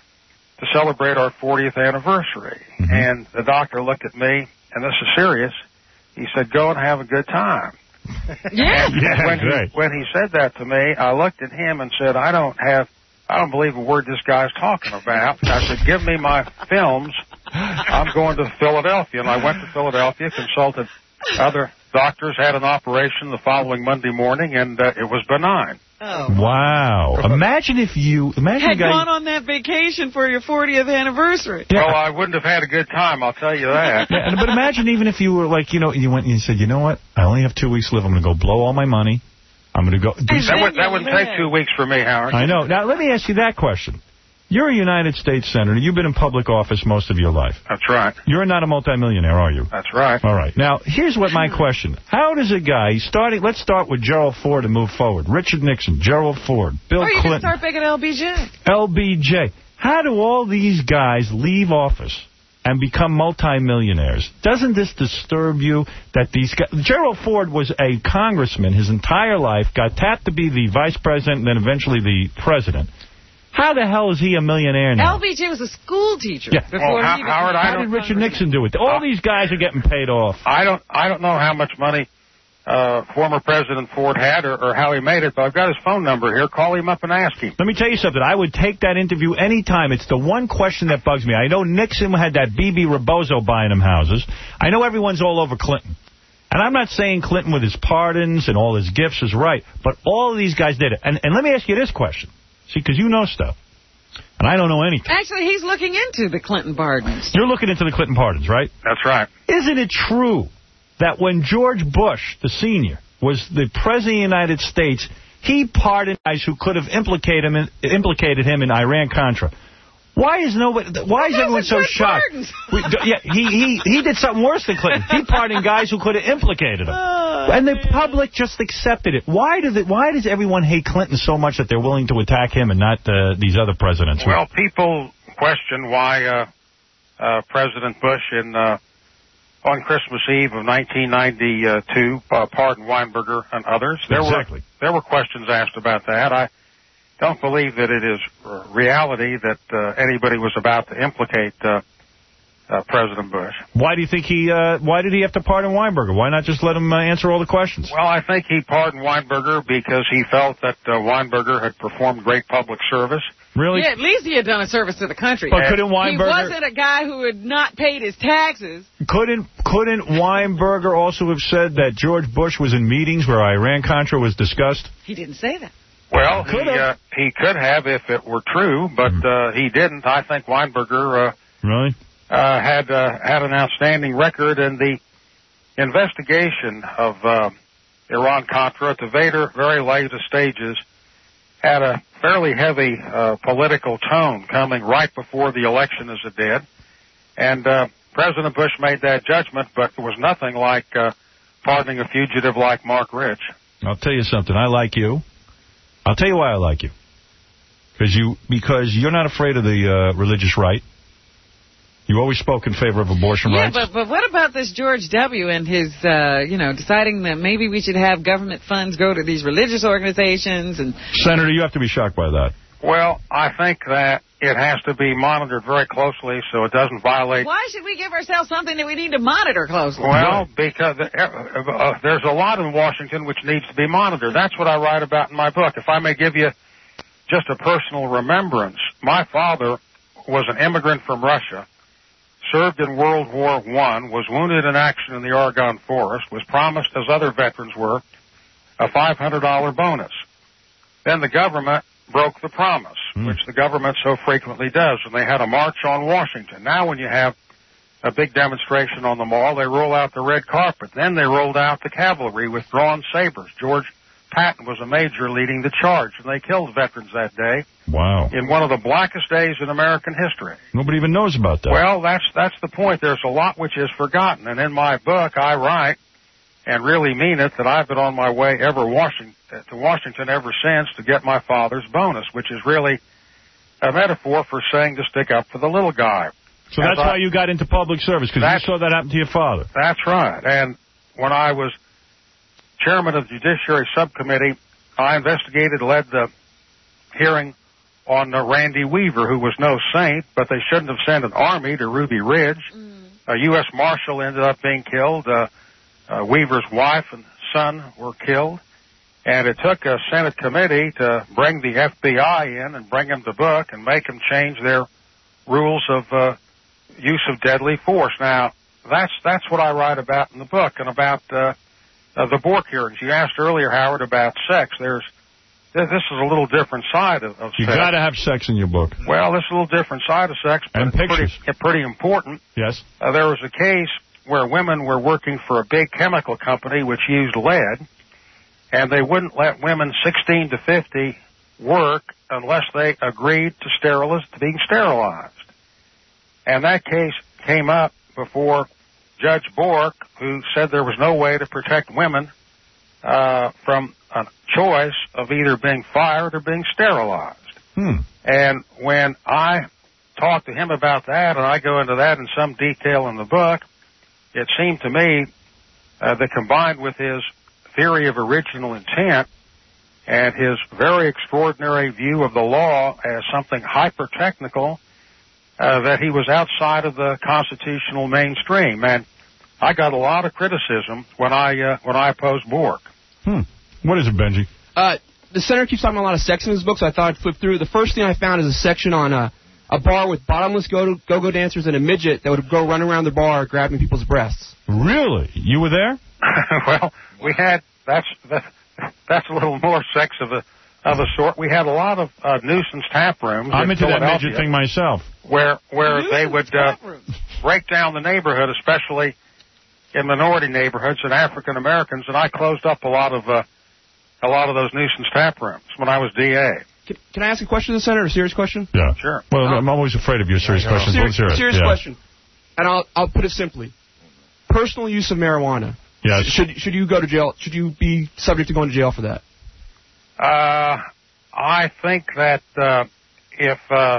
to celebrate our fortieth anniversary. Mm-hmm. And the doctor looked at me, and this is serious. He said, go and have a good time. Yeah. And Yeah, when, great. he, when he said that to me, I looked at him and said, I don't have, I don't believe a word this guy's talking about. I said, give me my films. I'm going to Philadelphia. And I went to Philadelphia, consulted other doctors, had an operation the following Monday morning, and uh, it was benign. Oh. Wow. Imagine if you... Imagine Had a guy, gone on that vacation for your fortieth anniversary. Yeah. Well, I wouldn't have had a good time, I'll tell you that. Yeah, but imagine even if you were like, you know, you went and you said, you know what? I only have two weeks to live. I'm going to go blow all my money. I'm going to go... Do That, would, that wouldn't take two weeks for me, Howard. I know. Now, let me ask you that question. You're a United States Senator. You've been in public office most of your life. That's right. You're not a multimillionaire, are you? That's right. All right. Now, here's what my question. How does a guy, starting, let's start with Gerald Ford and move forward. Richard Nixon, Gerald Ford, Bill Or you can Clinton, start picking L B J. L B J. How do all these guys leave office and become multimillionaires? Doesn't this disturb you that these guys... Gerald Ford was a congressman his entire life, got tapped to be the vice president and then eventually the president. How the hell is he a millionaire now? L B J was a school teacher. Yeah. Before Oh, he How- became Howard, I How don't- did Richard Nixon do it? All these guys are getting paid off. I don't I don't know how much money uh, former President Ford had or, or how he made it, but I've got his phone number here. Call him up and ask him. Let me tell you something. I would take that interview any time. It's the one question that bugs me. I know Nixon had that B B Rebozo buying him houses. I know everyone's all over Clinton. And I'm not saying Clinton with his pardons and all his gifts is right, but all of these guys did it. And, and let me ask you this question. See, because you know stuff. And I don't know anything. Actually, he's looking into the Clinton pardons. You're looking into the Clinton pardons, right? That's right. Isn't it true that when George Bush, the senior, was the president of the United States, he pardoned guys who could have implicated him in, implicated him in Iran-Contra? Why is nobody? Why is everyone so shocked? We, yeah, he, he, he did something worse than Clinton. He pardoned guys who could have implicated him. Oh, and the public just accepted it. Why does it? Why does everyone hate Clinton so much that they're willing to attack him and not uh, these other presidents? Well, people question why uh, uh, President Bush in uh, on Christmas Eve of nineteen ninety-two uh, pardoned Weinberger and others. There Exactly. were there were questions asked about that. I don't believe that it is reality that uh, anybody was about to implicate uh, uh, President Bush. Why do you think he? Uh, why did he have to pardon Weinberger? Why not just let him uh, answer all the questions? Well, I think he pardoned Weinberger because he felt that uh, Weinberger had performed great public service. Really? Yeah, at least he had done a service to the country. But couldn't Weinberger... He wasn't a guy who had not paid his taxes. Couldn't couldn't Weinberger also have said that George Bush was in meetings where Iran-Contra was discussed? He didn't say that. Well, he, uh, he could have if it were true, but uh, he didn't. I think Weinberger uh, really uh, had uh, had an outstanding record in the investigation of uh, Iran-Contra at the very, very latest stages. Had a fairly heavy uh, political tone coming right before the election as it did. And uh, President Bush made that judgment, but it was nothing like uh, pardoning a fugitive like Mark Rich. I'll tell you something. I like you. I'll tell you why I like you. Because you, because you're not afraid of the uh, religious right. You always spoke in favor of abortion yeah, rights. but but what about this George W. and his, uh, you know, deciding that maybe we should have government funds go to these religious organizations? And Senator, you have to be shocked by that. Well, I think that it has to be monitored very closely so it doesn't violate. Why should we give ourselves something that we need to monitor closely? Well, because uh, uh, there's a lot in Washington which needs to be monitored. That's what I write about in my book. If I may give you just a personal remembrance, my father was an immigrant from Russia, served in World War One, was wounded in action in the Argonne Forest, was promised, as other veterans were, a five hundred dollar bonus. Then the government broke the promise, mm. which the government so frequently does, and they had a march on Washington. Now when you have a big demonstration on the mall, they roll out the red carpet. Then they rolled out the cavalry with drawn sabers. George Patton was a major leading the charge, and they killed veterans that day. Wow. In one of the blackest days in American history. Nobody even knows about that. Well, that's that's the point. There's a lot which is forgotten, and in my book I write, and really mean it, that I've been on my way ever Washington, to Washington ever since to get my father's bonus, which is really a metaphor for saying to stick up for the little guy. So As that's I, how you got into public service, because you saw that happen to your father. That's right. And when I was chairman of the Judiciary Subcommittee, I investigated, led the hearing on uh, Randy Weaver, who was no saint, but they shouldn't have sent an army to Ruby Ridge. Mm. A U S Marshal ended up being killed. Uh, uh, Weaver's wife and son were killed. And it took a Senate committee to bring the F B I in and bring them to book and make them change their rules of uh, use of deadly force. Now, that's that's what I write about in the book, and about uh, uh, the Bork hearings. You asked earlier, Howard, about sex. There's this is a little different side of, of you sex. You got to have sex in your book. Well, this is a little different side of sex, but and it's pictures. Pretty, pretty important. Yes. Uh, there was a case where women were working for a big chemical company which used lead, and they wouldn't let women sixteen to fifty work unless they agreed to sterilize, to being sterilized. And that case came up before Judge Bork, who said there was no way to protect women uh, from a choice of either being fired or being sterilized. Hmm. And when I talked to him about that, and I go into that in some detail in the book, it seemed to me uh, that combined with his theory of original intent and his very extraordinary view of the law as something hyper-technical, uh, that he was outside of the constitutional mainstream. And I got a lot of criticism when I uh, when I opposed Bork. Hmm. What is it, Benji? Uh, the senator keeps talking about a lot of sex in his book, so I thought I'd flip through. The first thing I found is a section on uh, a bar with bottomless go- go-go dancers and a midget that would go run around the bar grabbing people's breasts. Really? You were there? Well, we had, that's, that's that's a little more sex of a of a sort. We had a lot of uh, nuisance tap rooms. I'm in into that midget thing myself. Where where they would uh, break down the neighborhood, especially in minority neighborhoods and African Americans, and I closed up a lot of uh, a lot of those nuisance tap rooms when I was D A. Can, can I ask a question to the Senator? A serious question? Yeah. Sure. Well, oh. I'm always afraid of your serious questions. Serious, Let's hear it. serious yeah. question, and I'll I'll put it simply: personal use of marijuana. Yes. Should should you go to jail? Should you be subject to going to jail for that? Uh, I think that uh, if uh,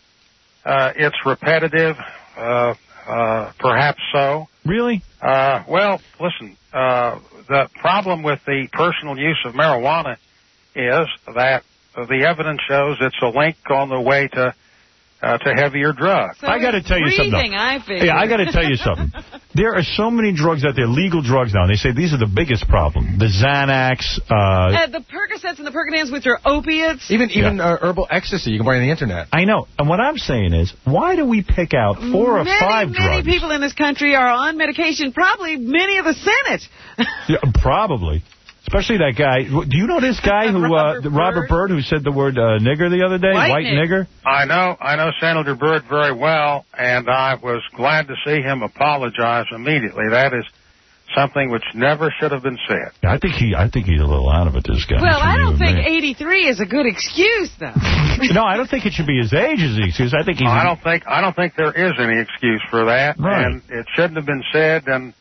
uh, it's repetitive, uh, uh, perhaps so. Really? Uh, well, listen. Uh, the problem with the personal use of marijuana is that the evidence shows it's a link on the way to uh, to heavier drugs. So I got to tell you something. Breathing, I figure. Yeah, I got to tell you something. There are so many drugs out there, legal drugs now, and they say these are the biggest problem. The Xanax. Uh, uh, the Percocets and the Percodans, which are opiates. Even even yeah. uh, herbal ecstasy you can buy on the internet. I know. And what I'm saying is, why do we pick out four many, or five many drugs? Many people in this country are on medication, probably many of the Senate. Yeah, probably. Especially that guy. Do you know this guy who, Robert, uh, Byrd? Robert Byrd, who said the word uh, nigger the other day? White, White nigger? I know. I know Senator Byrd very well, and I was glad to see him apologize immediately. That is something which never should have been said. Yeah, I think he. I think he's a little out of it, this guy. Well, I don't think me. eighty-three is a good excuse, though. No, I don't think it should be his age as the excuse. I think he's... I don't think I don't think there is any excuse for that, right. And it shouldn't have been said, and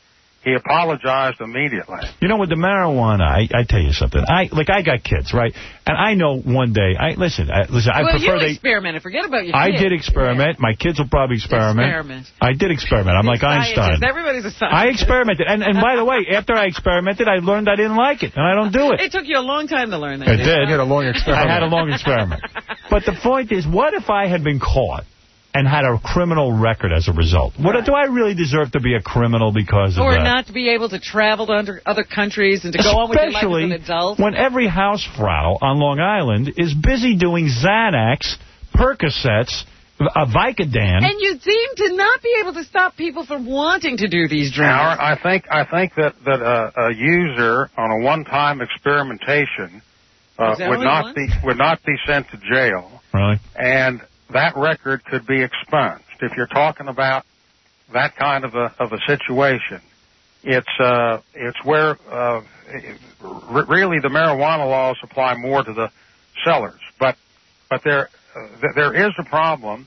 he apologized immediately. You know, with the marijuana, I, I tell you something. I like I got kids, right? And I know one day. I listen. I, listen. I well, prefer you they. experimented. Forget about your I kids. did experiment. My kids will probably experiment. Experiment. I did experiment. I'm like Scientist. Einstein. Everybody's a scientist. I experimented, and and by the way, after I experimented, I learned I didn't like it, and I don't do it. It took you a long time to learn that. It did. You had a long experiment. I had a long experiment. But the point is, what if I had been caught and had a criminal record as a result? What do I really deserve to be a criminal because of or that? Or not to be able to travel to under other countries and to go on with your life as an adult? When every housefrau on Long Island is busy doing Xanax, Percocets, uh, Vicodin. And you seem to not be able to stop people from wanting to do these drugs. Now, I think I think that that uh, a user on a one-time experimentation uh, would not be would not be sent to jail. Really? And that record could be expunged. If you're talking about that kind of a of a situation, it's uh it's where uh, r really the marijuana laws apply more to the sellers, but but there uh, there is a problem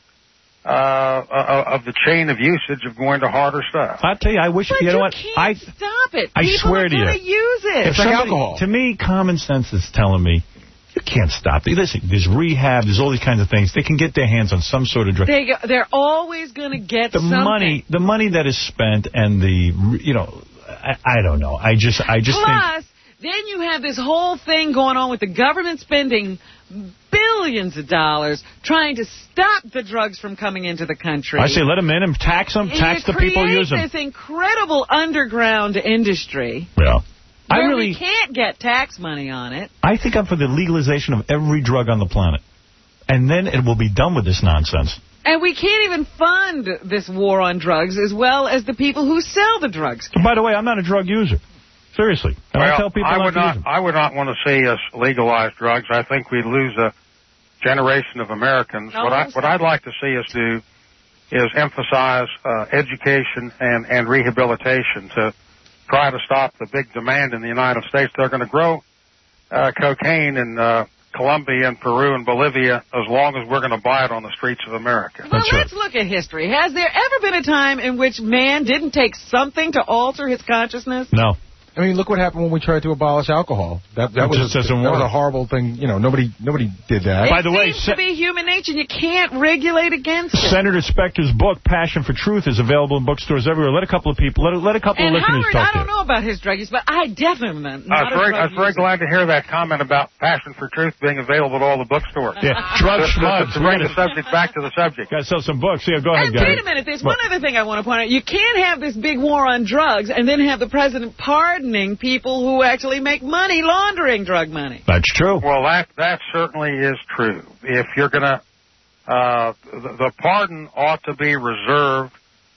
uh, of the chain of usage of going to harder stuff. I tell you, I wish but you know you what can't I stop it. I People swear are to you, use it. It's like alcohol. To me, common sense is telling me. You can't stop it. Listen, there's rehab, there's all these kinds of things. They can get their hands on some sort of drug. They go, they're always going to get the something. money, the money that is spent, and the you know, I, I don't know. I just, I just Plus, think. then you have this whole thing going on with the government spending billions of dollars trying to stop the drugs from coming into the country. I say let them in and tax them, tax the people who use them. It creates this incredible underground industry. Yeah. I Where really we can't get tax money on it. I think I'm for the legalization of every drug on the planet. And then it will be done with this nonsense. And we can't even fund this war on drugs as well as the people who sell the drugs. By the way, I'm not a drug user. Seriously. And well, I tell people I not would to not, use them. I would not want to see us legalize drugs. I think we'd lose a generation of Americans. No, what, I, what I'd like to see us do is emphasize uh, education and, and rehabilitation to try to stop the big demand in the United States. They're going to grow uh, cocaine in uh, Colombia and Peru and Bolivia as long as we're going to buy it on the streets of America. Well, That's let's right. look at history. Has there ever been a time in which man didn't take something to alter his consciousness? No. I mean, look what happened when we tried to abolish alcohol. That that It was just a, doesn't that was work. a horrible thing. You know, nobody nobody did that. By the way, It seems to be human nature. You can't regulate against it. Senator Specter's book, Passion for Truth, is available in bookstores everywhere. Let a couple of people, let a, let a couple And of listeners Howard, talk I don't to know about his drug use, but I definitely am not I was a very, drug I was very user. glad to hear that comment about Passion for Truth being available at all the bookstores. Yeah, drug to, to, schmugs. to bring the subject back to the subject. Got to sell some books. Yeah, go ahead, And guys. wait a minute, there's What? one other thing I want to point out. You can't have this big war on drugs and then have the president pardoning people who actually make money laundering drug money. That's true. Well, that that certainly is true. If you're going to, uh, the, the pardon ought to be reserved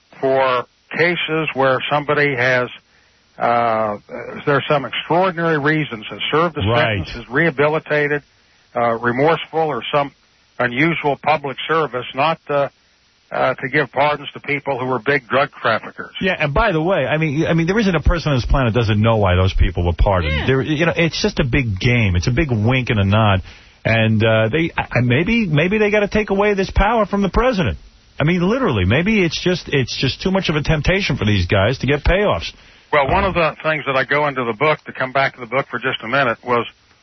for cases where somebody has, uh, there's some extraordinary reasons, has served a Right. sentence, is rehabilitated, uh, remorseful, or some unusual public service, not uh, uh, to give pardons to people who are big drug traffickers. Yeah, and by the way, I mean, I mean, there isn't a person on this planet that doesn't know why those people were pardoned. Yeah. There, you know, it's just a big game. It's a big wink and a nod, and uh, they I, maybe maybe they got to take away this power from the president. I mean, literally, maybe it's just it's just too much of a temptation for these guys to get payoffs. Well, one of the things that I go into the book, to come back to the book for just a minute, was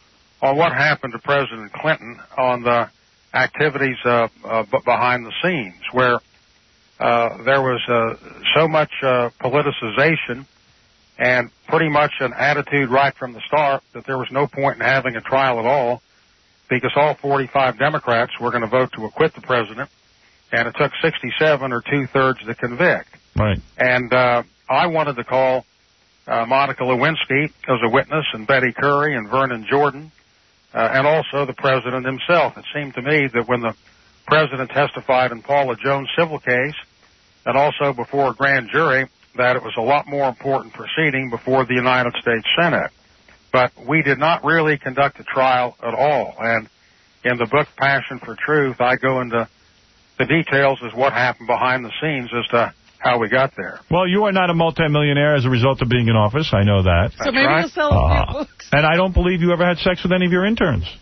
on what happened to President Clinton on the activities uh, uh, b- behind the scenes, where uh, there was uh, so much uh, politicization and pretty much an attitude right from the start that there was no point in having a trial at all, because all forty-five Democrats were going to vote to acquit the president, and it took sixty-seven or two-thirds to convict. Right. And uh, I wanted to call uh, Monica Lewinsky as a witness, and Betty Curry and Vernon Jordan, uh, and also the president himself. It seemed to me that when the president testified in Paula Jones' civil case, and also before a grand jury, that it was a lot more important proceeding before the United States Senate. But we did not really conduct a trial at all. And in the book Passion for Truth, I go into the details as what happened behind the scenes as to how we got there. Well, you are not a multimillionaire as a result of being in office. I know that. So maybe right. you'll sell a Uh, few books. and I don't believe you ever had sex with any of your interns.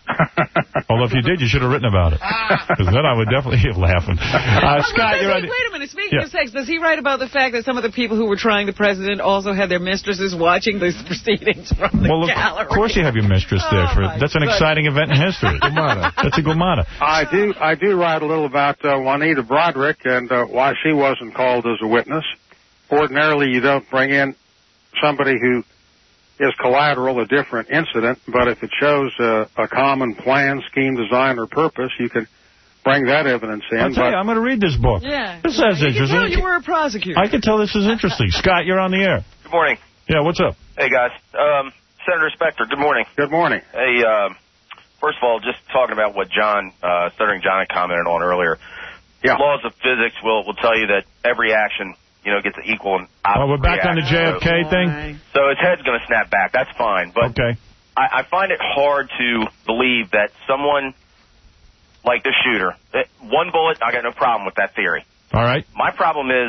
Although if you did, you should have written about it. Because then I would definitely be laughing. Uh, Scott, you're on. Wait a minute. Speaking Yeah. of sex, does he write about the fact that some of the people who were trying the president also had their mistresses watching these proceedings from the Well, of gallery? course you have your mistress there. Oh, for my That's an goodness. exciting event in history. Gumata. That's a gumata. I do I do write a little about uh, Juanita Broderick and uh, why she wasn't called as a witness. Ordinarily, you don't bring in somebody who is collateral, a different incident, but if it shows uh, a common plan, scheme, design, or purpose, you can bring that evidence in. I'll tell but you, I'm going to read this book. Yeah. This sounds You can interesting. tell you were a prosecutor. I can tell this is interesting. Scott, you're on the air. Good morning. Yeah, what's up? Hey, guys. Um, Senator Specter, good morning. Good morning. Hey, uh, first of all, just talking about what John, uh, Stuttering John had commented on earlier. Yeah. Laws of physics will, will tell you that every action, you know, gets an equal and opposite Oh, we're back on the J reaction. F K thing? So his head's going to snap back. That's fine. But Okay. I, I find it hard to believe that someone like the shooter, that one bullet, I got no problem with that theory. All right. My problem is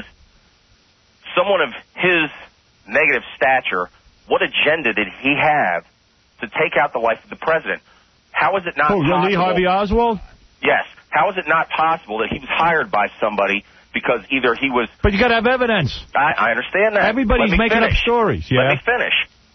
someone of his negative stature, what agenda did he have to take out the life of the president? How is it not Oh, possible? Lee Harvey Oswald? Yes. How is it not possible that he was hired by somebody because either he was... But you got to have evidence. I, I understand that. Everybody's Let me making finish. up stories. Yeah. Let me finish.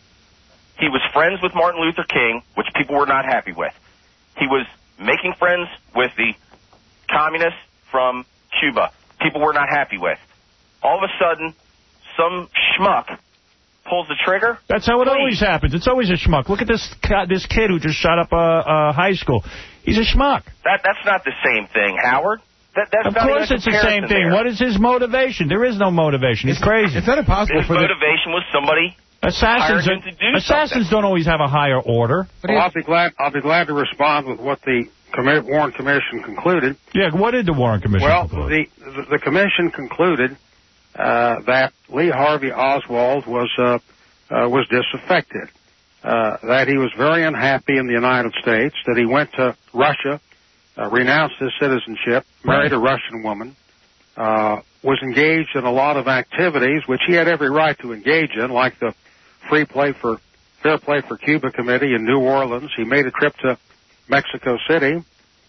He was friends with Martin Luther King, which people were not happy with. He was making friends with the communists from Cuba. People were not happy with. All of a sudden, some schmuck pulls the trigger. That's how it Please. always happens. It's always a schmuck. Look at this ca- this kid who just shot up a uh, uh, high school. He's a schmuck. That That's not the same thing, Howard. That, that's Of not course even a it's the same comparison thing. there. What is his motivation? There is no motivation. He's crazy. It's not impossible His for the... motivation was somebody Assassins, hired are, him to do assassins something. don't always have a higher order. Well, I'll be glad. I'll be glad to respond with what the commi- Warren Commission concluded. Yeah, what did the Warren Commission Well, conclude? the, the the commission concluded uh, that Lee Harvey Oswald was uh, uh, was disaffected, uh, that he was very unhappy in the United States, that he went to Russia, uh, renounced his citizenship, married a Russian woman, uh, was engaged in a lot of activities which he had every right to engage in, like the Free Play for Fair Play for Cuba Committee in New Orleans. He made a trip to Mexico City.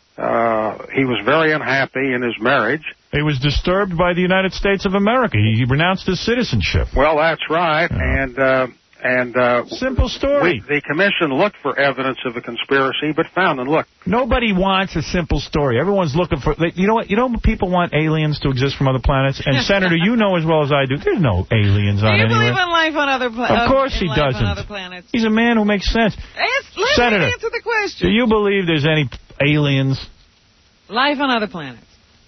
Uh, he was very unhappy in his marriage. He was disturbed by the United States of America. He, he renounced his citizenship. Well, that's right, and uh, and uh, Simple story. we, the commission looked for evidence of a conspiracy, but found and look. Nobody wants a simple story. Everyone's looking for... Like, you know what? You know people want aliens to exist from other planets? And, Senator, you know as well as I do, there's no aliens Do on you anywhere. believe in life on other planets? Of course he life on doesn't. other planets? He's a man who makes sense. Ask, let Senator, me answer the question. Do you believe there's any aliens? Life on other planets.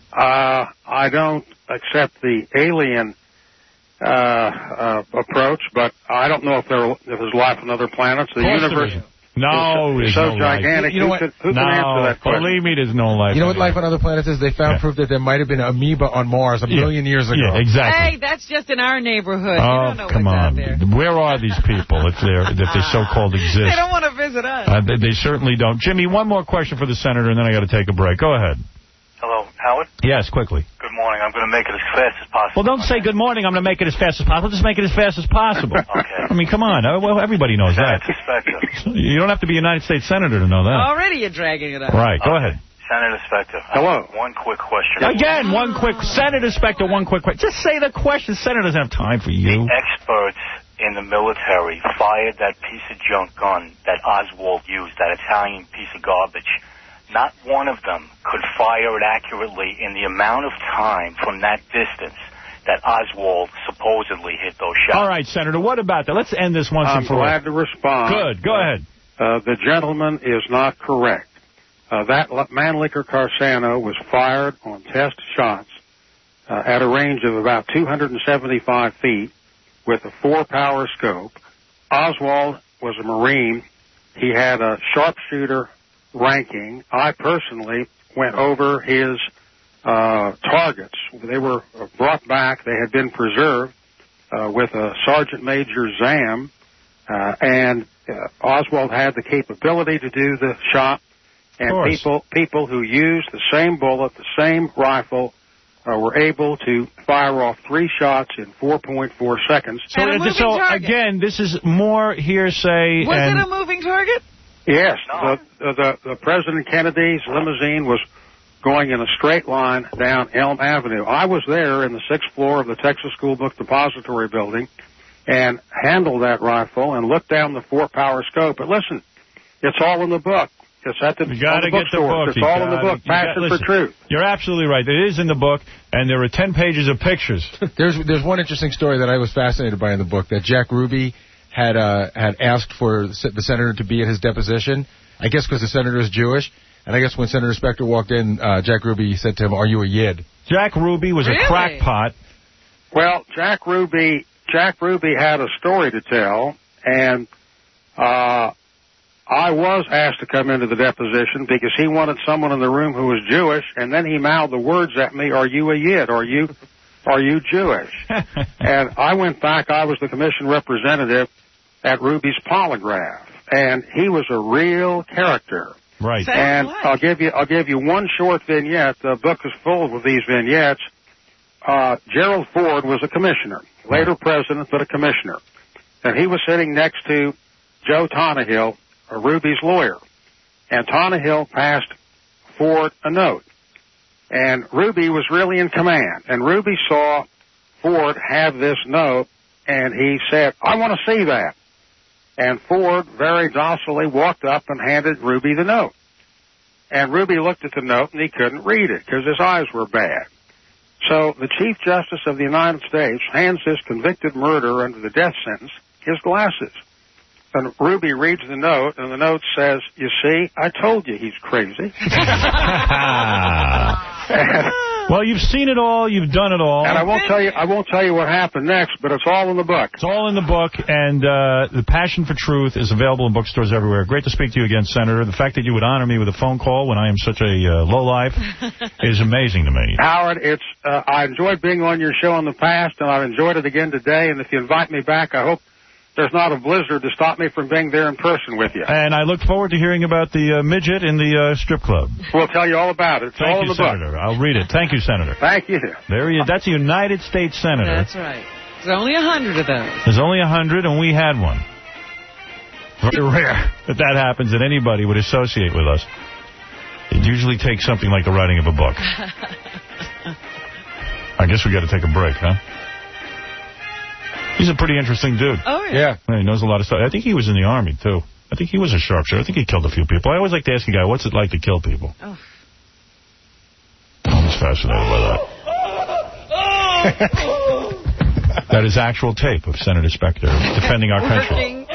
Uh, I don't accept the alien uh, uh, approach, but I don't know if there if there's life on other planets. The Of course there universe isn't. No, is there's so no life. gigantic. You know who what? Could, who no, can answer that question? believe me, there's no life. You know what on life on other planets is? They found Yeah. proof that there might have been an amoeba on Mars a Yeah. million years ago. Yeah, exactly. Hey, that's just in our neighborhood. you Oh, don't know come what's on. out there. Where are these people if they're if they so-called exist? They don't want to visit us. Uh, they, they certainly don't. Jimmy, one more question for the senator, and then I got to take a break. Go ahead. Hello, Howard. Yes, quickly. Good morning. I'm going to make it as fast as possible. Well, don't say good morning. I'm going to make it as fast as possible. Just make it as fast as possible. Okay. I mean, come on. Uh, Well, everybody knows that. Senator Specter. You don't have to be a United States senator to know that. Already you're dragging it up. Right. Go ahead. Senator Specter. Hello. One quick question. Again, one quick. Senator Specter, one quick question. Just say the question. Senator doesn't have time for you. Experts in the military fired that piece of junk gun that Oswald used, that Italian piece of garbage. Not one of them could fire it accurately in the amount of time from that distance that Oswald supposedly hit those shots. All right, Senator, what about that? Let's end this once I'm and for all. glad to respond. Good. Go ahead. Uh, the gentleman is not correct. Uh, that Mannlicher Carsano was fired on test shots uh, at a range of about two hundred seventy-five feet with a four-power scope. Oswald was a Marine. He had a sharpshooter ranking. I personally went over his uh, targets. They were brought back. They had been preserved uh, with a Sergeant Major Zam, uh, and uh, Oswald had the capability to do the shot. And course. people people who used the same bullet, the same rifle, uh, were able to fire off three shots in four point four seconds. So, And a moving so target. again, this is more hearsay. Was and it a moving target? Yes, the, the the President Kennedy's limousine was going in a straight line down Elm Avenue. I was there in the sixth floor of the Texas School Book Depository building and handled that rifle and looked down the four-power scope. But listen, it's all in the book. It's at the, you gotta the get the book. It's you all in the gotta, book. Passion got, for listen, Truth. You're absolutely right. It is in the book, and there are ten pages of pictures. There's there's one interesting story that I was fascinated by in the book, that Jack Ruby had uh, had asked for the senator to be at his deposition, I guess because the senator is Jewish. And I guess when Senator Specter walked in, uh, Jack Ruby said to him, "Are you a Yid?" Jack Ruby was Really? a crackpot. Well, Jack Ruby, Jack Ruby had a story to tell, and uh, I was asked to come into the deposition because he wanted someone in the room who was Jewish, and then he mouthed the words at me, "Are you a Yid? Are you, are you Jewish?" And I went back. I was the commission representative at Ruby's polygraph, and he was a real character. Right. And I'll give you I'll give you one short vignette. The book is full of these vignettes. Uh, Gerald Ford was a commissioner, later president, but a commissioner. And he was sitting next to Joe Tonnahill, a Ruby's lawyer. And Tonnahill passed Ford a note. And Ruby was really in command. And Ruby saw Ford have this note, and he said, "I want to see that." And Ford very docilely walked up and handed Ruby the note. And Ruby looked at the note, and he couldn't read it because his eyes were bad. So the Chief Justice of the United States hands this convicted murderer under the death sentence his glasses. And Ruby reads the note, and the note says, "You see, I told you he's crazy." Well, you've seen it all. You've done it all. And I won't tell you. I won't tell you what happened next, but it's all in the book. It's all in the book, and uh, The Passion for Truth is available in bookstores everywhere. Great to speak to you again, Senator. The fact that you would honor me with a phone call when I am such a uh, lowlife is amazing to me. Howard, it's uh, I enjoyed being on your show in the past, and I've enjoyed it again today. And if you invite me back, I hope there's not a blizzard to stop me from being there in person with you. And I look forward to hearing about the uh, midget in the uh, strip club. We'll tell you all about it. It's Thank all you, in the Senator. book. I'll read it. Thank you, Senator. Thank you. There he is. That's a United States Senator. That's right. There's only a hundred of those. There's only a hundred, and we had one. Very rare that that happens, that anybody would associate with us. It usually takes something like the writing of a book. I guess we got to take a break, huh? He's a pretty interesting dude. Oh, yeah. yeah. He knows a lot of stuff. I think he was in the Army, too. I think he was a sharpshooter. I think he killed a few people. I always like to ask a guy, what's it like to kill people? Oh. I'm just fascinated by that. That is actual tape of Senator Specter defending our country.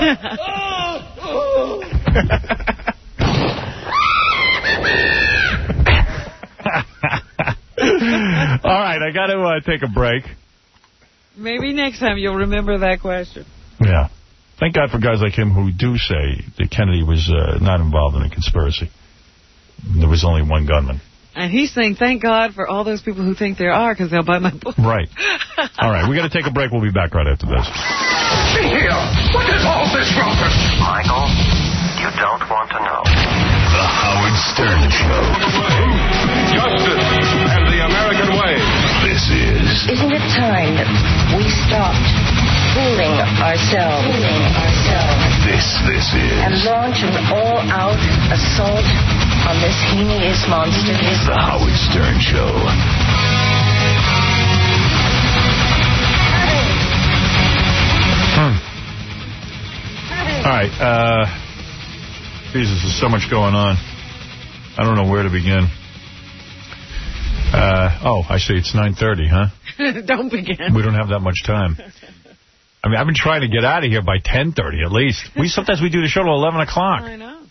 All right, I got to uh, take a break. Maybe next time you'll remember that question. Yeah. Thank God for guys like him who do say that Kennedy was uh, not involved in a conspiracy. There was only one gunman. And he's saying, thank God for all those people who think there are, because they'll buy my book. Right. All right, we got to take a break. We'll be back right after this. See here. What is all this rumpus? Michael, you don't want to know. The Howard Stern Show. Justice and the American way. This is... Isn't it time that we stopped fooling ourselves? Fooling ourselves. This, this is... And launch an all-out assault on this heinous monster? The Howard Stern Show. Hmm. All right, uh... Jesus, there's so much going on. I don't know where to begin. Uh, oh, I see. It's nine thirty, huh? Don't begin. We don't have that much time. I mean, I've been trying to get out of here by ten thirty at least. We Sometimes we do the show till eleven o'clock. I know.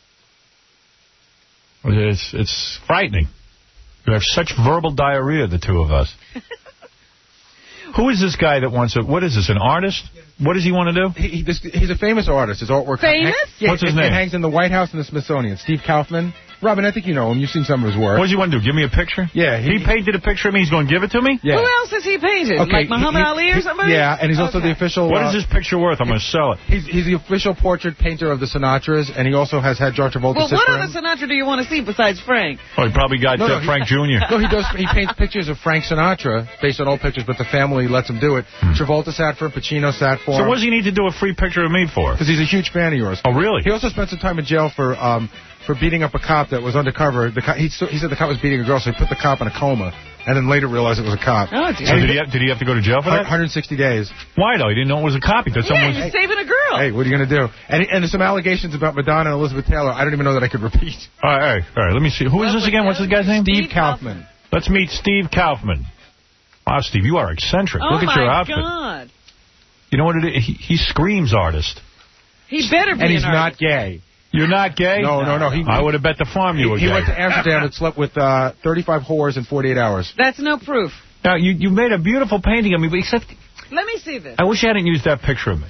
It's, it's frightening. We have such verbal diarrhea, the two of us. Who is this guy that wants to... What is this, an artist? What does he want to do? He, he, this, he's a famous artist. His artwork... Famous? Yeah, What's his it, name? It hangs in the White House and the Smithsonian. Steve Kaufman. Robin, I think you know him. You've seen some of his work. What does he want to do? Give me a picture? Yeah. He, he painted a picture of me. He's going to give it to me? Yeah. Who else has he painted? Okay, Like Muhammad he- Ali or he- somebody? Yeah, and he's also Okay. the official... What uh, is this picture worth? I'm going to sell it. He's, he's the official portrait painter of the Sinatras, and he also has had John Travolta Well, sit what for other him. Sinatra do you want to see besides Frank? Oh, he probably got No, no, uh, he- Frank Junior No, he does. He paints pictures of Frank Sinatra based on old pictures, but the family lets him do it. Travolta sat for him. Pacino sat for him. So what does he need to do a free picture of me for? Because he's a huge fan of yours. Oh, really? He also spent some time in jail for um for beating up a cop that was undercover. The co- he, so- he said the cop was beating a girl, so he put the cop in a coma, and then later realized it was a cop. Oh, dear. So did he, have, did he have to go to jail for that? one hundred sixty days. Why, though? He didn't know it was a cop. He thought someone Yeah, was... you're saving a girl. Hey, what are you going to do? And, and there's some allegations about Madonna and Elizabeth Taylor. I don't even know that I could repeat. All right, all right, all right. Let me see. Who is this again? What's this guy's name? Steve Kaufman. Let's meet Steve Kaufman. Wow, Steve, you are eccentric. Oh, Look at my your outfit. God. You know what it is? He, he screams artist. He better be And he's an not artist. gay. You're not gay? No, no, no. He, I would have bet the farm you he, were he gay. went to Amsterdam and slept with uh, thirty-five whores in forty-eight hours. That's no proof. Now, you, you made a beautiful painting of me, but except Let me see this. I wish you hadn't used that picture of me.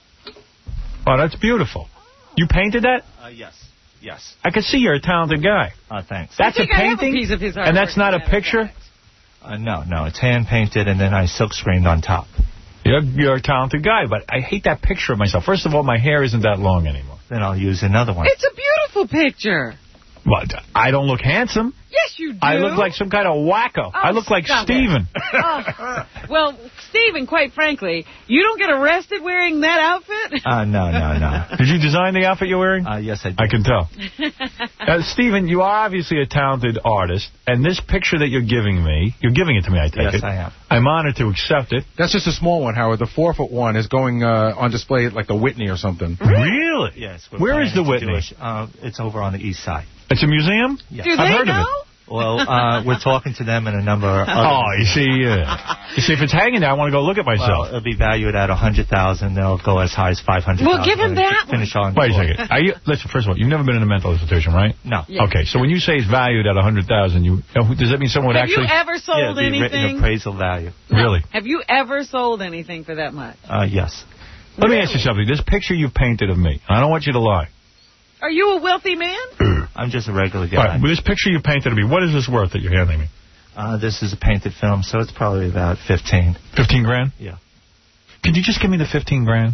Oh, that's beautiful. You painted that? Uh, yes. Yes. I can see you're a talented guy. Uh, thanks. That's I think a I have a painting? piece of his and that's artwork, not a as matter of picture? Uh, no, no. It's hand-painted, and then I silk-screened on top. You're, you're a talented guy, but I hate that picture of myself. First of all, my hair isn't that long anymore. Then I'll use another one. It's a beautiful picture. But I don't look handsome. Yes, you do. I look like some kind of wacko. I look like stop it. Steven. Oh. Well, Stephen, quite frankly, you don't get arrested wearing that outfit? Uh, no, no, no. Did you design the outfit you're wearing? Uh, yes, I did. I can tell. Uh, Stephen, you are obviously a talented artist, and this picture that you're giving me, you're giving it to me, I take Yes, it. I am. I'm honored to accept it. That's just a small one, Howard. The four-foot one is going uh, on display at like the Whitney or something. Really? Yes. we're Where is the planning to do Whitney? a sh- Uh, it's over on the east side. It's a museum? Yes. Do I've they heard know? of it. Well, uh, we're talking to them and a number of other Oh, you see, uh, you see, if it's hanging there, I want to go look at Well, myself. it'll be valued at one hundred thousand dollars. They'll go as high as five hundred thousand dollars. Well, give him that one. Finish on Wait a floor. second. Are you, listen, first of all, you've never been in a mental institution, right? No. Yeah. Okay, so when you say it's valued at one hundred thousand dollars, you, uh, does that mean someone would Have actually... you ever Yeah, sold the written anything? appraisal value. Really? Have you ever sold anything for that much? Uh, yes. Let me ask you something. This picture you painted of me, I don't want you to lie. Are you a wealthy man? I'm just a regular All guy. right, but this picture you painted of me, what is this worth that you're handing me? Uh, this is a painted film, so it's probably about fifteen. Fifteen grand? Yeah. Could you just give me the fifteen grand?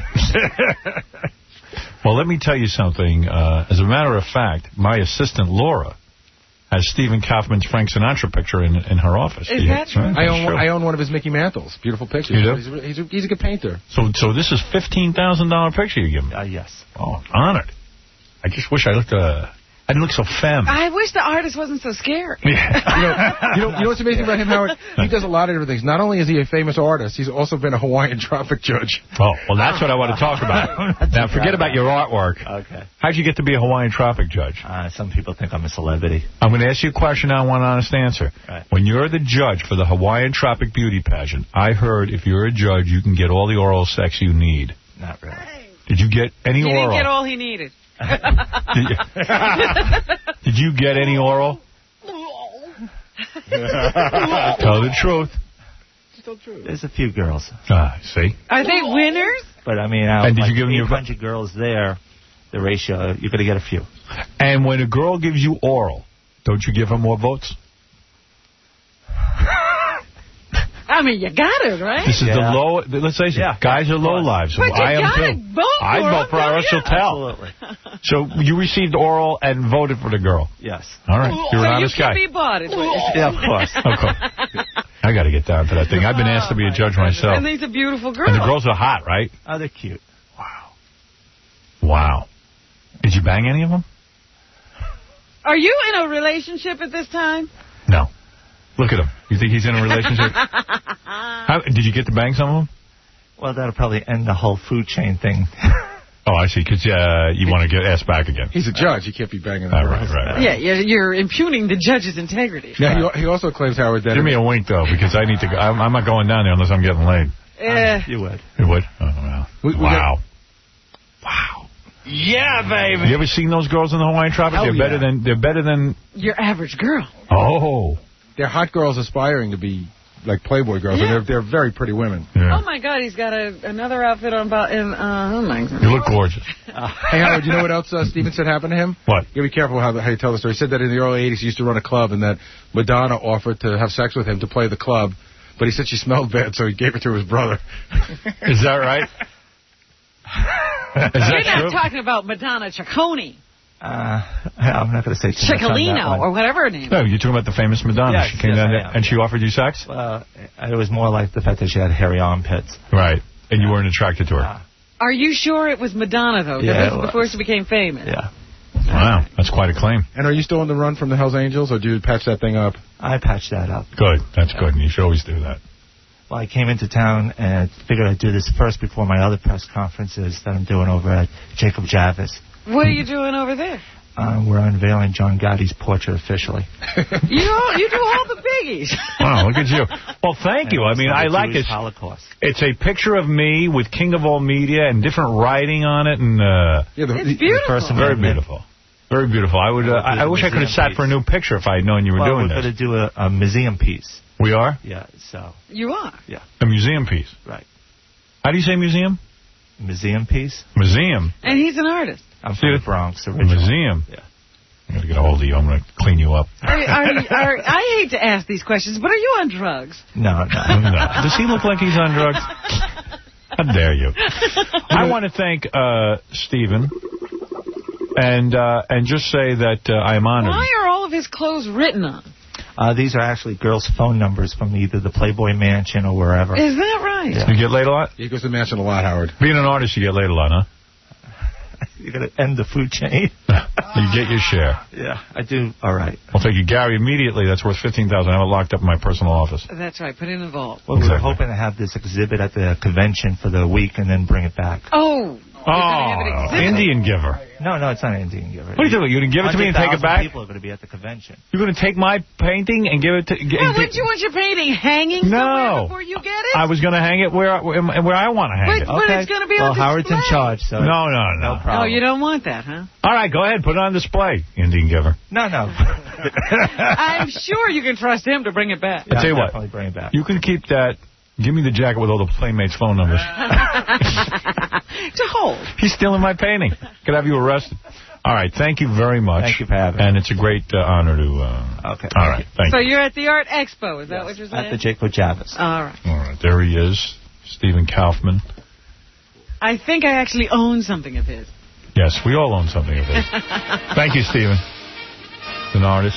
Well, let me tell you something. Uh, as a matter of fact, my assistant, Laura, has Stephen Kaufman's Frank Sinatra picture in in her office. Is Yeah, that true? right, I that's own true. I own one of his Mickey Mantles. Beautiful pictures. You do? He's, a, he's, a, he's a good painter. So, so this is fifteen thousand dollars picture you give me? Uh, yes. Oh, I'm honored. I just wish I looked, uh, I didn't look so femme. I wish the artist wasn't so scary. Yeah. You know, you know, you know what's amazing about him, Howard? He does a lot of different things. Not only is he a famous artist, he's also been a Hawaiian traffic judge. Oh, well, that's what I want to talk about. Now, forget about your artwork. Okay. How'd you get to be a Hawaiian traffic judge? Uh, some people think I'm a celebrity. I'm going to ask you a question now. I want an honest answer. Right. When you're the judge for the Hawaiian Tropic Beauty Pageant, I heard if you're a judge, you can get all the oral sex you need. Not really. Did you get any He oral? didn't get all he needed. Did you, did you get any oral? Tell the truth. Still true. There's a few girls. Ah, see? Are they winners? But, I mean, out And of did like you give them your- eight hundred girls there, the ratio, you're going to get a few. And when a girl gives you oral, don't you give her more votes? I mean, you got it, right? This is Yeah. the low. Let's say Yeah. guys are low lives. But you I am gotta too. vote I for vote for them, her. don't She'll you? tell. Absolutely. So you received oral and voted for the girl. Yes. All right, you're so an honest you can guy. be bought, is what you're saying. Yeah, of course. Okay. I got to get down to that thing. I've been asked to be a judge myself. And he's a beautiful girl. And the girls are hot, right? Oh, they're cute. Wow. Did you bang any of them? Are you in a relationship at this time? No. Look at him. You think he's in a relationship? How, did you get to bang some of them? Well, that'll probably end the whole food chain thing. Oh, I see. Because uh, you want to get asked back again. He's a judge. He can't be banging them. All right, right, right. Yeah, you're, you're impugning the judge's integrity. Yeah, he, he also claims, Howard, that... Give me a wink, though, because I need to go. I'm, I'm not going down there unless I'm getting laid. Eh. You would. You would? Oh, wow. We- we wow. Wow. Yeah, baby. You ever seen those girls in the Hawaiian Tropic? Hell They're better yeah. than they're better than Your average girl. Oh. They're hot girls aspiring to be like Playboy girls, Yeah. and they're they're very pretty women. Oh, my God, he's got a, another outfit on. About, in, uh, oh, my God. You look gorgeous. Hey, Howard, you know what else uh, Steven said happened to him? What? You gotta be careful how, how you tell the story. He said that in the early eighties he used to run a club, and that Madonna offered to have sex with him to play the club, but he said she smelled bad, so he gave it to his brother. Is that right? Is that You're not true? talking about Madonna Ciccone. Uh, I'm not going to say too much on that Ciccolino, one. or whatever her name is. No, you're talking about the famous Madonna. Yes, she came yes, down I there, am. and she offered you sex? Uh, it was more like the fact that she had hairy armpits. Right. And you weren't attracted to her? Are you sure it was Madonna, though? 'Cause Yeah, this it was before she became famous. Yeah. Wow, that's quite a claim. And are you still on the run from the Hells Angels, or do you patch that thing up? I patched that up. Good. That's good. And you should always do that. Well, I came into town and figured I'd do this first before my other press conferences that I'm doing over at Jacob Javits. What are you doing over there? Uh, we're unveiling John Gotti's portrait officially. You all, you do all the biggies. Wow, look at you. Well, thank you. I mean, I like Jewish it. Holocaust. It's a picture of me with King of All Media and different writing on it, and uh, yeah, the, It's the, beautiful. First very Amendment. beautiful. Very beautiful. I would. Uh, I, I wish I could have sat for a new picture if I had known you were Well, doing we're this. going to do a, a museum piece. We are? Yeah, so, You are. yeah, A museum piece. right. How do you say museum? Museum piece. Museum. And he's an artist. I'm See from it? the Bronx A originally. museum. Yeah. I'm going to get a hold of you. I'm going to clean you up. Are, are, you- are, I hate to ask these questions, but are you on drugs? No, no. No. Does he look like he's on drugs? How dare you? I want to thank uh, Stephen and uh, and just say that uh, I am honored. Why are all of his clothes written on? Uh, these are actually girls' phone numbers from either the Playboy Mansion or wherever. Is that right? Yeah. You get laid a lot? he goes to the mansion a lot, Howard. Being an artist, you get laid a lot, huh? You're going to end the food chain? You get your share. Yeah, I do. All right. I'll take you, Gary, immediately. That's worth fifteen thousand dollars. I have it locked up in my personal office. That's right. Put it in a vault. Well, we Exactly. were hoping to have this exhibit at the convention for the week and then bring it back. Oh. Oh, have an exhibit. Indian giver. No, no, it's not an Indian giver. What are you doing? You're going to give it to me and take it back? People are going to be at the convention. You're going to take my painting and give it to... G- Well, g- wouldn't you want your painting hanging somewhere No. before you get it? I was going to hang it where I, where where I want to hang But, it. but it's going to be Well, on Howard's in display. charge, so... No, no, no. No problem. Oh, you don't want that, huh? All right, go ahead. Put it on display, Indian giver. No, no. I'm sure you can trust him to bring it back. I'll tell you what. Definitely bring it back. You can keep that. Give me the jacket with all the Playmates phone numbers. To hold. He's stealing my painting. Could have you arrested. All right, thank you very much. Thank you for having me. And it's a great uh, honor to... Uh, Okay. All right, thank So you. you're at the Art Expo, is that what you're saying? At the Jacob Javits. All right. All right, there he is, Stephen Kaufman. I think I actually own something of his. Yes, we all own something of his. Thank you, Stephen. An artist.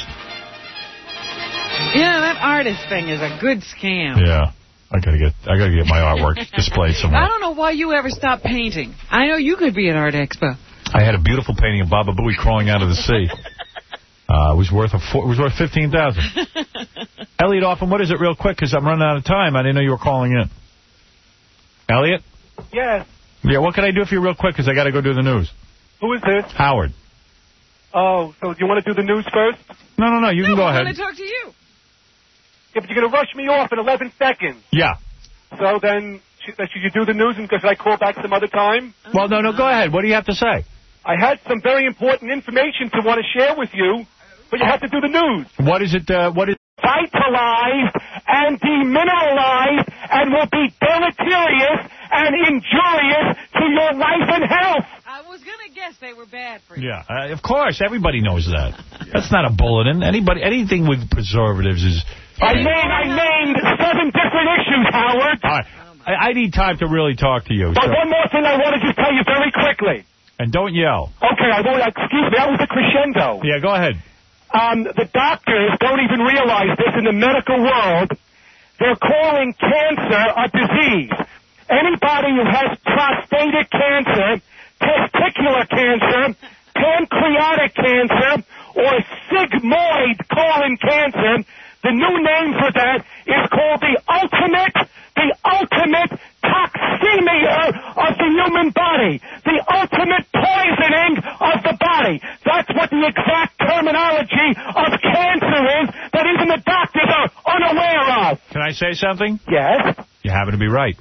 You know, that artist thing is a good scam. Yeah. I gotta get I gotta get my artwork displayed somewhere. I don't know why you ever stopped painting. I know you could be at Art Expo. I had a beautiful painting of Baba Booey crawling out of the sea. Uh, it was worth a four, it was worth fifteen thousand. Elliot Offen, what is it, real quick? Because I'm running out of time. I didn't know you were calling in. Elliot? Yes. Yeah. What can I do for you, real quick? Because I got to go do the news. Who is this? Howard. Oh, so do you want to do the news first? No, no, no. You no, can go I ahead. want to talk to you. Yeah, but you're going to rush me off in eleven seconds. Yeah. So then, should, should you do the news and should I call back some other time? Well, no, no. Go ahead. What do you have to say? I had some very important information to want to share with you, but you have to do the news. What is it? Uh, what is? Vitalized and demineralized and will be deleterious and injurious to your life and health. I was going to guess they were bad for you. Yeah. Uh, of course, everybody knows that. That's not a bulletin. Anybody, anything with preservatives is. I named, I named seven different issues, Howard. All right. I, I need time to really talk to you. But so- one more thing I want to just tell you very quickly. And don't yell. Okay, I won't, excuse me, that was a crescendo. Yeah, go ahead. Um, the doctors don't even realize this in the medical world. They're calling cancer a disease. Anybody who has prostatic cancer, testicular cancer, pancreatic cancer, or sigmoid colon cancer, the new name for that is called the ultimate, the ultimate toxemia of the human body, the ultimate poisoning of the body. That's what the exact terminology of cancer is that even the doctors are unaware of. Can I say something? Yes? You happen to be right.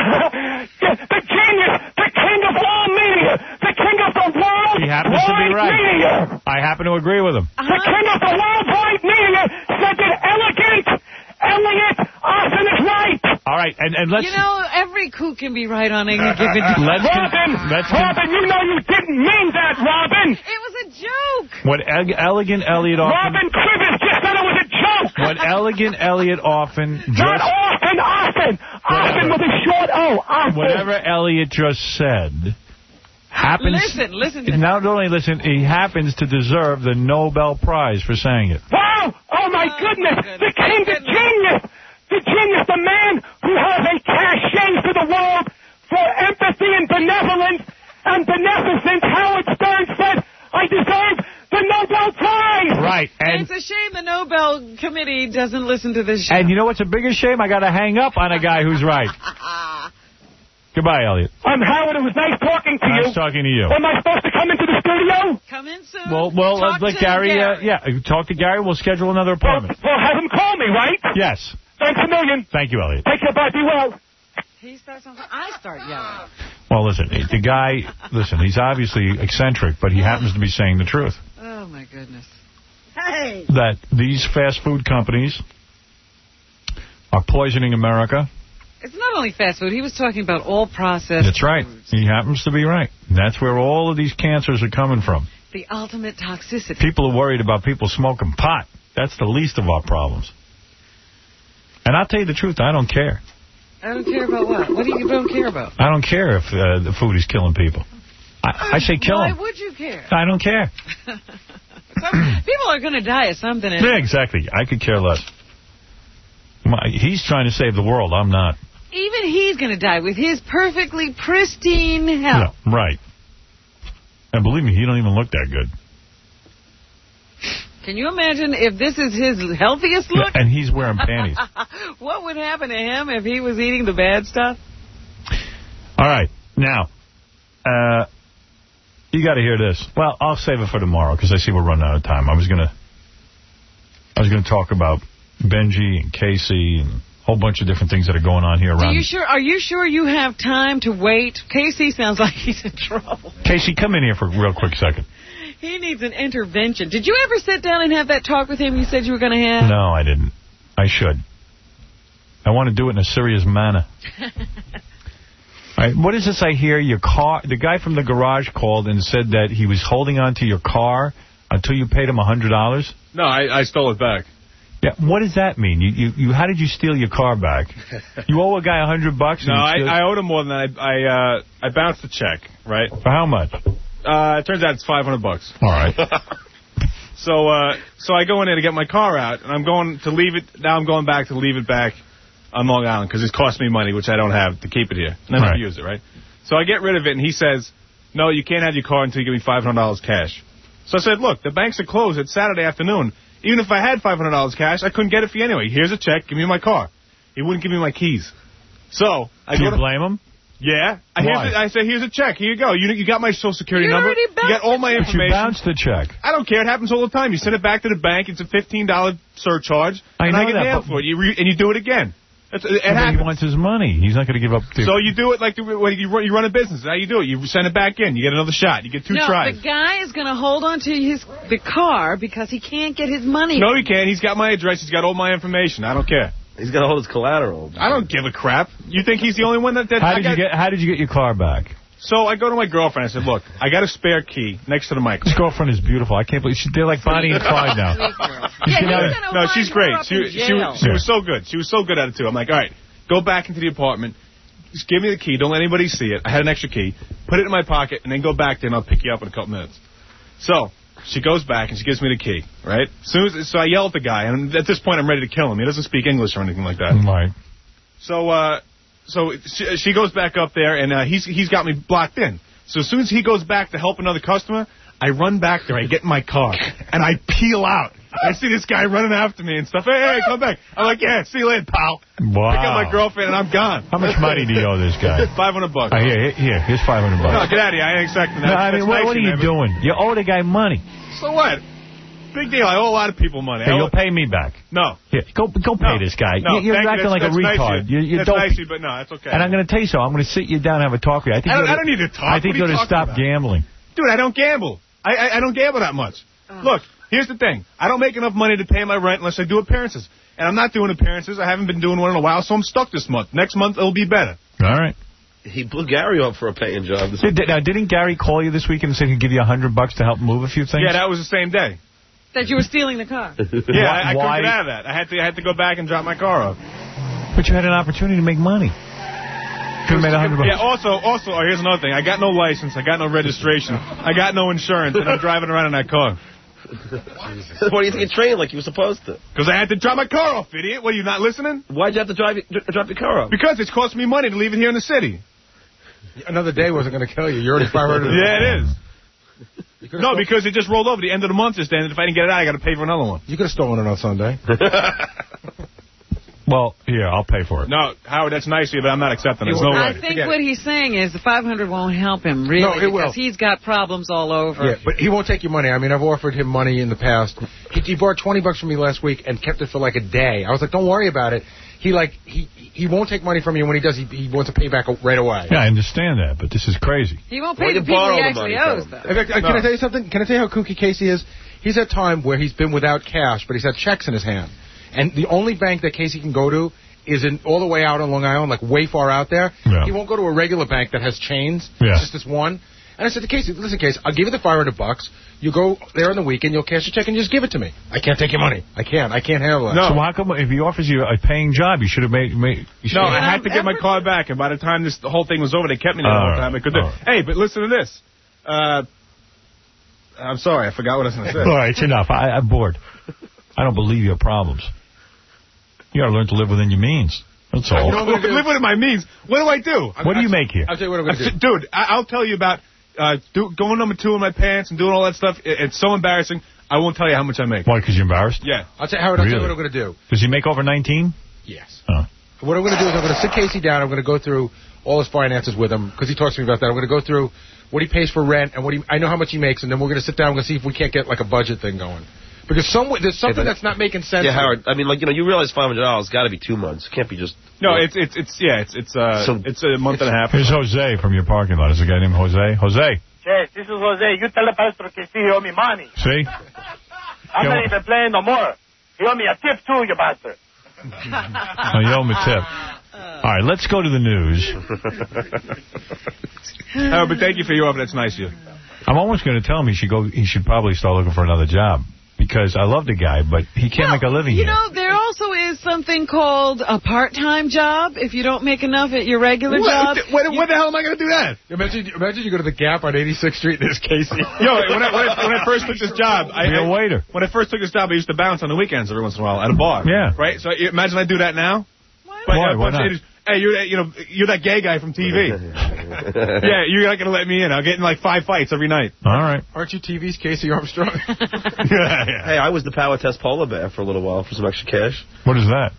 The genius, the king of all media, the king of the world He happens to be right. media. I happen to agree with him. The king of the worldwide media said that elegant Elliot Offen All right, and, and let's... You know, every coup can be right on any given day. Let's Robin, let's Robin, you know you didn't mean that, Robin. It was a joke. What e- Elegant Elliot often... Robin Crivers just said it was a joke. What Elegant Elliot often... Not Just, often, often. Often with a short O, often. whatever Elliot just said happens... Listen, listen to Not only listen, he happens to deserve the Nobel Prize for saying it. Wow! Oh, my Oh, goodness. my goodness. The king, the genius. The genius, the man who has a cachet to the world for empathy and benevolence and beneficence. Howard Stern said, I deserve the Nobel Prize. Right, and... It's a shame the Nobel Committee doesn't listen to this show. And you know what's a bigger shame? I got to hang up on a guy who's right. Goodbye, Elliot. I'm Howard. It was nice talking to you. Nice talking to you. Am I supposed to come into the studio? Come in soon. Well, well, Talk let to Gary, Gary. Uh, yeah, talk to Gary. We'll schedule another appointment. Well, have him call me, right? Yes. Thanks a million. Thank you, Elliot. Take care. Bye. Be well. He starts something. I start yelling. Well, listen, the guy, listen, he's obviously eccentric, but he happens to be saying the truth. Oh, my goodness. Hey. That these fast food companies are poisoning America. It's not only fast food. He was talking about all processed That's right. foods. He happens to be right. That's where all of these cancers are coming from. The ultimate toxicity. People are worried about people smoking pot. That's the least of our problems. And I'll tell you the truth, I don't care. I don't care about what? What do you don't care about? I don't care if uh, the food is killing people. I, I say kill Why them. would you care? I don't care. Some people are going to die of something. Yeah, exactly. I could care less. My, he's trying to save the world. I'm not. Even he's going to die with his perfectly pristine health. Yeah, right. And believe me, he don't even look that good. Can you imagine if this is his healthiest look? Yeah, and he's wearing panties. What would happen to him if he was eating the bad stuff? All right. Now, uh, you got to hear this. Well, I'll save it for tomorrow because I see we're running out of time. I was going to I was going to talk about Benji and Casey and a whole bunch of different things that are going on here Are around. you sure? Are you sure you have time to wait? Casey sounds like he's in trouble. Casey, come in here for a real quick second. He needs an intervention. Did you ever sit down and have that talk with him you said you were going to have? No, I didn't. I should. I want to do it in a serious manner. All right, what is this I hear? Your car, the guy from the garage called and said that he was holding on to your car until you paid him one hundred dollars? No, I, I stole it back. Yeah, what does that mean? You, you, you, how did you steal your car back? You owe a guy a hundred bucks? No, I, I owed him more than that. I I, uh, I bounced the check, right? For how much? Uh, it turns out it's five hundred bucks. All right. So, uh, so I go in there to get my car out, and I'm going to leave it. Now I'm going back to leave it back on Long Island because it cost me money, which I don't have to keep it here. And I have Right. to use it, right? So I get rid of it, and he says, "No, you can't have your car until you give me five hundred dollars cash." So I said, "Look, the banks are closed. It's Saturday afternoon. Even if I had five hundred dollars cash, I couldn't get it for you anyway. Here's a check. Give me my car." He wouldn't give me my keys. So I Do go you to, blame him? Yeah. I, Why? here's a, I said, "Here's a check. Here you go. You you got my social security You number. already You got all my But you information." bounced the check. I don't care. It happens all the time. You send it back to the bank. It's a fifteen dollar surcharge. I and know I get that, nailed but- for it. You re, and you do it again. It's, it But he happens. wants his money. He's not going to give up. The So you do it like the, when you run, you run a business. How you do it? You send it back in. You get another shot. You get two no, tries. the guy is going to hold on to his the car because he can't get his money. No, he can't. He's got my address. He's got all my information. I don't care. He's got to hold his collateral. I don't give a crap. You think he's the only one that... that how I did got, you get? How did you get your car back? So I go to my girlfriend. I said, "Look, I got a spare key next to the mic." His girlfriend is beautiful. I can't believe she, they're like Bonnie and Clyde now. Yeah, You he's know- gonna No, wind she's her great. up She, in she, jail. she was so good. She was so good at it, too. I'm like, all right, go back into the apartment. Just give me the key. Don't let anybody see it. I had an extra key. Put it in my pocket, and then go back there, and I'll pick you up in a couple minutes. So she goes back, and she gives me the key, right? Soon as, so I yell at the guy, and at this point, I'm ready to kill him. He doesn't speak English or anything like that. Right. So uh, so she, she goes back up there, and uh, he's he's got me blocked in. So as soon as he goes back to help another customer, I run back there, I get in my car, and I peel out. I see this guy running after me and stuff. Hey, hey, come back. I'm like, yeah, see you later, pal. Wow. Pick up my girlfriend, and I'm gone. How much money do you owe this guy? five hundred bucks. Uh, here, here, here's five hundred bucks. No, get out of here. I ain't expecting that. No, I mean, That's what, nice what are of you but- doing? You owe the guy money. So what? Big deal. I owe a lot of people money. Hey, I owe- you'll pay me back. No. Here, go, go pay No. this guy. No, you, you're thank you. acting like That's- a that's nice retard. of you. You, you That's don't. nice of you, but no, it's okay. And I'm going to tell you so. I'm going to sit you down and have a talk with you. I think I don't- you oughta- I don't need to talk. I think What you are ought you to stop talking about? gambling. Dude, I don't gamble. I, I I don't gamble that much. Look, here's the thing. I don't make enough money to pay my rent unless I do appearances. and I'm not doing appearances. I haven't been doing one in a while, so I'm stuck this month. Next month, it'll be better. All right. He blew Gary up for a paying job. This Did, now, didn't Gary call you this weekend and say he'd give you a hundred bucks to help move a few things? Yeah, that was the same day. That you were stealing the car. Yeah, I, I Why? couldn't get out of that. I had to I had to go back and drop my car off. But you had an opportunity to make money. Could have made a hundred bucks. Yeah, also, also, oh, here's another thing. I got no license. I got no registration. I got no insurance, and I'm driving around in that car. Why do you think you trained like you were supposed to? Because I had to drop my car off, idiot. What, are you not listening? Why'd you have to drive it, drop your car off? Because it's cost me money to leave it here in the city. Another day wasn't going to kill you. You're already five hundred. Yeah, it is. No, because it just rolled over. The end of the month just ended. If I didn't get it out, I got to pay for another one. You could have stolen it on Sunday. Well, yeah, I'll pay for it. No, Howard, that's nice of you, but I'm not accepting it. There's no way. I think what he's saying is the five hundred won't help him, really, No, it because will. he's got problems all over. Yeah, but he won't take your money. I mean, I've offered him money in the past. He, he borrowed twenty bucks from me last week and kept it for like a day. I was like, don't worry about it. He like he he won't take money from you. When he does, he, he wants to pay back right away. Yeah, I understand that, but this is crazy. He won't pay the people he actually owes, though. In fact, uh, can I tell you something? Can I tell you how kooky Casey is? He's at a time where he's been without cash, but he's had checks in his hand. And the only bank that Casey can go to is in all the way out on Long Island, like way far out there. Yeah. He won't go to a regular bank that has chains. Yeah. It's just this one. And I said to Casey, listen, Casey, I'll give you the five hundred bucks. You go there on the weekend, you'll cash a check and just give it to me. I can't take your money. I can't. I can't handle it. No. So how come if he offers you a paying job, you should have made... made you No, I had to get my car back, and by the time this the whole thing was over, they kept me there the whole time. I could do. Right. Hey, but listen to this. Uh, I'm sorry, I forgot what I was going to say. All right, it's enough. I, I'm bored. I don't believe you have problems. You got to learn to live within your means. That's all. You know what live within my means. What do I do? What do you make here? I'll tell you what I'm going to do. Dude, I, I'll tell you about uh, do, going number two in my pants and doing all that stuff. It, it's so embarrassing. I won't tell you how much I make. Why, because you're embarrassed? Yeah. I'll tell you, Howard, I'll Really? tell you what I'm going to do. Does he make over nineteen? Yes. Oh. What I'm going to do is I'm going to sit Casey down. I'm going to go through all his finances with him because he talks to me about that. I'm going to go through what he pays for rent and what he. I know how much he makes, and then we're going to sit down. We're going to see if we can't get like a budget thing going. Because some, there's something Yeah, that's not making sense. Yeah, Howard. I mean, like you know, you realize five hundred dollars got to be two months. It can't be just. No, it's it's it's yeah, it's it's uh So- it's a month and a half. Here's Jose from your parking lot. Is a guy named Jose? Jose, Yes, this is Jose. You tell the pastor que see he owe me money. see? I'm Yeah, not even playing no more. He owe me a tip too, you bastard. Oh, you owe him a tip. All right, let's go to the news. Oh, but thank you for your offer. That's nice of you. I'm almost going to tell him he should go. He should probably start looking for another job because I love the guy, but he can't Well, make a living You here. know, there also is something called a part-time job. If you don't make enough at your regular What, job. what, what the hell am I going to do that? Imagine, imagine you go to the Gap on eighty-sixth Street and there's Casey. Yo, when I, when I when I first took this job, I, Be a I waiter. when I first took this job, I used to bounce on the weekends every once in a while at a bar. Yeah. Right. So you- imagine I do that now. Why? But, Why? uh, Why bunch of not? idiots, Hey, you're that- you know you're that gay guy from T V. Yeah, you're not gonna let me in. I'll get in like five fights every night. All right. Aren't you T V's Casey Armstrong? yeah, yeah. Hey, I was the power test polar bear for a little while for some extra cash. What is that?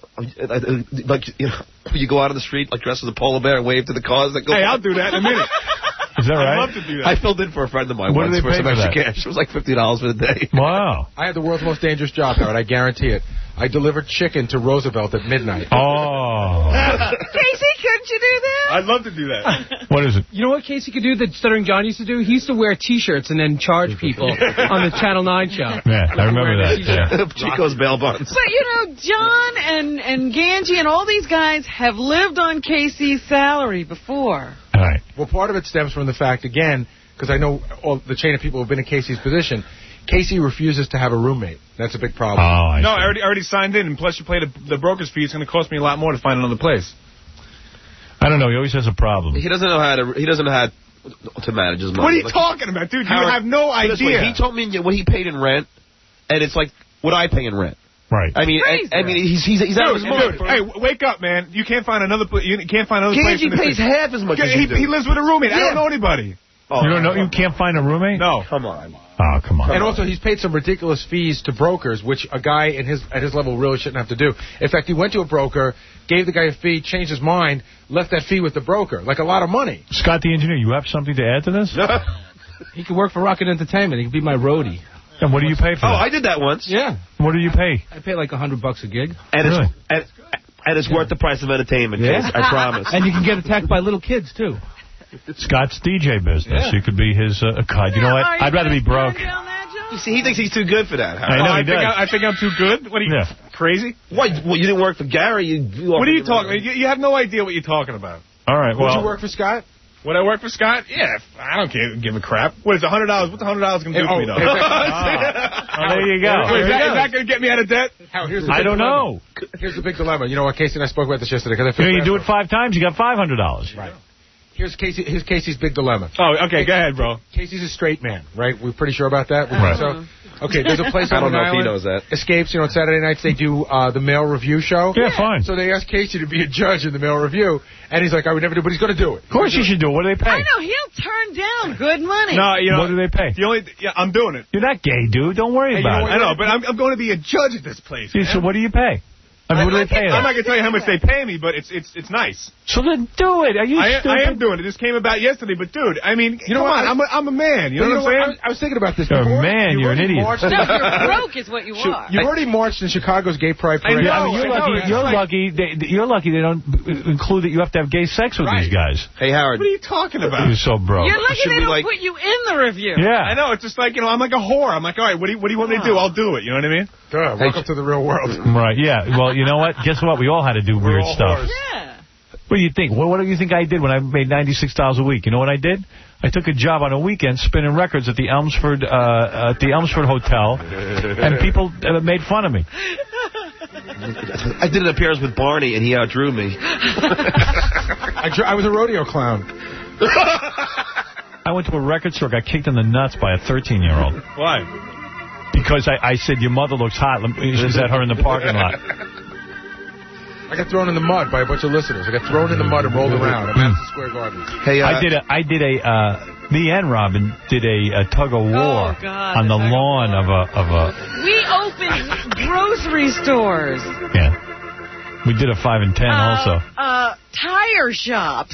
Like, you know, you go out on the street like dressed as a polar bear and wave to the cars that go. Hey, I'll do that in a minute. Is that right? I'd love to do that. I filled in for a friend of mine What once do they for pay some for extra that? cash. It was like fifty dollars for the day. Wow. I had the world's most dangerous job, Howard. I guarantee it. I delivered chicken to Roosevelt at midnight. Oh. Casey, couldn't you do that? I'd love to do that. What is it? You know what Casey could do that Stuttering John used to do? He used to wear T-shirts and then charge people on the Channel nine show. Yeah, I remember that. Yeah. Chico's bail bonds. But, you know, John and, and Ganji and all these guys have lived on Casey's salary before. All right. Well, part of it stems from the fact, again, because I know all the chain of people who have been in Casey's position, Casey refuses to have a roommate. That's a big Oh, problem. I No, see. I already already signed in, and plus you pay the, the broker's fee. It's going to cost me a lot more to find another place. I don't know. He always has a problem. He doesn't know how to. He doesn't know how to manage his money. What are you Like, talking about, dude? Howard, you have no put it this way, idea. He told me what he paid in rent, and it's like what I pay in rent. Right. I mean, I, I mean, he's he's, he's out of his Dude, mind. dude, hey, w- wake up, man! You can't find another. Pl- you can't find another place. Ganji in this pays city. half as much Yeah, as he, you do. he lives with a roommate. I Yeah. don't know anybody. Oh, You don't know? You can't find a roommate? No. Come on. Oh, come on. And also, he's paid some ridiculous fees to brokers, which a guy in his at his level really shouldn't have to do. In fact, he went to a broker, gave the guy a fee, changed his mind, left that fee with the broker, like a lot of money. Scott the engineer, you have something to add to this? He could work for Rocket Entertainment. He could be my roadie. And what do you pay for Oh, that? I did that once. Yeah. What do you pay? I pay like a hundred bucks a gig. And Really? it's and, and it's worth the price of entertainment. Yeah. Case, I promise. And you can get attacked by little kids, too. Scott's D J business. Yeah. You could be his. Uh, God, you know what? Are you I'd rather be gonna broke. turn down that job? You see, he thinks he's too good for that. I know Oh, I he think does. I, I think I'm too good. What are you? Yeah. crazy? What? Well, you didn't work for Gary. You, you what are you talking about? You, you have no idea what you're talking about. All right, well. Would you work for Scott? Would I work for Scott? Yeah, I don't give, give a crap. What is it, one hundred dollars? What's one hundred dollars going to do oh, for me, though? oh, oh, there you go. Wait, is, that, is that going to get me out of debt? Howard, here's the I big don't dilemma. know. Here's the big dilemma. You know what, Casey and I spoke about this yesterday. Cause I feel you, know, you bad do for it five times, you got five hundred dollars. Right. Here's Casey. Here's Casey's big dilemma. Oh, okay, go ahead, bro. Casey's a straight man, right? We're pretty sure about that. Right. So, okay, there's a place I on don't know Long if he Island, knows that. Escapes. You know, on Saturday nights they do uh, the male review show. Yeah, fine. So they asked Casey to be a judge in the male review, and he's like, I would never do, but he's going to do it. Of course you should do it. What do they pay? I know, he'll turn down good money. No, you know. What do they pay? The only, yeah, I'm doing it. You're not gay, dude. Don't worry Hey, about you know, it. I know, but I'm, I'm going to be a judge at this place. Yeah, so what do you pay? I mean, what do they pay? I'm not going to tell you how much they pay me, but it's it's it's nice. So then do it. Are you I, stupid? I am doing it. This came about yesterday, but dude, I mean, You know come what? on, I'm a, I'm a man. You know, You what I'm saying? I was, I was thinking about this. You're a You've man, already- you're an you've already idiot. marched- No, you're broke is what you are. You've already marched in Chicago's Gay Pride I Parade. know. I mean, you're I lucky. know, You're like- lucky. They, you're lucky. They don't include that you have to have gay sex with Right. these guys. Hey, Howard. What are you talking about? You're so broke. You're lucky Should they we, don't like- put you in the review. Yeah. I know. It's just like, you know, I'm like a whore. I'm like, all right, what do you, what do you want me to do? I'll do it. You know what I mean? Duh, welcome to the real world. Right. Yeah. Well, you know what? Guess what? We all had to do weird all stuff. whores. Yeah. What do you think? What, what do you think I did when I made ninety-six dollars a week? You know what I did? I took a job on a weekend spinning records at the Elmsford uh, at the Elmsford Hotel, and people uh, made fun of me. I did an appearance with Barney, and he outdrew me. I, dr- I was a rodeo clown. I went to a record store, got kicked in the nuts by a thirteen-year-old. Why? Because I, I said, your mother looks hot. She was at her in the parking lot. I got thrown in the mud by a bunch of listeners. I got thrown in the mud and rolled around at Madison Square Garden. Hey, uh, I did a, I did a, uh, me and Robin did a, a tug of war Oh, God, on the the tug of lawn of a, of a, We opened grocery stores. yeah. We did a five and ten uh, also. Uh, tire shops.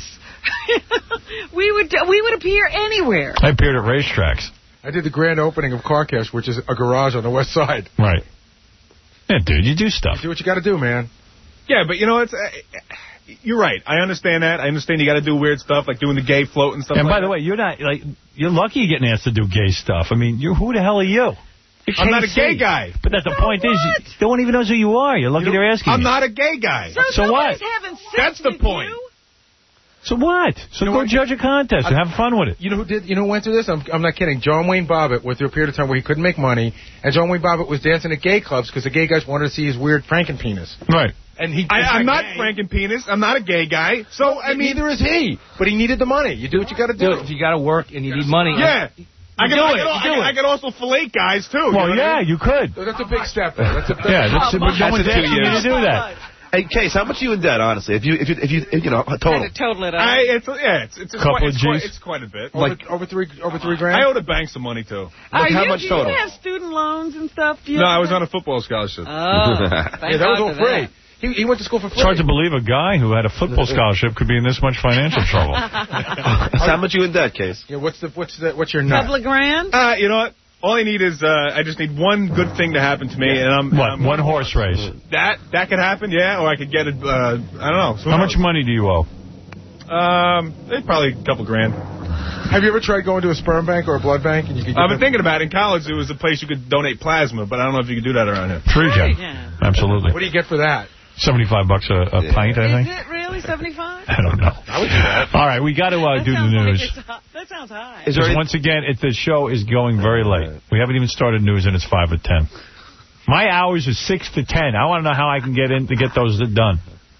we would we would appear anywhere. I appeared at racetracks. I did the grand opening of Carcass, which is a garage on the west side. Right. Yeah, dude, you do stuff. You do what you got to do, man. Yeah, but you know, it's. Uh, you're right. I understand that. I understand you got to do weird stuff like doing the gay float and stuff. And like by the that. way, you're not like you're lucky you're getting asked to do gay stuff. I mean, you who the hell are you? You're I'm not a K C. gay guy. But that's the So point is, what? you, no one even knows who you are. You're lucky You know, they're asking I'm you. not a gay guy. So, So what? nobody's having sex That's the with point. you? So what? So You know go what? judge a contest and have fun with it. You know who did? You know who went through this? I'm, I'm not kidding. John Wayne Bobbitt went through a period of time where he couldn't make money, and John Wayne Bobbitt was dancing at gay clubs because the gay guys wanted to see his weird Frankenpenis. Right. And he. I, I'm not gay. Frankenpenis. I'm not a gay guy. So I mean, neither is he. But he needed the money. You do what you got to do. If you got to work and you need money. yeah. I can, do I, it, can, I, you do can, it. I can also fillet guys too. Well, you know what I yeah, mean? you could. That's a big step, though. That's a. That's Yeah, that's, Oh, but no my one's God. asking you to do that. Hey, Case, how much are you in debt, honestly? If you, if you, if you, if, you know, total. Had to total it up. I, it's yeah, it's it's, it's, Couple quite, of it's, quite, G's. it's quite a bit. over, like- over three, over three grand. I owe the bank some money too. Are how you, much do total? you have student loans and stuff? Do you No, have I was that? on a football scholarship. Oh, yeah, thank that was God all for free. that. He, he went to school for free. It's hard to believe a guy who had a football scholarship could be in this much financial trouble. So how much you in debt, Case? Yeah, what's the what's the what's your nut? Couple of grand? Uh, you know what? All I need is uh, I just need one good thing to happen to me, and I'm What? I'm, One horse race. That that could happen, yeah, or I could get it. Uh, I don't know. So How much money do you owe? Um, eh, probably a couple grand. Have you ever tried going to a sperm bank or a blood bank and you could? Get I've been thinking about it. In college, there was a place you could donate plasma, but I don't know if you could do that around here. Free, Jeff. Yeah. Absolutely. What do you get for that? Seventy-five bucks a, a pint, I Is think. it really seventy-five? I don't know. I would do that. All right, we got to uh, That do the sounds like news. it's hi- that sounds high. Is there Because any- once again, it, the show is going very late. We haven't even started news, and it's five to ten. My hours is six to ten. I want to know how I can get in to get those done.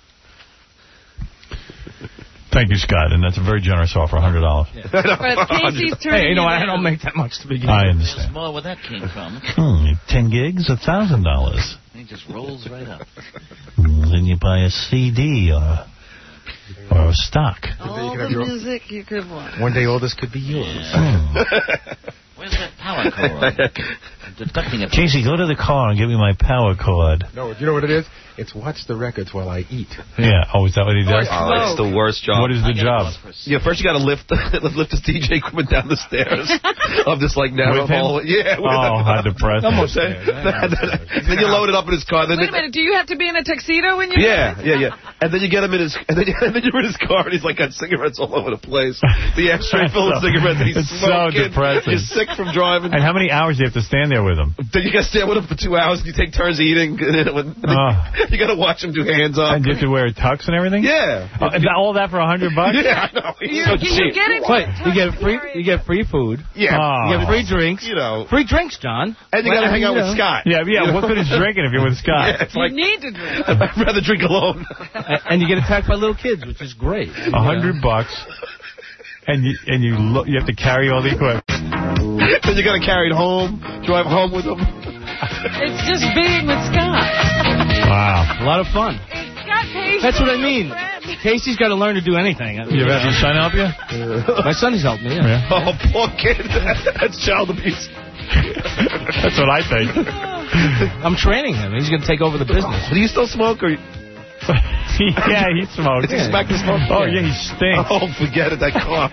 Thank you, Scott, and that's a very generous offer, one hundred dollars. But Casey's turning Hey, you know, you I down. don't make that much to begin I with. understand. More where that came from. Hmm, ten gigs, one thousand dollars. It just rolls right up. Then you buy a C D or, or a stock. All can the have your- music you could want. One day all this could be yours. Where's that power cord? I'm deducting it. Casey, go to the car and give me my power cord. No, you know what it is? It's watch the records while I eat. Yeah. Oh, is that what he does? Oh, it's the worst job. What is the job? Yeah, first you got to lift lift this D J equipment down the stairs of this like narrow With him? hallway. Yeah. With Oh, how depressing. Almost there. Then you load it up in his car. Then Wait a minute, do you have to be in a tuxedo when you Yeah, yeah, yeah. And then you get him in his, and then, you, and then you're in his car, and he's like got cigarettes all over the place. The ashtray full of so, cigarettes, and he's it's smoking. so depressing. You're sick from driving. And how many hours do you have to stand there with him? Then you got to stand with him for two hours, and you take turns eating. And then, and then Oh. you got to watch him do hands up. And you have to wear a tux and everything? Yeah. Oh, and all that for a hundred bucks? Yeah, I know. He's You, so you cheap. get into Wait, a you get free you get free food. Yeah. Oh. You get free drinks. You know. Free drinks, John. And you got to hang out You with know. Scott. Yeah, yeah. You know? What good is drinking if you're with Scott? Yeah, it's You like, need to drink. I'd rather drink alone. And you get attacked by little kids, which is great. A hundred bucks. And you and you lo- you have to carry all the equipment. Then you got to carry it home, drive home with him. It's just being with Scott. Wow. A lot of fun. Scott pays That's for what I your mean. friend. Casey's got to learn to do anything. You ever had your son help you? My son's helped me, yeah. Yeah. Oh, poor kid. That's child abuse. That's what I think. I'm training him. He's going to take over the business. Do you still smoke? Or Yeah, he smokes. Does he smack the smoke? Oh, yeah, he stinks. Oh, forget it. That car.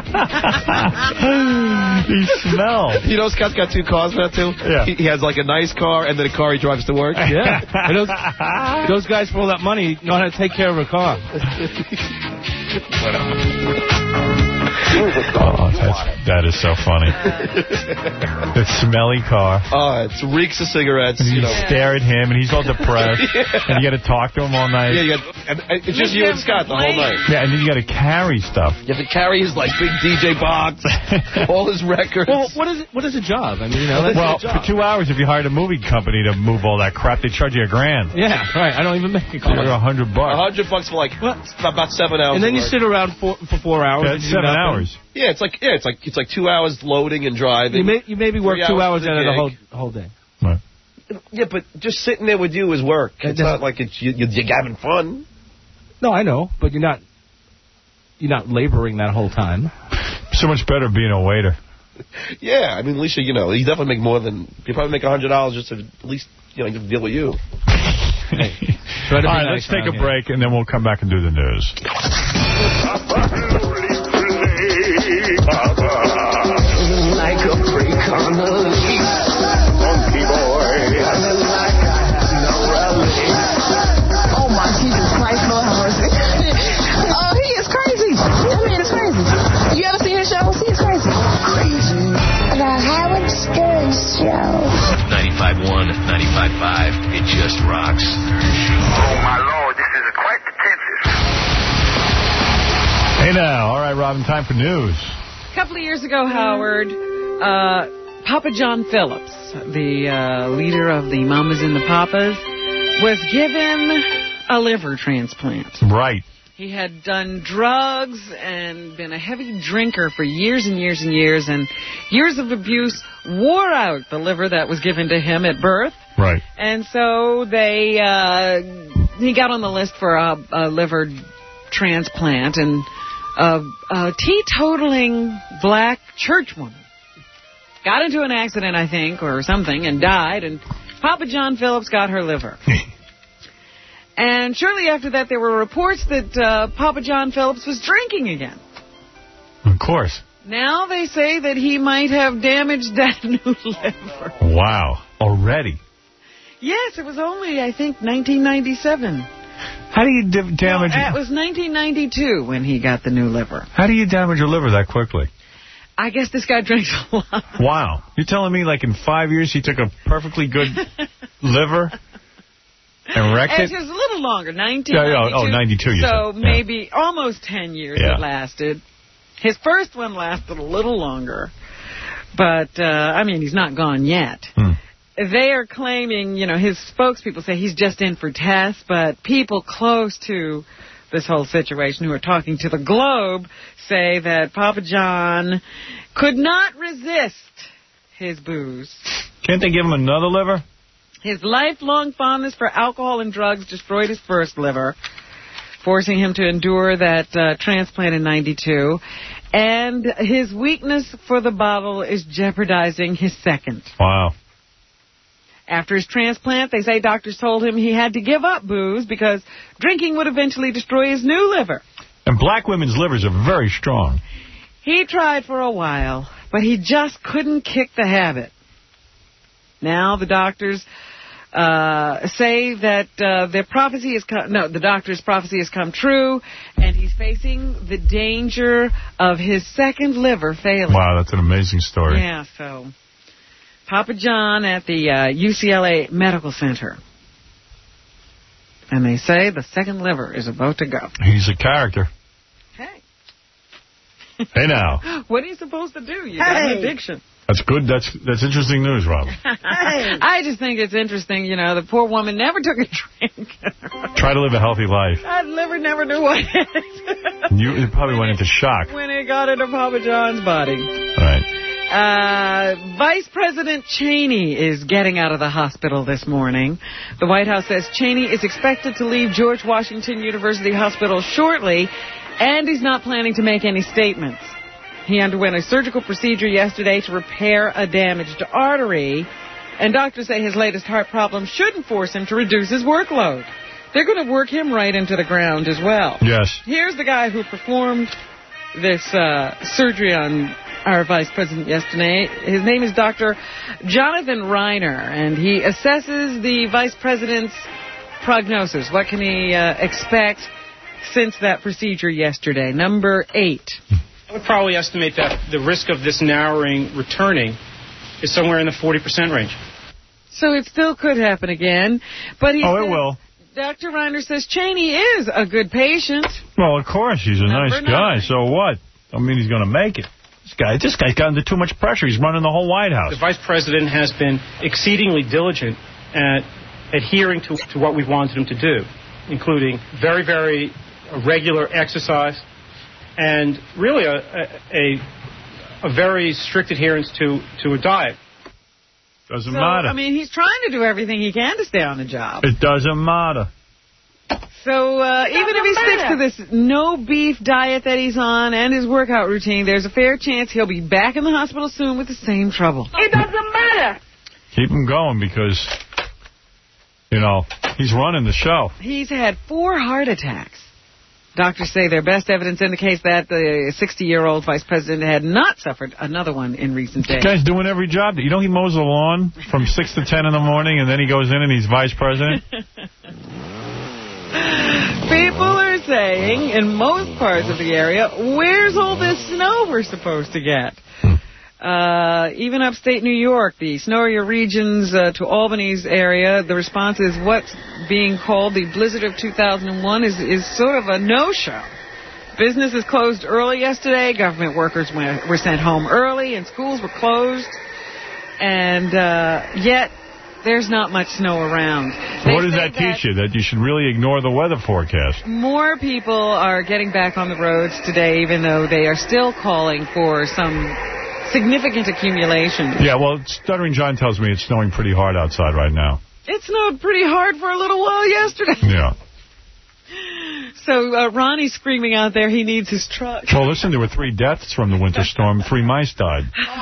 He smells. You know, Scott's got two cars now, too? Yeah. He, he has, like, a nice car and then a car he drives to work. Yeah. And those, those guys for all that money know how to take care of a car. Oh, that's, that is so funny. The smelly car. Oh, it reeks of cigarettes. And you You know. stare at him, and he's all depressed. Yeah. And you got to talk to him all night. Yeah, you got, and, and it's just you and Scott the whole night. Yeah, and then you got to carry stuff. You have to carry his, like, big D J box, all his records. Well, what is it, what is a job? I mean, you know, that's Well, a job. for two hours, if you hired a movie company to move all that crap, they charge you a grand. Yeah, right. I don't even make a Or car. a hundred A bucks. hundred bucks for, like, about seven hours. And then of you work. sit around for, for four hours. That's and you do seven nothing. hours. Yeah, it's like yeah, it's like it's like two hours loading and driving. You may you maybe work Three two hours hours for the out of the whole gig. whole day. Right. Yeah, but just sitting there with you is work. It's not like it's you, you're having fun. No, I know, but you're not you're not laboring that whole time. So much better being a waiter. Yeah, I mean, at least you, you know, you definitely make more than you probably make a hundred dollars just to at least you know just deal with you. Hey. All right, nice let's take a here. break, and then we'll come back and do the news. Like a freak on the leash. Funky boy. Feeling like I have no release. Oh my Jesus Christ, Lord have mercy. Oh, he is crazy. That man is crazy. You ever seen his shows? He is crazy. Crazy. The Howard Stern Show. ninety-five point one, ninety-five point five. It just rocks. Oh, my Lord, this is quite pretentious. Hey now. All right, Robin, time for news. A couple of years ago, Howard, uh, Papa John Phillips, the uh, leader of the Mamas and the Papas, was given a liver transplant. Right. He had done drugs and been a heavy drinker for years and years and years, and years of abuse wore out the liver that was given to him at birth. Right. And so they, uh, he got on the list for a, a liver transplant, and a, a teetotaling black churchwoman got into an accident, I think, or something, and died, and Papa John Phillips got her liver. And shortly after that, there were reports that uh, Papa John Phillips was drinking again. Of course. Now they say that he might have damaged that new liver. Wow. Already? Yes, it was only, I think, nineteen ninety-seven. How do you d- damage no, it? It was nineteen ninety-two when he got the new liver. How do you damage your liver that quickly? I guess this guy drinks a lot. Wow. You're telling me, like, in five years he took a perfectly good liver and wrecked It it? was a little longer, nineteen Yeah, ninety-two. yeah, oh, ninety-two, you So said. Yeah. maybe almost ten years Yeah. it lasted. His first one lasted a little longer. But, uh, I mean, he's not gone yet. Hmm. They are claiming, you know, his spokespeople say he's just in for tests, but people close to this whole situation who are talking to the Globe say that Papa John could not resist his booze. Can't they give him another liver? His lifelong fondness for alcohol and drugs destroyed his first liver, forcing him to endure that uh, transplant in ninety-two. And his weakness for the bottle is jeopardizing his second. Wow. After his transplant, they say doctors told him he had to give up booze because drinking would eventually destroy his new liver. And black women's livers are very strong. He tried for a while, but he just couldn't kick the habit. Now the doctors uh, say that uh, their prophecy has come, no, the doctor's prophecy has come true, and he's facing the danger of his second liver failing. Wow, that's an amazing story. Yeah, so Papa John at the uh, U C L A Medical Center. And they say the second liver is about to go. He's a character. Hey. Hey now. What are you supposed to do? You got an addiction. That's good. That's that's interesting news, Robin. I just think it's interesting, you know, the poor woman never took a drink. Try to live a healthy life. That liver never knew what it You it probably went into shock. when it got into Papa John's body. All right. Uh, Vice President Cheney is getting out of the hospital this morning. The White House says Cheney is expected to leave George Washington University Hospital shortly, and he's not planning to make any statements. He underwent a surgical procedure yesterday to repair a damaged artery, and doctors say his latest heart problem shouldn't force him to reduce his workload. They're going to work him right into the ground as well. Yes. Here's the guy who performed this uh, surgery on our vice president yesterday. His name is Doctor Jonathan Reiner, and he assesses the vice president's prognosis. What can he uh, expect since that procedure yesterday? Number eight. I would probably estimate that the risk of this narrowing returning is somewhere in the forty percent range. So it still could happen again. But he Oh, says, it will. Doctor Reiner says Cheney is a good patient. Well, of course, he's a Number nice guy. nine. So what? I mean, he's going to make it. This guy, this guy's got under too much pressure. He's running the whole White House. The vice president has been exceedingly diligent at adhering to, to what we've wanted him to do, including very, very regular exercise and really a, a, a very strict adherence to, to a diet. Doesn't So, matter. I mean, he's trying to do everything he can to stay on the job. It doesn't matter. So uh, even if he sticks to this no-beef diet that he's on and his workout routine, there's a fair chance he'll be back in the hospital soon with the same trouble. It doesn't matter. Keep him going because, you know, he's running the show. He's had four heart attacks. Doctors say their best evidence indicates that the sixty-year-old vice president had not suffered another one in recent days. This guy's doing every job. You know he mows the lawn from six to ten in the morning, and then he goes in and he's vice president? People are saying, in most parts of the area, where's all this snow we're supposed to get? Uh, even upstate New York, the snowier regions uh, to Albany's area, the response is what's being called the blizzard of two thousand one is, is sort of a no-show. Businesses closed early yesterday. Government workers went, were sent home early, and schools were closed. And uh, yet, there's not much snow around. So what They does say that teach you? That you should really ignore the weather forecast? More people are getting back on the roads today, even though they are still calling for some significant accumulation. Yeah, well, Stuttering John tells me it's snowing pretty hard outside right now. It snowed pretty hard for a little while yesterday. Yeah. So uh, Ronnie's screaming out there he needs his truck. Well, listen, there were three deaths from the winter storm. Three mice died.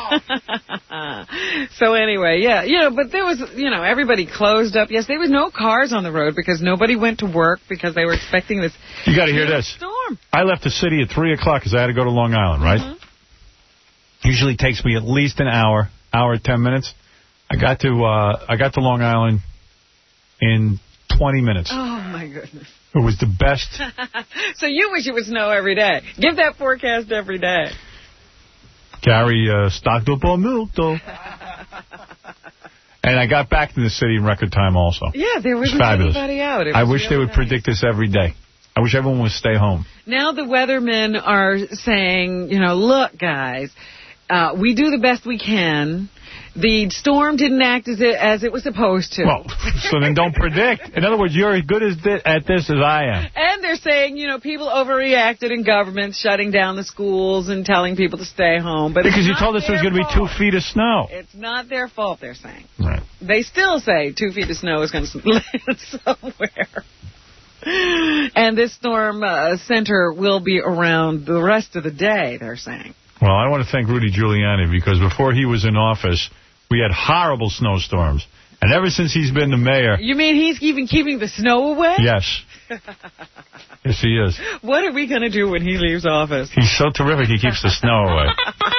So anyway, yeah, you know, but there was, you know, everybody closed up. Yes, there was no cars on the road because nobody went to work because they were expecting this. You got to hear this. Storm. I left the city at three o'clock because I had to go to Long Island, right? Mm-hmm. Usually takes me at least an hour, hour, ten minutes. I got to uh, I got to Long Island in twenty minutes. Oh, my goodness. It was the best. So you wish it would snow every day. Give that forecast every day. Gary uh, stocked up on milk, though. And I got back to the city in record time also. Yeah, there It was wasn't fabulous. anybody out. It I was wish they really would nice. predict this every day. I wish everyone would stay home. Now the weathermen are saying, you know, look, guys, uh, we do the best we can. The storm didn't act as it, as it was supposed to. Well, so then don't predict. In other words, you're as good as thi- at this as I am. And they're saying, you know, people overreacted in government, shutting down the schools and telling people to stay home. But Because it's you not told us there was their going to be two fault. feet of snow. It's not their fault, they're saying. Right. They still say two feet of snow is going to land somewhere. And this storm uh, center will be around the rest of the day, they're saying. Well, I want to thank Rudy Giuliani because before he was in office, we had horrible snowstorms. And ever since he's been the mayor... You mean he's even keeping the snow away? Yes. Yes, he is. What are we going to do when he leaves office? He's so terrific, he keeps the snow away.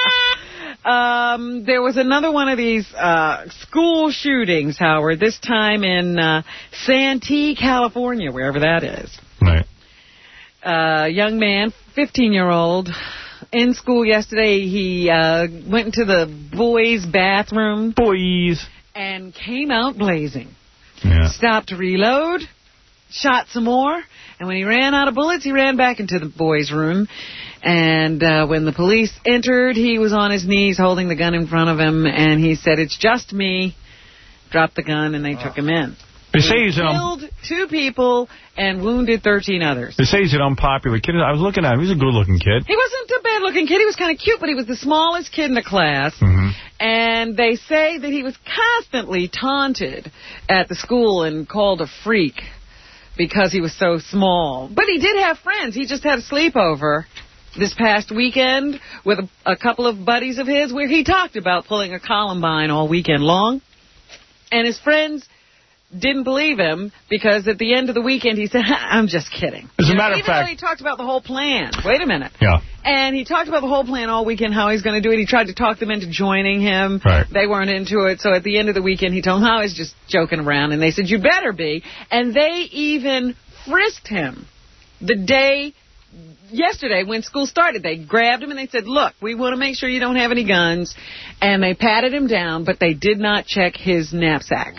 Um, there was another one of these uh, school shootings, Howard, this time in uh, Santee, California, wherever that is. Right. Uh, young man, fifteen-year-old, in school yesterday. He uh, went into the boys' bathroom. Boys. And came out blazing. Yeah. Stopped to reload, shot some more, and when he ran out of bullets, he ran back into the boys' room. And uh, when the police entered, he was on his knees holding the gun in front of him, and he said, "It's just me." Dropped the gun, and they took him in. They say he's an killed two people and wounded thirteen others. They say he's an unpopular kid. I was looking at him. He's a good-looking kid. He wasn't a bad-looking kid. He was kind of cute, but he was the smallest kid in the class. Mm-hmm. And they say that he was constantly taunted at the school and called a freak because he was so small. But he did have friends. He just had a sleepover this past weekend with a, a couple of buddies of his where he talked about pulling a Columbine all weekend long. And his friends didn't believe him because at the end of the weekend he said, "I'm just kidding." As a you know, matter of even fact, though he talked about the whole plan. Wait a minute. Yeah. And he talked about the whole plan all weekend, how he's going to do it. He tried to talk them into joining him. Right. They weren't into it. So at the end of the weekend, he told them, "I was just joking around." And they said, "You better be." And they even frisked him the day yesterday when school started. They grabbed him and they said, "Look, we want to make sure you don't have any guns." And they patted him down, but they did not check his knapsack.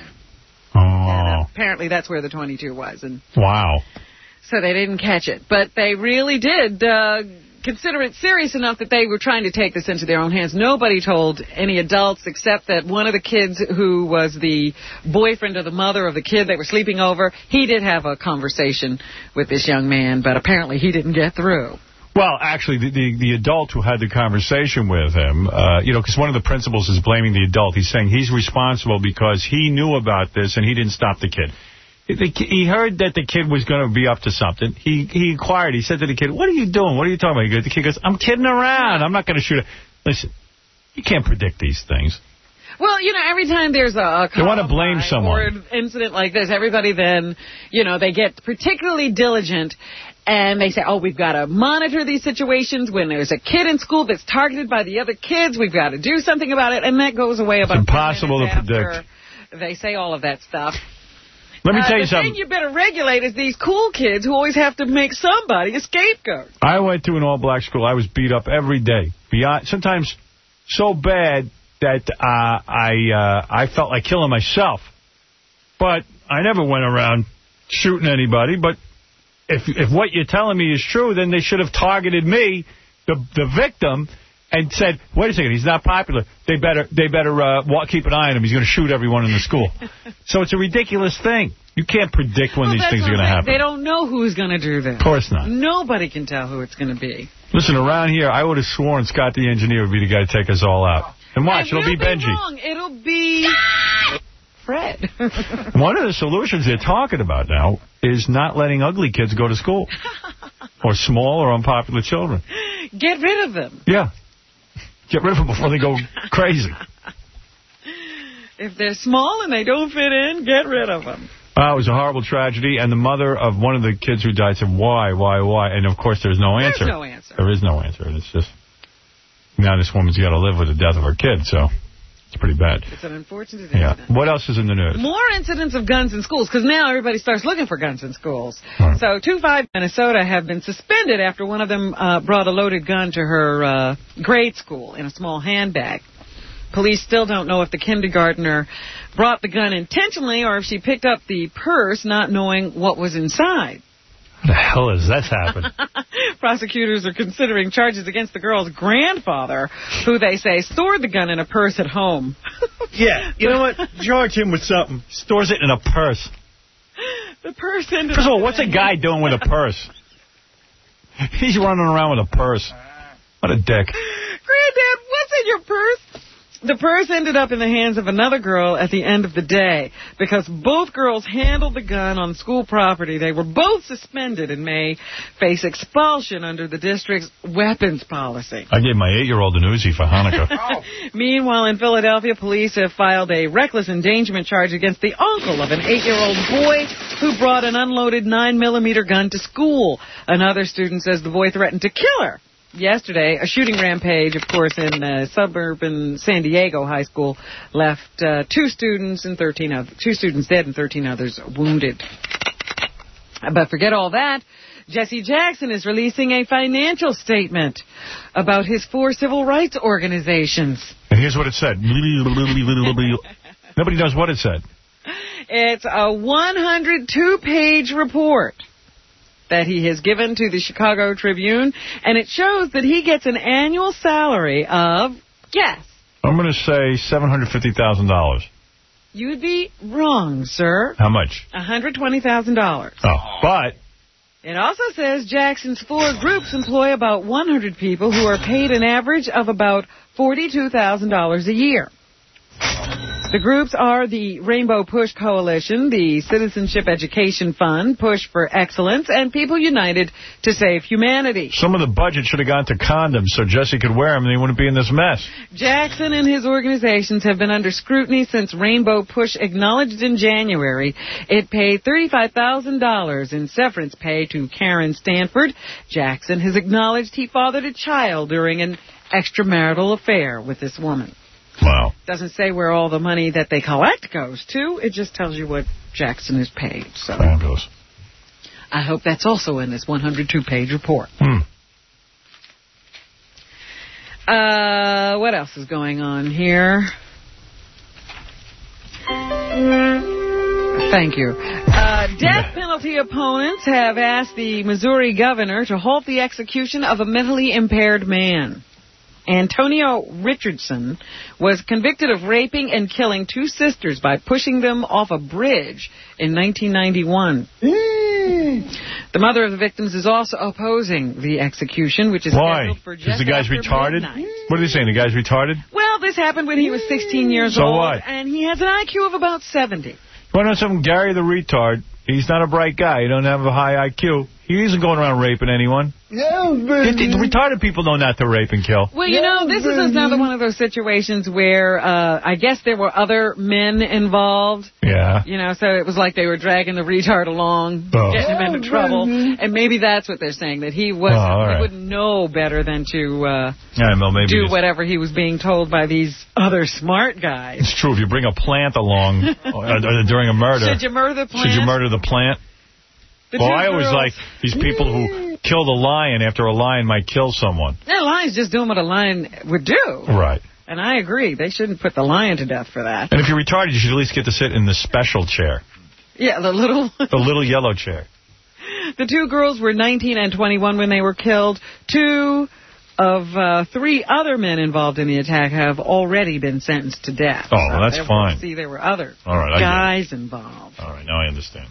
Oh. Apparently that's where the twenty-two was. And wow. so they didn't catch it. But they really did uh, consider it serious enough that they were trying to take this into their own hands. Nobody told any adults except that one of the kids who was the boyfriend of the mother of the kid they were sleeping over, he did have a conversation with this young man, but apparently he didn't get through. Well, actually, the, the, the adult who had the conversation with him, uh, you know, because one of the principals is blaming the adult. He's saying he's responsible because he knew about this and he didn't stop the kid. The, he heard that the kid was going to be up to something. He he inquired. He said to the kid, "What are you doing? What are you talking about?" The kid goes, "I'm kidding around. I'm not going to shoot it." Listen, you can't predict these things. Well, you know, every time there's a, a they want to blame someone or an incident like this, everybody then, you know, they get particularly diligent. And they say, "Oh, we've got to monitor these situations. When there's a kid in school that's targeted by the other kids, we've got to do something about it." And that goes away about it's impossible to predict. They say all of that stuff. Let me uh, tell you the something. The thing you better regulate is these cool kids who always have to make somebody a scapegoat. I went to an all-black school. I was beat up every day. Beyond, sometimes so bad that uh, I uh, I felt like killing myself. But I never went around shooting anybody. But if if what you're telling me is true, then they should have targeted me, the the victim, and said, "Wait a second, he's not popular. They better they better uh, walk, keep an eye on him. He's going to shoot everyone in the school." So it's a ridiculous thing. You can't predict when well, these things are going to happen. They don't know who's going to do this. Of course not. Nobody can tell who it's going to be. Listen, around here, I would have sworn Scott the engineer would be the guy to take us all out. And watch, and it'll be Benji. Be wrong. It'll be Fred. One of the solutions they're talking about now is not letting ugly kids go to school. Or small or unpopular children. Get rid of them. Yeah. Get rid of them before they go crazy. If they're small and they don't fit in, get rid of them. Uh, it was a horrible tragedy, and the mother of one of the kids who died said, why, why, why? And, of course, there's no answer. There's no answer. There is no answer. And it's just, now this woman's got to live with the death of her kid, so it's pretty bad. It's an unfortunate yeah. incident. What else is in the news? More incidents of guns in schools, because now everybody starts looking for guns in schools. Right. So two five Minnesota have been suspended after one of them uh, brought a loaded gun to her uh, grade school in a small handbag. Police still don't know if the kindergartner brought the gun intentionally or if she picked up the purse not knowing what was inside. What the hell has that happened? Prosecutors are considering charges against the girl's grandfather, who they say stored the gun in a purse at home. Yeah, you know what? Charge him with something. Stores it in a purse. The purse ended First of all, up what's a guy doing with a purse? He's running around with a purse. What a dick. Granddad, what's in your purse? The purse ended up in the hands of another girl at the end of the day. Because both girls handled the gun on school property, they were both suspended and may face expulsion under the district's weapons policy. I gave my eight-year-old an Uzi for Hanukkah. Meanwhile, in Philadelphia, police have filed a reckless endangerment charge against the uncle of an eight-year-old boy who brought an unloaded nine millimeter gun to school. Another student says the boy threatened to kill her. Yesterday, a shooting rampage, of course, in uh, suburban San Diego High School left uh, two students and thirteen other, two students dead and thirteen others wounded. But forget all that. Jesse Jackson is releasing a financial statement about his four civil rights organizations. And here's what it said. Nobody knows what it said. It's a one hundred two page report that he has given to the Chicago Tribune, and it shows that he gets an annual salary of, guess. I'm going to say seven hundred fifty thousand dollars. You'd be wrong, sir. How much? one hundred twenty thousand dollars. Oh, but... It also says Jackson's four groups employ about one hundred people who are paid an average of about forty-two thousand dollars a year. The groups are the Rainbow Push Coalition, the Citizenship Education Fund, Push for Excellence, and People United to Save Humanity. Some of the budget should have gone to condoms so Jesse could wear them and he wouldn't be in this mess. Jackson and his organizations have been under scrutiny since Rainbow Push acknowledged in January it paid thirty-five thousand dollars in severance pay to Karen Stanford. Jackson has acknowledged he fathered a child during an extramarital affair with this woman. Wow. Doesn't say where all the money that they collect goes to. It just tells you what Jackson is paid. So fabulous. I hope that's also in this one hundred two page report. Hmm. Uh, what else is going on here? Thank you. Uh, death penalty opponents have asked the Missouri governor to halt the execution of a mentally impaired man. Antonio Richardson was convicted of raping and killing two sisters by pushing them off a bridge in nineteen ninety-one. Mm. The mother of the victims is also opposing the execution, which is Why? scheduled for just Because the guy's after retarded? midnight. What are they saying? The guy's retarded? Well, this happened when he was sixteen years so old, what? and he has an I Q of about seventy. You want to know something? Gary the retard, he's not a bright guy. He don't have a high I Q. He isn't going around raping anyone. No, It- it- retarded people know not to rape and kill. Well, you know, this is another one of those situations where uh, I guess there were other men involved. Yeah. You know, so it was like they were dragging the retard along, Oh. getting him into trouble. And maybe that's what they're saying, that he was Oh, all right. he wouldn't know better than to uh, Yeah, well, maybe do it's, whatever he was being told by these other smart guys. it's true. If you bring a plant along uh, uh, during a murder, Should you murder the plant? should you murder the plant? The well, two I always girls- like these people who kill the lion after a lion might kill someone. That lion's just doing what a lion would do. Right. And I agree. They shouldn't put the lion to death for that. And if you're retarded, you should at least get to sit in the special chair, Yeah, the little... the little yellow chair. The two girls were nineteen and twenty-one when they were killed. Two of uh, three other men involved in the attack have already been sentenced to death. Oh, well, that's Therefore, fine. See, there were other All right, I get it. guys involved. All right, now I understand.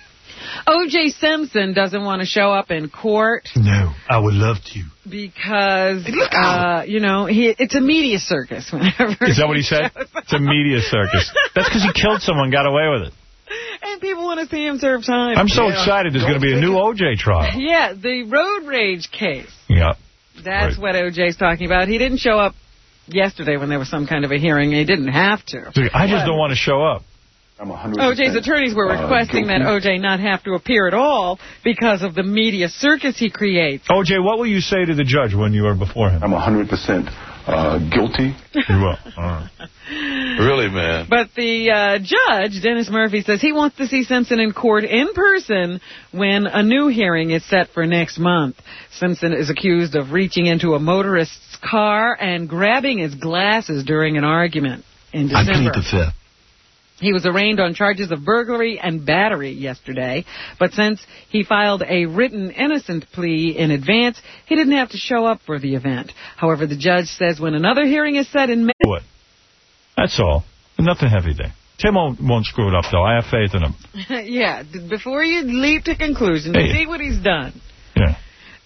O J. Simpson doesn't want to show up in court No, I would love to. because, uh, you know, he, it's a media circus. Whenever Is that what he said? It's a media circus. That's because he killed someone and got away with it. And people want to see him serve time. I'm so excited there's going to be a new O J trial. Yeah, the road rage case. Yeah. That's Right. what O J's talking about. He didn't show up yesterday when there was some kind of a hearing. He didn't have to. See, I just don't want to show up. O J's attorneys were requesting that O J not have to appear at all because of the media circus he creates. O J, what will you say to the judge when you are before him? I'm one hundred percent uh, guilty. You will. All right. Really, man. But the uh, judge, Dennis Murphy, says he wants to see Simpson in court in person when a new hearing is set for next month. Simpson is accused of reaching into a motorist's car and grabbing his glasses during an argument in December. I plead the fifth. He was arraigned on charges of burglary and battery yesterday, but since he filed a written innocent plea in advance, he didn't have to show up for the event. However, the judge says when another hearing is set in May... What? That's all. Nothing heavy there. Tim won't, won't screw it up, though. I have faith in him. yeah, d- before you leap to conclusions, Hey. see what he's done. Yeah.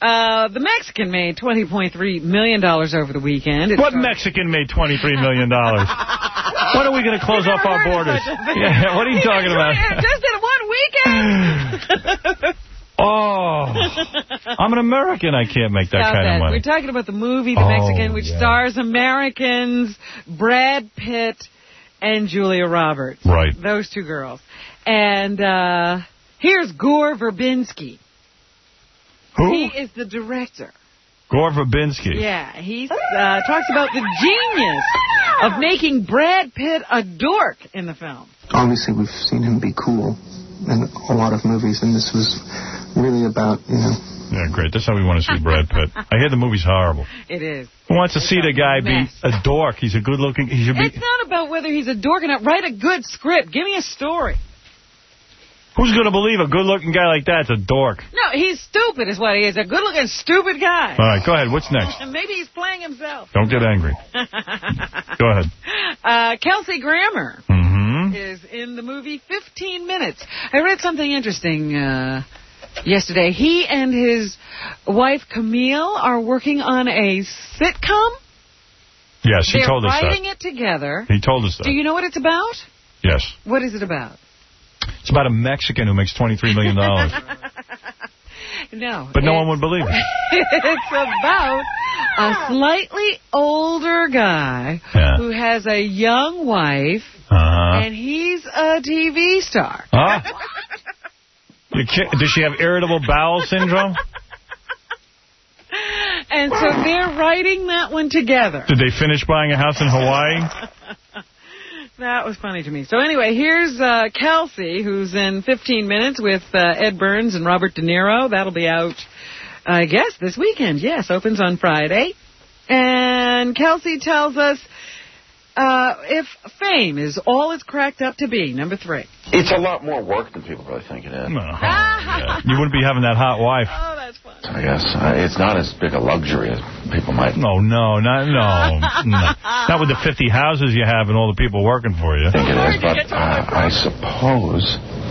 Uh, the Mexican made twenty point three million dollars over the weekend. It What started... Mexican made twenty-three million dollars? When are we going to close off our borders? Yeah, what are you he talking about? Just in one weekend. Oh, I'm an American. I can't make that Stop kind that. of money. We're talking about the movie The Oh, Mexican, which yeah. stars Americans, Brad Pitt, and Julia Roberts. Right. Those two girls. And uh, here's Gore Verbinski. Who? He is the director. Gore Verbinski. Yeah, he uh, talks about the genius of making Brad Pitt a dork in the film. Obviously, we've seen him be cool in a lot of movies, and this was really about, you know... Yeah, great. That's how we want to see Brad Pitt. I hear the movie's horrible. It is. Who wants to It's see the guy mess. be a dork? He's a good-looking... He should be... It's not about whether he's a dork or not. Write a good script. Give me a story. Who's going to believe a good-looking guy like that's a dork? No, he's stupid is what he is. A good-looking, stupid guy. All right, go ahead. What's next? And maybe he's playing himself. Don't get angry. Go ahead. Uh, Kelsey Grammer Mm-hmm. is in the movie fifteen minutes. I read something interesting uh, yesterday. He and his wife, Camille, are working on a sitcom. Yes, he They're told us writing that. it together. He told us that. Do you know what it's about? Yes. What is it about? It's about a Mexican who makes twenty-three million dollars. No. But no one would believe it. It's about a slightly older guy Yeah. who has a young wife, Uh-huh. and he's a T V star. Huh? You ki- Does she have irritable bowel syndrome? And so they're writing that one together. Did they finish buying a house in Hawaii? That was funny to me. So anyway, here's uh, Kelsey, who's in fifteen minutes with uh, Ed Burns and Robert De Niro. That'll be out, I guess, this weekend. Yes, opens on Friday. And Kelsey tells us uh, if fame is all it's cracked up to be, number three. It's a lot more work than people really think it is. No. Yeah. You wouldn't be having that hot wife. Oh, that's fun. I guess. Uh, it's not as big a luxury as people might No, no, not, no, no. Not with the fifty houses you have and all the people working for you. think it is, but uh, I suppose...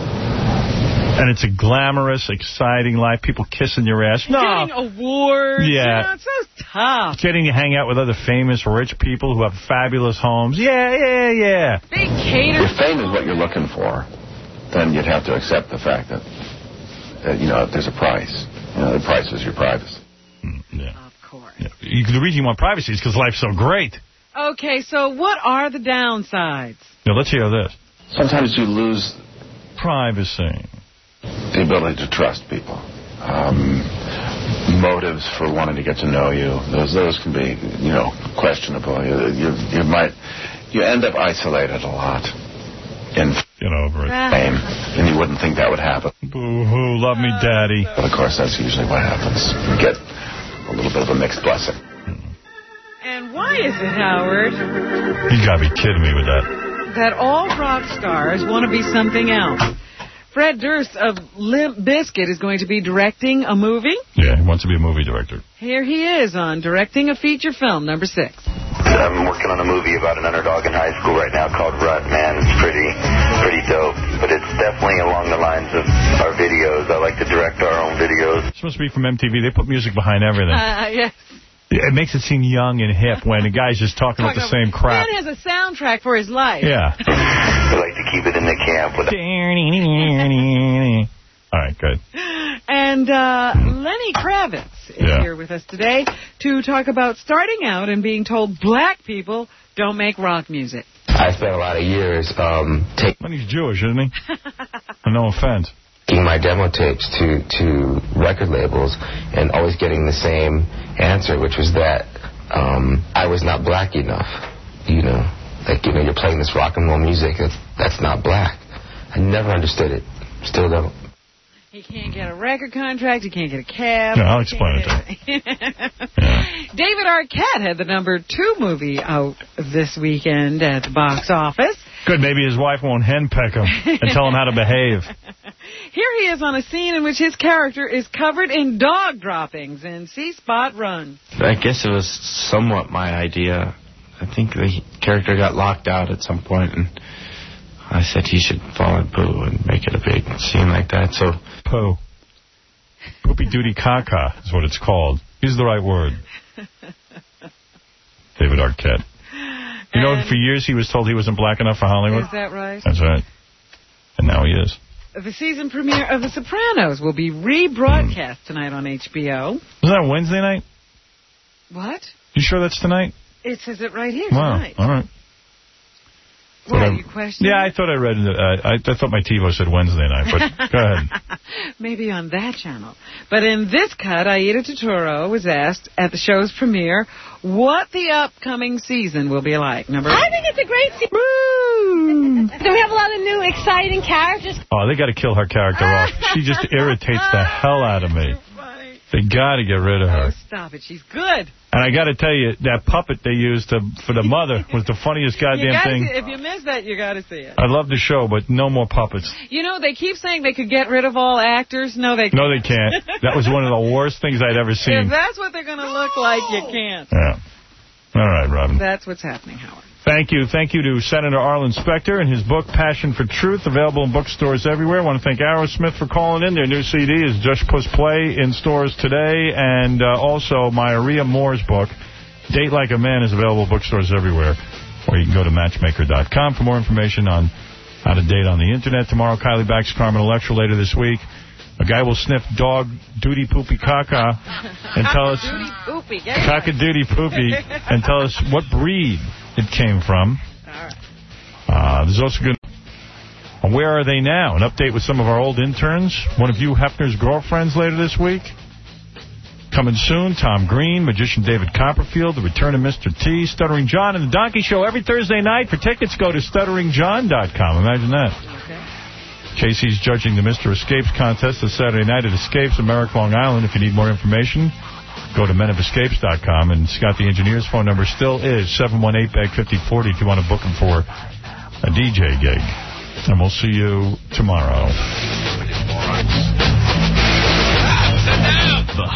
And it's a glamorous, exciting life. People kissing your ass. No. Getting awards. Yeah. You know, it's so tough. Getting to hang out with other famous, rich people who have fabulous homes. Yeah, yeah, yeah. They cater. If fame is what you're looking for, then you'd have to accept the fact that, that you know, there's a price. You know, the price is your privacy. Yeah. Of course. Yeah. You, the reason you want privacy is because life's so great. Okay, so what are the downsides? Now, let's hear this. Sometimes you lose privacy. The ability to trust people. Um, motives for wanting to get to know you. Those those can be, you know, questionable. You, you, you might, you end up isolated a lot in Get over it. fame, and you wouldn't think that would happen. Boo-hoo, love me, Daddy. But, of course, that's usually what happens. You get a little bit of a mixed blessing. And why is it, Howard, You gotta be kidding me with that. that all rock stars want to be something else? Fred Durst of Limp Bizkit is going to be directing a movie. Yeah, he wants to be a movie director. Here he is on directing a feature film, number six. I'm working on a movie about an underdog in high school right now called Rut, man. It's pretty, pretty dope. But it's definitely along the lines of our videos. I like to direct our own videos. It's supposed to be from M T V. They put music behind everything. Uh, yes. It makes it seem young and hip when the guy's just talking about the same crap. Ben has a soundtrack for his life. Yeah. I like to keep it in the camp. With All right, good. And uh, Lenny Kravitz is Yeah. here with us today to talk about starting out and being told black people don't make rock music. I spent a lot of years um, taking... Well, he's Jewish, isn't he? No offense. Taking my demo tapes to, to record labels and always getting the same answer, which was that um, I was not black enough. You know, like, you know, you're playing this rock and roll music, that's, that's not black. I never understood it. Still don't. He can't get a record contract. He can't get a cab. Yeah, I'll he explain it can't get a- David Arquette had the number two movie out this weekend at the box office. Good, maybe his wife won't henpeck him and tell him how to behave. Here he is on a scene in which his character is covered in dog droppings in See Spot Run. I guess it was somewhat my idea. I think the character got locked out at some point, and I said he should fall in poo and make it a big scene like that. So poo. Poopy Duty Caca is what it's called. Use the right word. David Arquette. You know, for years he was told he wasn't black enough for Hollywood. Is that right? That's right. And now he is. The season premiere of The Sopranos will be rebroadcast mm. tonight on H B O. Isn't that Wednesday night? What? You sure that's tonight? It says it right here wow. tonight. All right. What, are you questioning? Yeah, I thought I read, uh, I, I thought my TiVo said Wednesday night, but go ahead. Maybe on that channel. But in this cut, Aida Turturro was asked at the show's premiere what the upcoming season will be like. Number I think it's a great season. Do we have a lot of new, exciting characters? Oh, they got to kill her character off. She just irritates the hell out of me. They got to get rid of her. Oh, stop it. She's good. And I got to tell you, that puppet they used to, for the mother was the funniest goddamn thing. See, if you missed that, you got to see it. I love the show, but no more puppets. You know, they keep saying they could get rid of all actors. No, they can't. No, they can't. That was one of the worst things I'd ever seen. If that's what they're going to look like, you can't. Yeah. All right, Robin. That's what's happening, Howard. Thank you. Thank you to Senator Arlen Specter and his book, Passion for Truth, available in bookstores everywhere. I want to thank Aerosmith for calling in. Their new C D is Just Puss Play in stores today. And uh, also, Maria Moore's book, Date Like a Man, is available in bookstores everywhere. Or you can go to matchmaker dot com for more information on how to date on the Internet. Tomorrow, Kylie Backs Carmen Electra. Later this week, a guy will sniff dog duty poopy caca and tell us caca duty poopy and tell us what breed it came from. All right. Uh, there's also good. Where are they now? An update with some of our old interns. One of you Hefner's girlfriends later this week. Coming soon, Tom Green, Magician David Copperfield, the return of Mister T, Stuttering John, and the Donkey Show every Thursday night. For tickets, go to stuttering john dot com. Imagine that. Okay. Casey's judging the Mister Escapes contest this Saturday night at Escapes in Merrick, Long Island. If you need more information, go to men of escapes dot com. And Scott the Engineer's phone number still is seven one eight, B A G, five oh four oh if you want to book him for a D J gig. And we'll see you tomorrow.